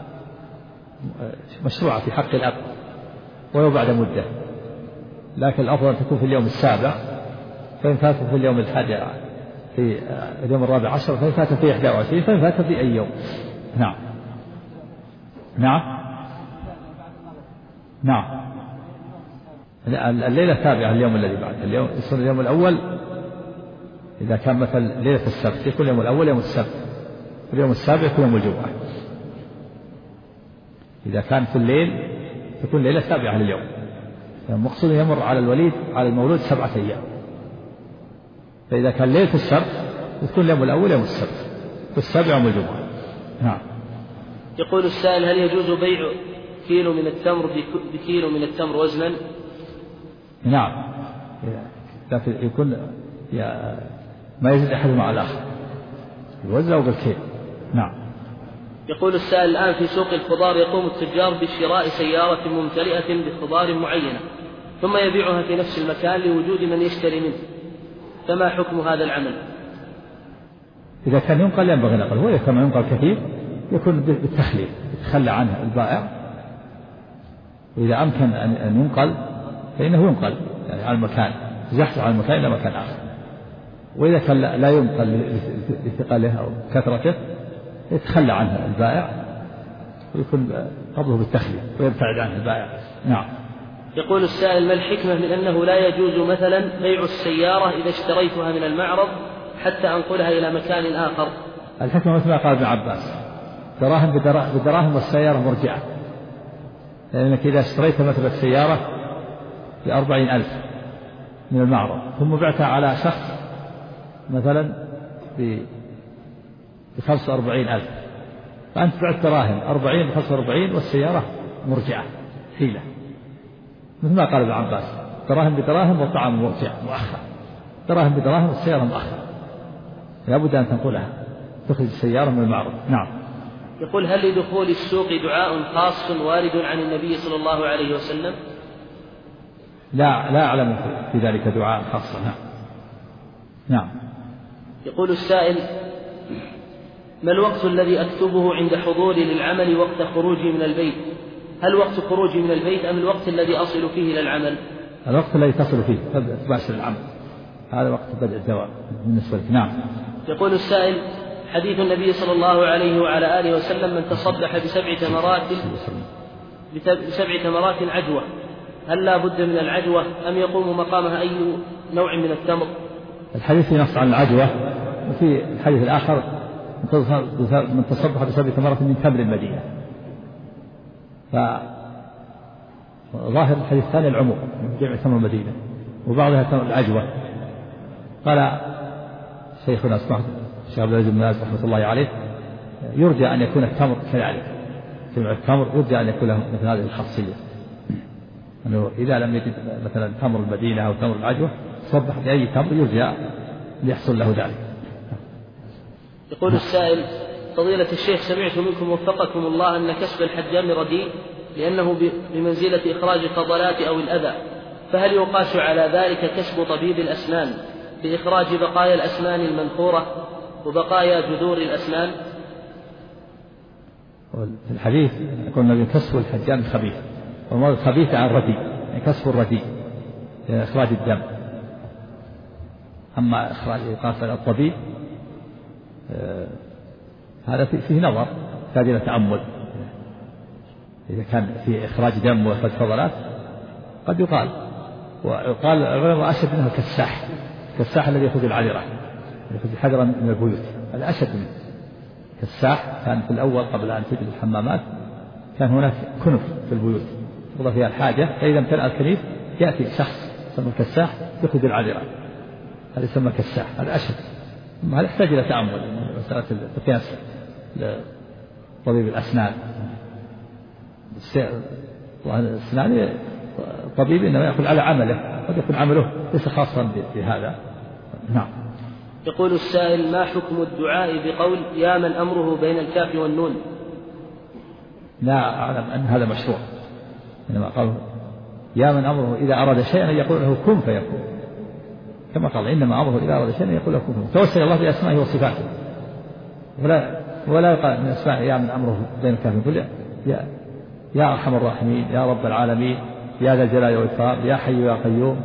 مشروعة في حق الأب ولو بعد مدة، لكن الأفضل أن تكون في اليوم السابع، فإن فاته في اليوم في اليوم 14، فإن فاته في 21، فإن فاته في أي يوم. نعم. نعم. نعم. الليلة التابعة اليوم الذي بعد اليوم يصير اليوم الأول. إذا كان مثل ليلة السبت يكون اليوم الأول يوم السبت، اليوم السابع يكون يوم الجمعة. إذا كان في الليل تكون ليلة سابعة لليوم، المقصود يمر على الوليد على المولود 7 أيام. فإذا كان ليلة السبت تكون اليوم الأول يوم السبت والسابع يوم الجمعة. نعم. يقول السائل: هل يجوز بيع كيلو من التمر بكيلو من التمر وزنا؟ نعم، لكن يكون ما يزيد أحدهما على الآخر، الوزن أو بالكيل. نعم. يقول السائل: الآن في سوق الخضار يقوم التجار بشراء سيارة ممتلئة بخضار معينة ثم يبيعها في نفس المكان لوجود من يشتري منه، فما حكم هذا العمل؟ إذا كان ينقل ينبغي نقله، وإذا كان ينقل كثير يكون بالتخلية، يتخلى عنه البائع، وإذا أمكن أن ينقل فإنه ينقل يعني على المكان، يحصل على المكان إلى مكان آخر. وإذا كان لا ينقل لثقله أو كثرته يتخلى عنه البائع ويكون قبضه بالتخلية ويبتعد عنه البائع. نعم. يقول السائل: ما الحكمة من أنه لا يجوز مثلا بيع السيارة إذا اشتريتها من المعرض حتى أنقلها إلى مكان آخر؟ الحكمة مثل ما قال ابن عباس: دراهم بدراهم والسيارة مرجعة. لأنك إذا اشتريت مثلا السيارة ب40,000 من المعرض ثم بعتها على شخص مثلا ب45,000، فأنت بعت دراهم 40 ب45 والسيارة مرجعة، حيلة، مثل ما قال ابن عباس: دراهم بدراهم والطعام مرجع مؤخر، دراهم بدراهم والسيارة مؤخر، لا بد أن تنقلها، تخرج السيارة من المعرض. نعم. يقول: هل لدخول السوق دعاء خاص وارد عن النبي صلى الله عليه وسلم؟ لا أعلم في ذلك دعاء خاص. نعم. يقول السائل: ما الوقت الذي أكتبه عند حضوري للعمل وقت خروجي من البيت؟ هل وقت خروجي من البيت أم الوقت الذي أصل فيه إلى العمل؟ الوقت الذي تصل فيه تباشر العمل، هذا وقت بدء الدوام بالنسبة لك. نعم. يقول السائل: حديث النبي صلى الله عليه وعلى آله وسلم: من تصبح بسبع تمرات عجوة، هل لا بد من العجوة أم يقوم مقامها أي نوع من التمر؟ الحديث ينص عن العجوة، وفي الحديث الآخر: من تصبح ب7 تمرات من تمر المدينة. فظاهر الحديث الثاني العموم من جمع تمر المدينة، وبعضها تمر العجوة. قال شيخنا الشيخ عبد العزيز بن باز رحمة الله عليه: يرجى أن يكون التمر كذلك، جمع التمر يرجى أن يكون له مثل هذه الخاصية، أنه إذا لم يجد مثلا تمر المدينة أو تمر العجوة صبح بأي تمر يرجى أن يحصل له ذلك. يقول السائل: فضيلة الشيخ، سمعت منكم وفقكم الله أن كسب الحجام رديء لأنه بمنزلة إخراج الفضلات أو الأذى، فهل يقاس على ذلك كسب طبيب الأسنان بإخراج بقايا الأسنان المنثورة وبقايا جذور الأسنان؟ في الحديث يقول النبي: كسب الحجام خبيث، والمرض الخبيث عن رديء، يعني كسب الرديء إخراج الدم. أما إخراج إيقاف الطبيب هذا فيه نظر، يحتاج إلى تأمل. إذا كان في إخراج دم وإخراج فضلات قد يقال، وقال العلماء أشد منه كالساح الذي يأخذ العذرة، يأخذ الحذرة من البيوت، هذا أشد منه. كالساح كان في الأول قبل أن تجد الحمامات كان هناك كنف في البيوت تقضى فيها الحاجة، فإذا امتلأ الكنيف يأتي شخص يسمى كالساح يأخذ العذرة، هذا يسمى كالساح، هذا أشد. هذا يحتاج إلى تأمل، مسألة القياس لطبيب الأسنان. الأسنان طبيب إنما يأخذ على عمله، قد يكون عمله ليس خاصا بهذا. نعم. يقول السائل: ما حكم الدعاء بقول يا من أمره بين الكاف والنون؟ لا أعلم أن هذا مشروع، إنما قال يا من أمره إذا أراد شيئا يقول له كن فيكون، كما قال إنما أمره إذا أراد شيئا يقول له كن فيكون. توسل الله بأسمائه وصفاته، ولا يقال من أسماء يا من أمره بين الكاف يقول يا أرحم الراحمين، يا رب العالمين، يا ذا الجلال والإكرام، يا حي يا قيوم.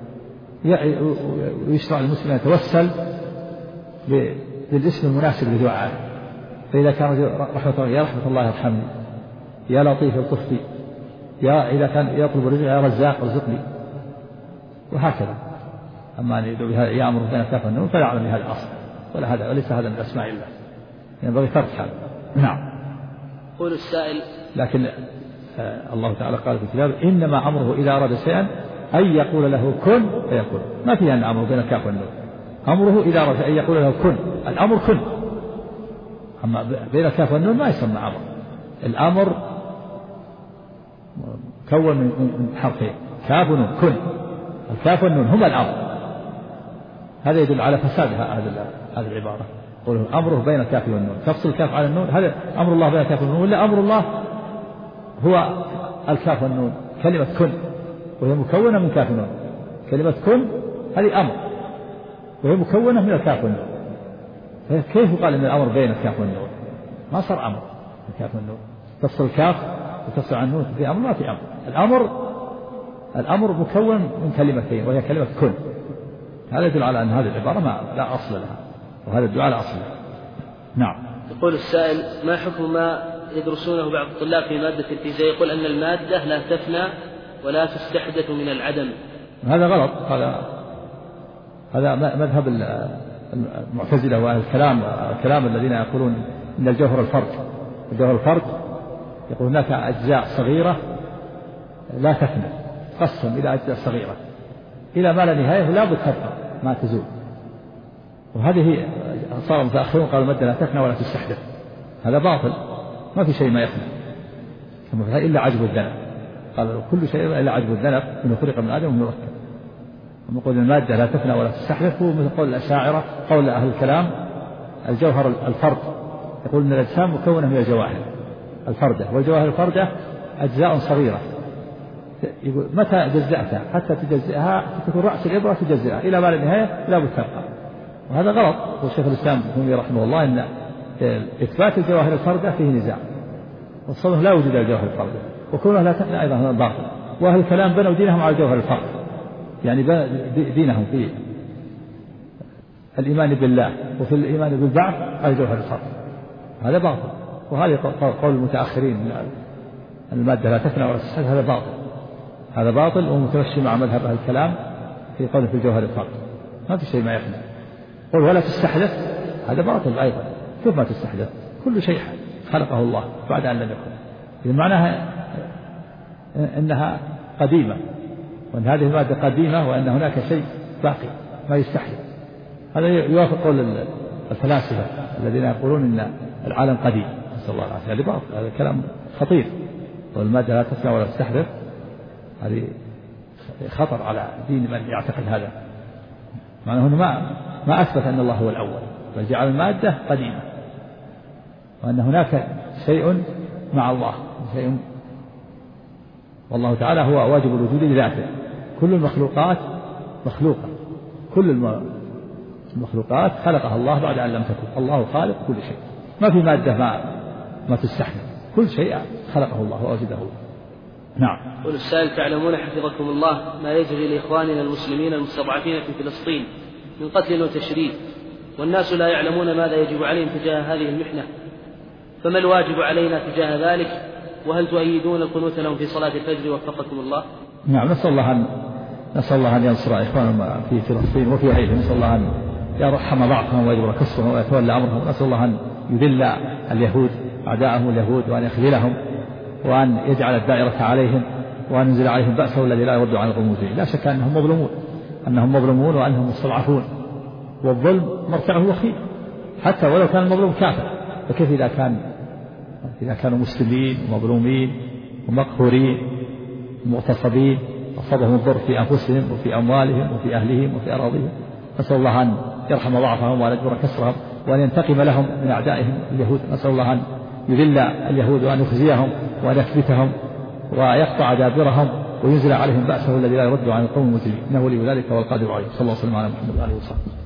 ويشرع المسلم أن يتوسل بالاسم المناسب لدعائه، فإذا كان رحمة الله يا رحمة الله ارحمني، يا لطيف الطف بي، إذا كان يطلب الرزق يا رزاق ارزقني، وهكذا. أما أن يدعو بهذا يأمر بين الكاف والنون فلا أعلم بهذا الأصل، وليس هذا من أسماء الله. ينبغي ترك هذا. نعم. يقول السائل لكن الله تعالى قال في كتابه إنما أمره إذا أراد شيئا أن يقول له كن فيكون، ما فيها أن أمره بين الكاف والنون. أمره إذا أراد أن يقول له كن، الأمر كن، أما بين الكاف والنون ما يسمى أمر. الأمر مكون من حرفين كاف ونون، كن، الكاف والنون هما الأمر. هذا يدل على فساد هذه العبارة. قوله أمره بين الكاف والنون، تفصل الكاف على النون، هذا أمر الله بين الكاف والنون، ولا أمر الله هو الكاف والنون. كلمة كن وهي مكونة من كاف ونون، كلمة كن هذه أمر وهي مكونة من الكاف والنون، كيف قال إن الأمر بين الكاف والنون؟ ما صار أمر الكاف والنون، تفصل الكاف وتفصل عن النون في أمر، ما في أمر. الأمر مكون من كلمتين وهي كلمة كن. هذا يدل على أن هذه العبارة لا أصل لها، وهذا الدعاء لا أصل له. نعم. يقول السائل ما حكم ما يدرسونه بعض الطلاب في مادة الفيزياء، يقول أن المادة لا تفنى ولا تستحدث من العدم؟ هذا غلط. هذا مذهب المعتزلة وأهل الكلام الذين يقولون إن الجوهر الفرد يقول هناك أجزاء صغيرة لا تفنى، قسم إلى أجزاء صغيرة إلى ما لا نهاية ولا بد تبقى ما تزول. وهذه صار المتأخرون قالوا المادة لا تفنى ولا تستحدث، هذا باطل، ما في شيء ما يفنى إلا عجب الذنب. قالوا كل شيء إلا عجب الذنب من خلق من آدم ومن ركب. ونقول المادة لا تفنى ولا تستحدث هو مثل قول الأشاعرة، قول أهل الكلام الجوهر الفرد، يقول أن الأجسام مكونة من الجواهر الفردة، والجواهر الفردة أجزاء صغيرة، يقول متى جزأتها حتى تجزئها تكون رأس الإبرة تجزئها إلى ما لا نهاية لا بد تبقى. وهذا غلط. والشيخ الإسلام ابن تيمية رحمه الله إن إثبات الجواهر الفردة فيه نزاع، والصواب لا وجود الجواهر الفردة، وكونها لا تفنى أيضا هذا باطل. وأهل الكلام بنوا دينهم على الجوهر الفرد، يعني دينهم في الإيمان بالله وفي الإيمان بالبعث على الجوهر الفرد، هذا باطل. وهذا قول المتأخرين المادة لا تفنى ولا تستحدث، هذا باطل ومتمشي مع مذهب أهل الكلام في قول في الجوهر الفرد، ما في شيء ما يفنى. قل ولا تستحدث هذا باطل أيضا، كيف ما تستحدث؟ كل شيء خلقه الله بعد أن لم يكن، إذن معناها إنها قديمة، وأن هذه المادة قديمة، وأن هناك شيء باقي ما يستحدث. هذا يوافق قول الفلاسفة الذين يقولون إن العالم قديم، نسأل الله العافية. هذا باطل، هذا كلام خطير. والمادة لا تفنى ولا تستحدث هذه خطر على دين من يعتقد هذا. معناه هنا ما أثبت أن الله هو الأول، بل جعل المادة قديمة، وأن هناك شيء مع الله، شيء والله تعالى هو واجب الوجود لذاته. كل المخلوقات مخلوقة، كل المخلوقات خلقها الله بعد أن لم تكن، الله خالق كل شيء، ما في مادة ما تستحمل، كل شيء خلقه الله وأوجده الله. نعم. يقول السائل تعلمون حفظكم الله ما يجري لإخواننا المسلمين المستضعفين في فلسطين من قتل وتشريد، والناس لا يعلمون ماذا يجب عليهم تجاه هذه المحنة، فما الواجب علينا تجاه ذلك؟ وهل تؤيدون القنوت لهم في صلاة الفجر وفقكم الله؟ نعم. نسأل الله أن ينصر إخواننا في فلسطين وفي غيرهم، نسأل الله أن يرحم ضعفهم ويجبر كسرهم ويتولى أمرهم، نسأل الله أن يذل اليهود أعداءهم اليهود، وأن يخذلهم، وأن يجعل الدائرة عليهم، وأن ينزل عليهم بأسه الذي لا يرد عن الغموز. لا شك أنهم مظلومون وأنهم مستضعفون، والظلم مرتعه وخيم حتى ولو كان المظلوم كافر، فكيف إذا كانوا مسلمين ومظلومين ومقهورين ومغتصبين أصابهم الضر في أنفسهم وفي أموالهم وفي أهلهم وفي أراضيهم. نسأل الله أن يرحم ضعفهم وأن يجبر كسرهم وأن ينتقم لهم من أعدائهم اليهود. نسأل الله أن يذل اليهود وأن يخزيهم وأن يكبتهم ويقطع دابرهم وينزل عليهم بأسه الذي لا يرد عن القوم المجرمين، إنه ولي ذلك والقادر عليه. صلى الله عليه وسلم على محمد وآله وصحبه.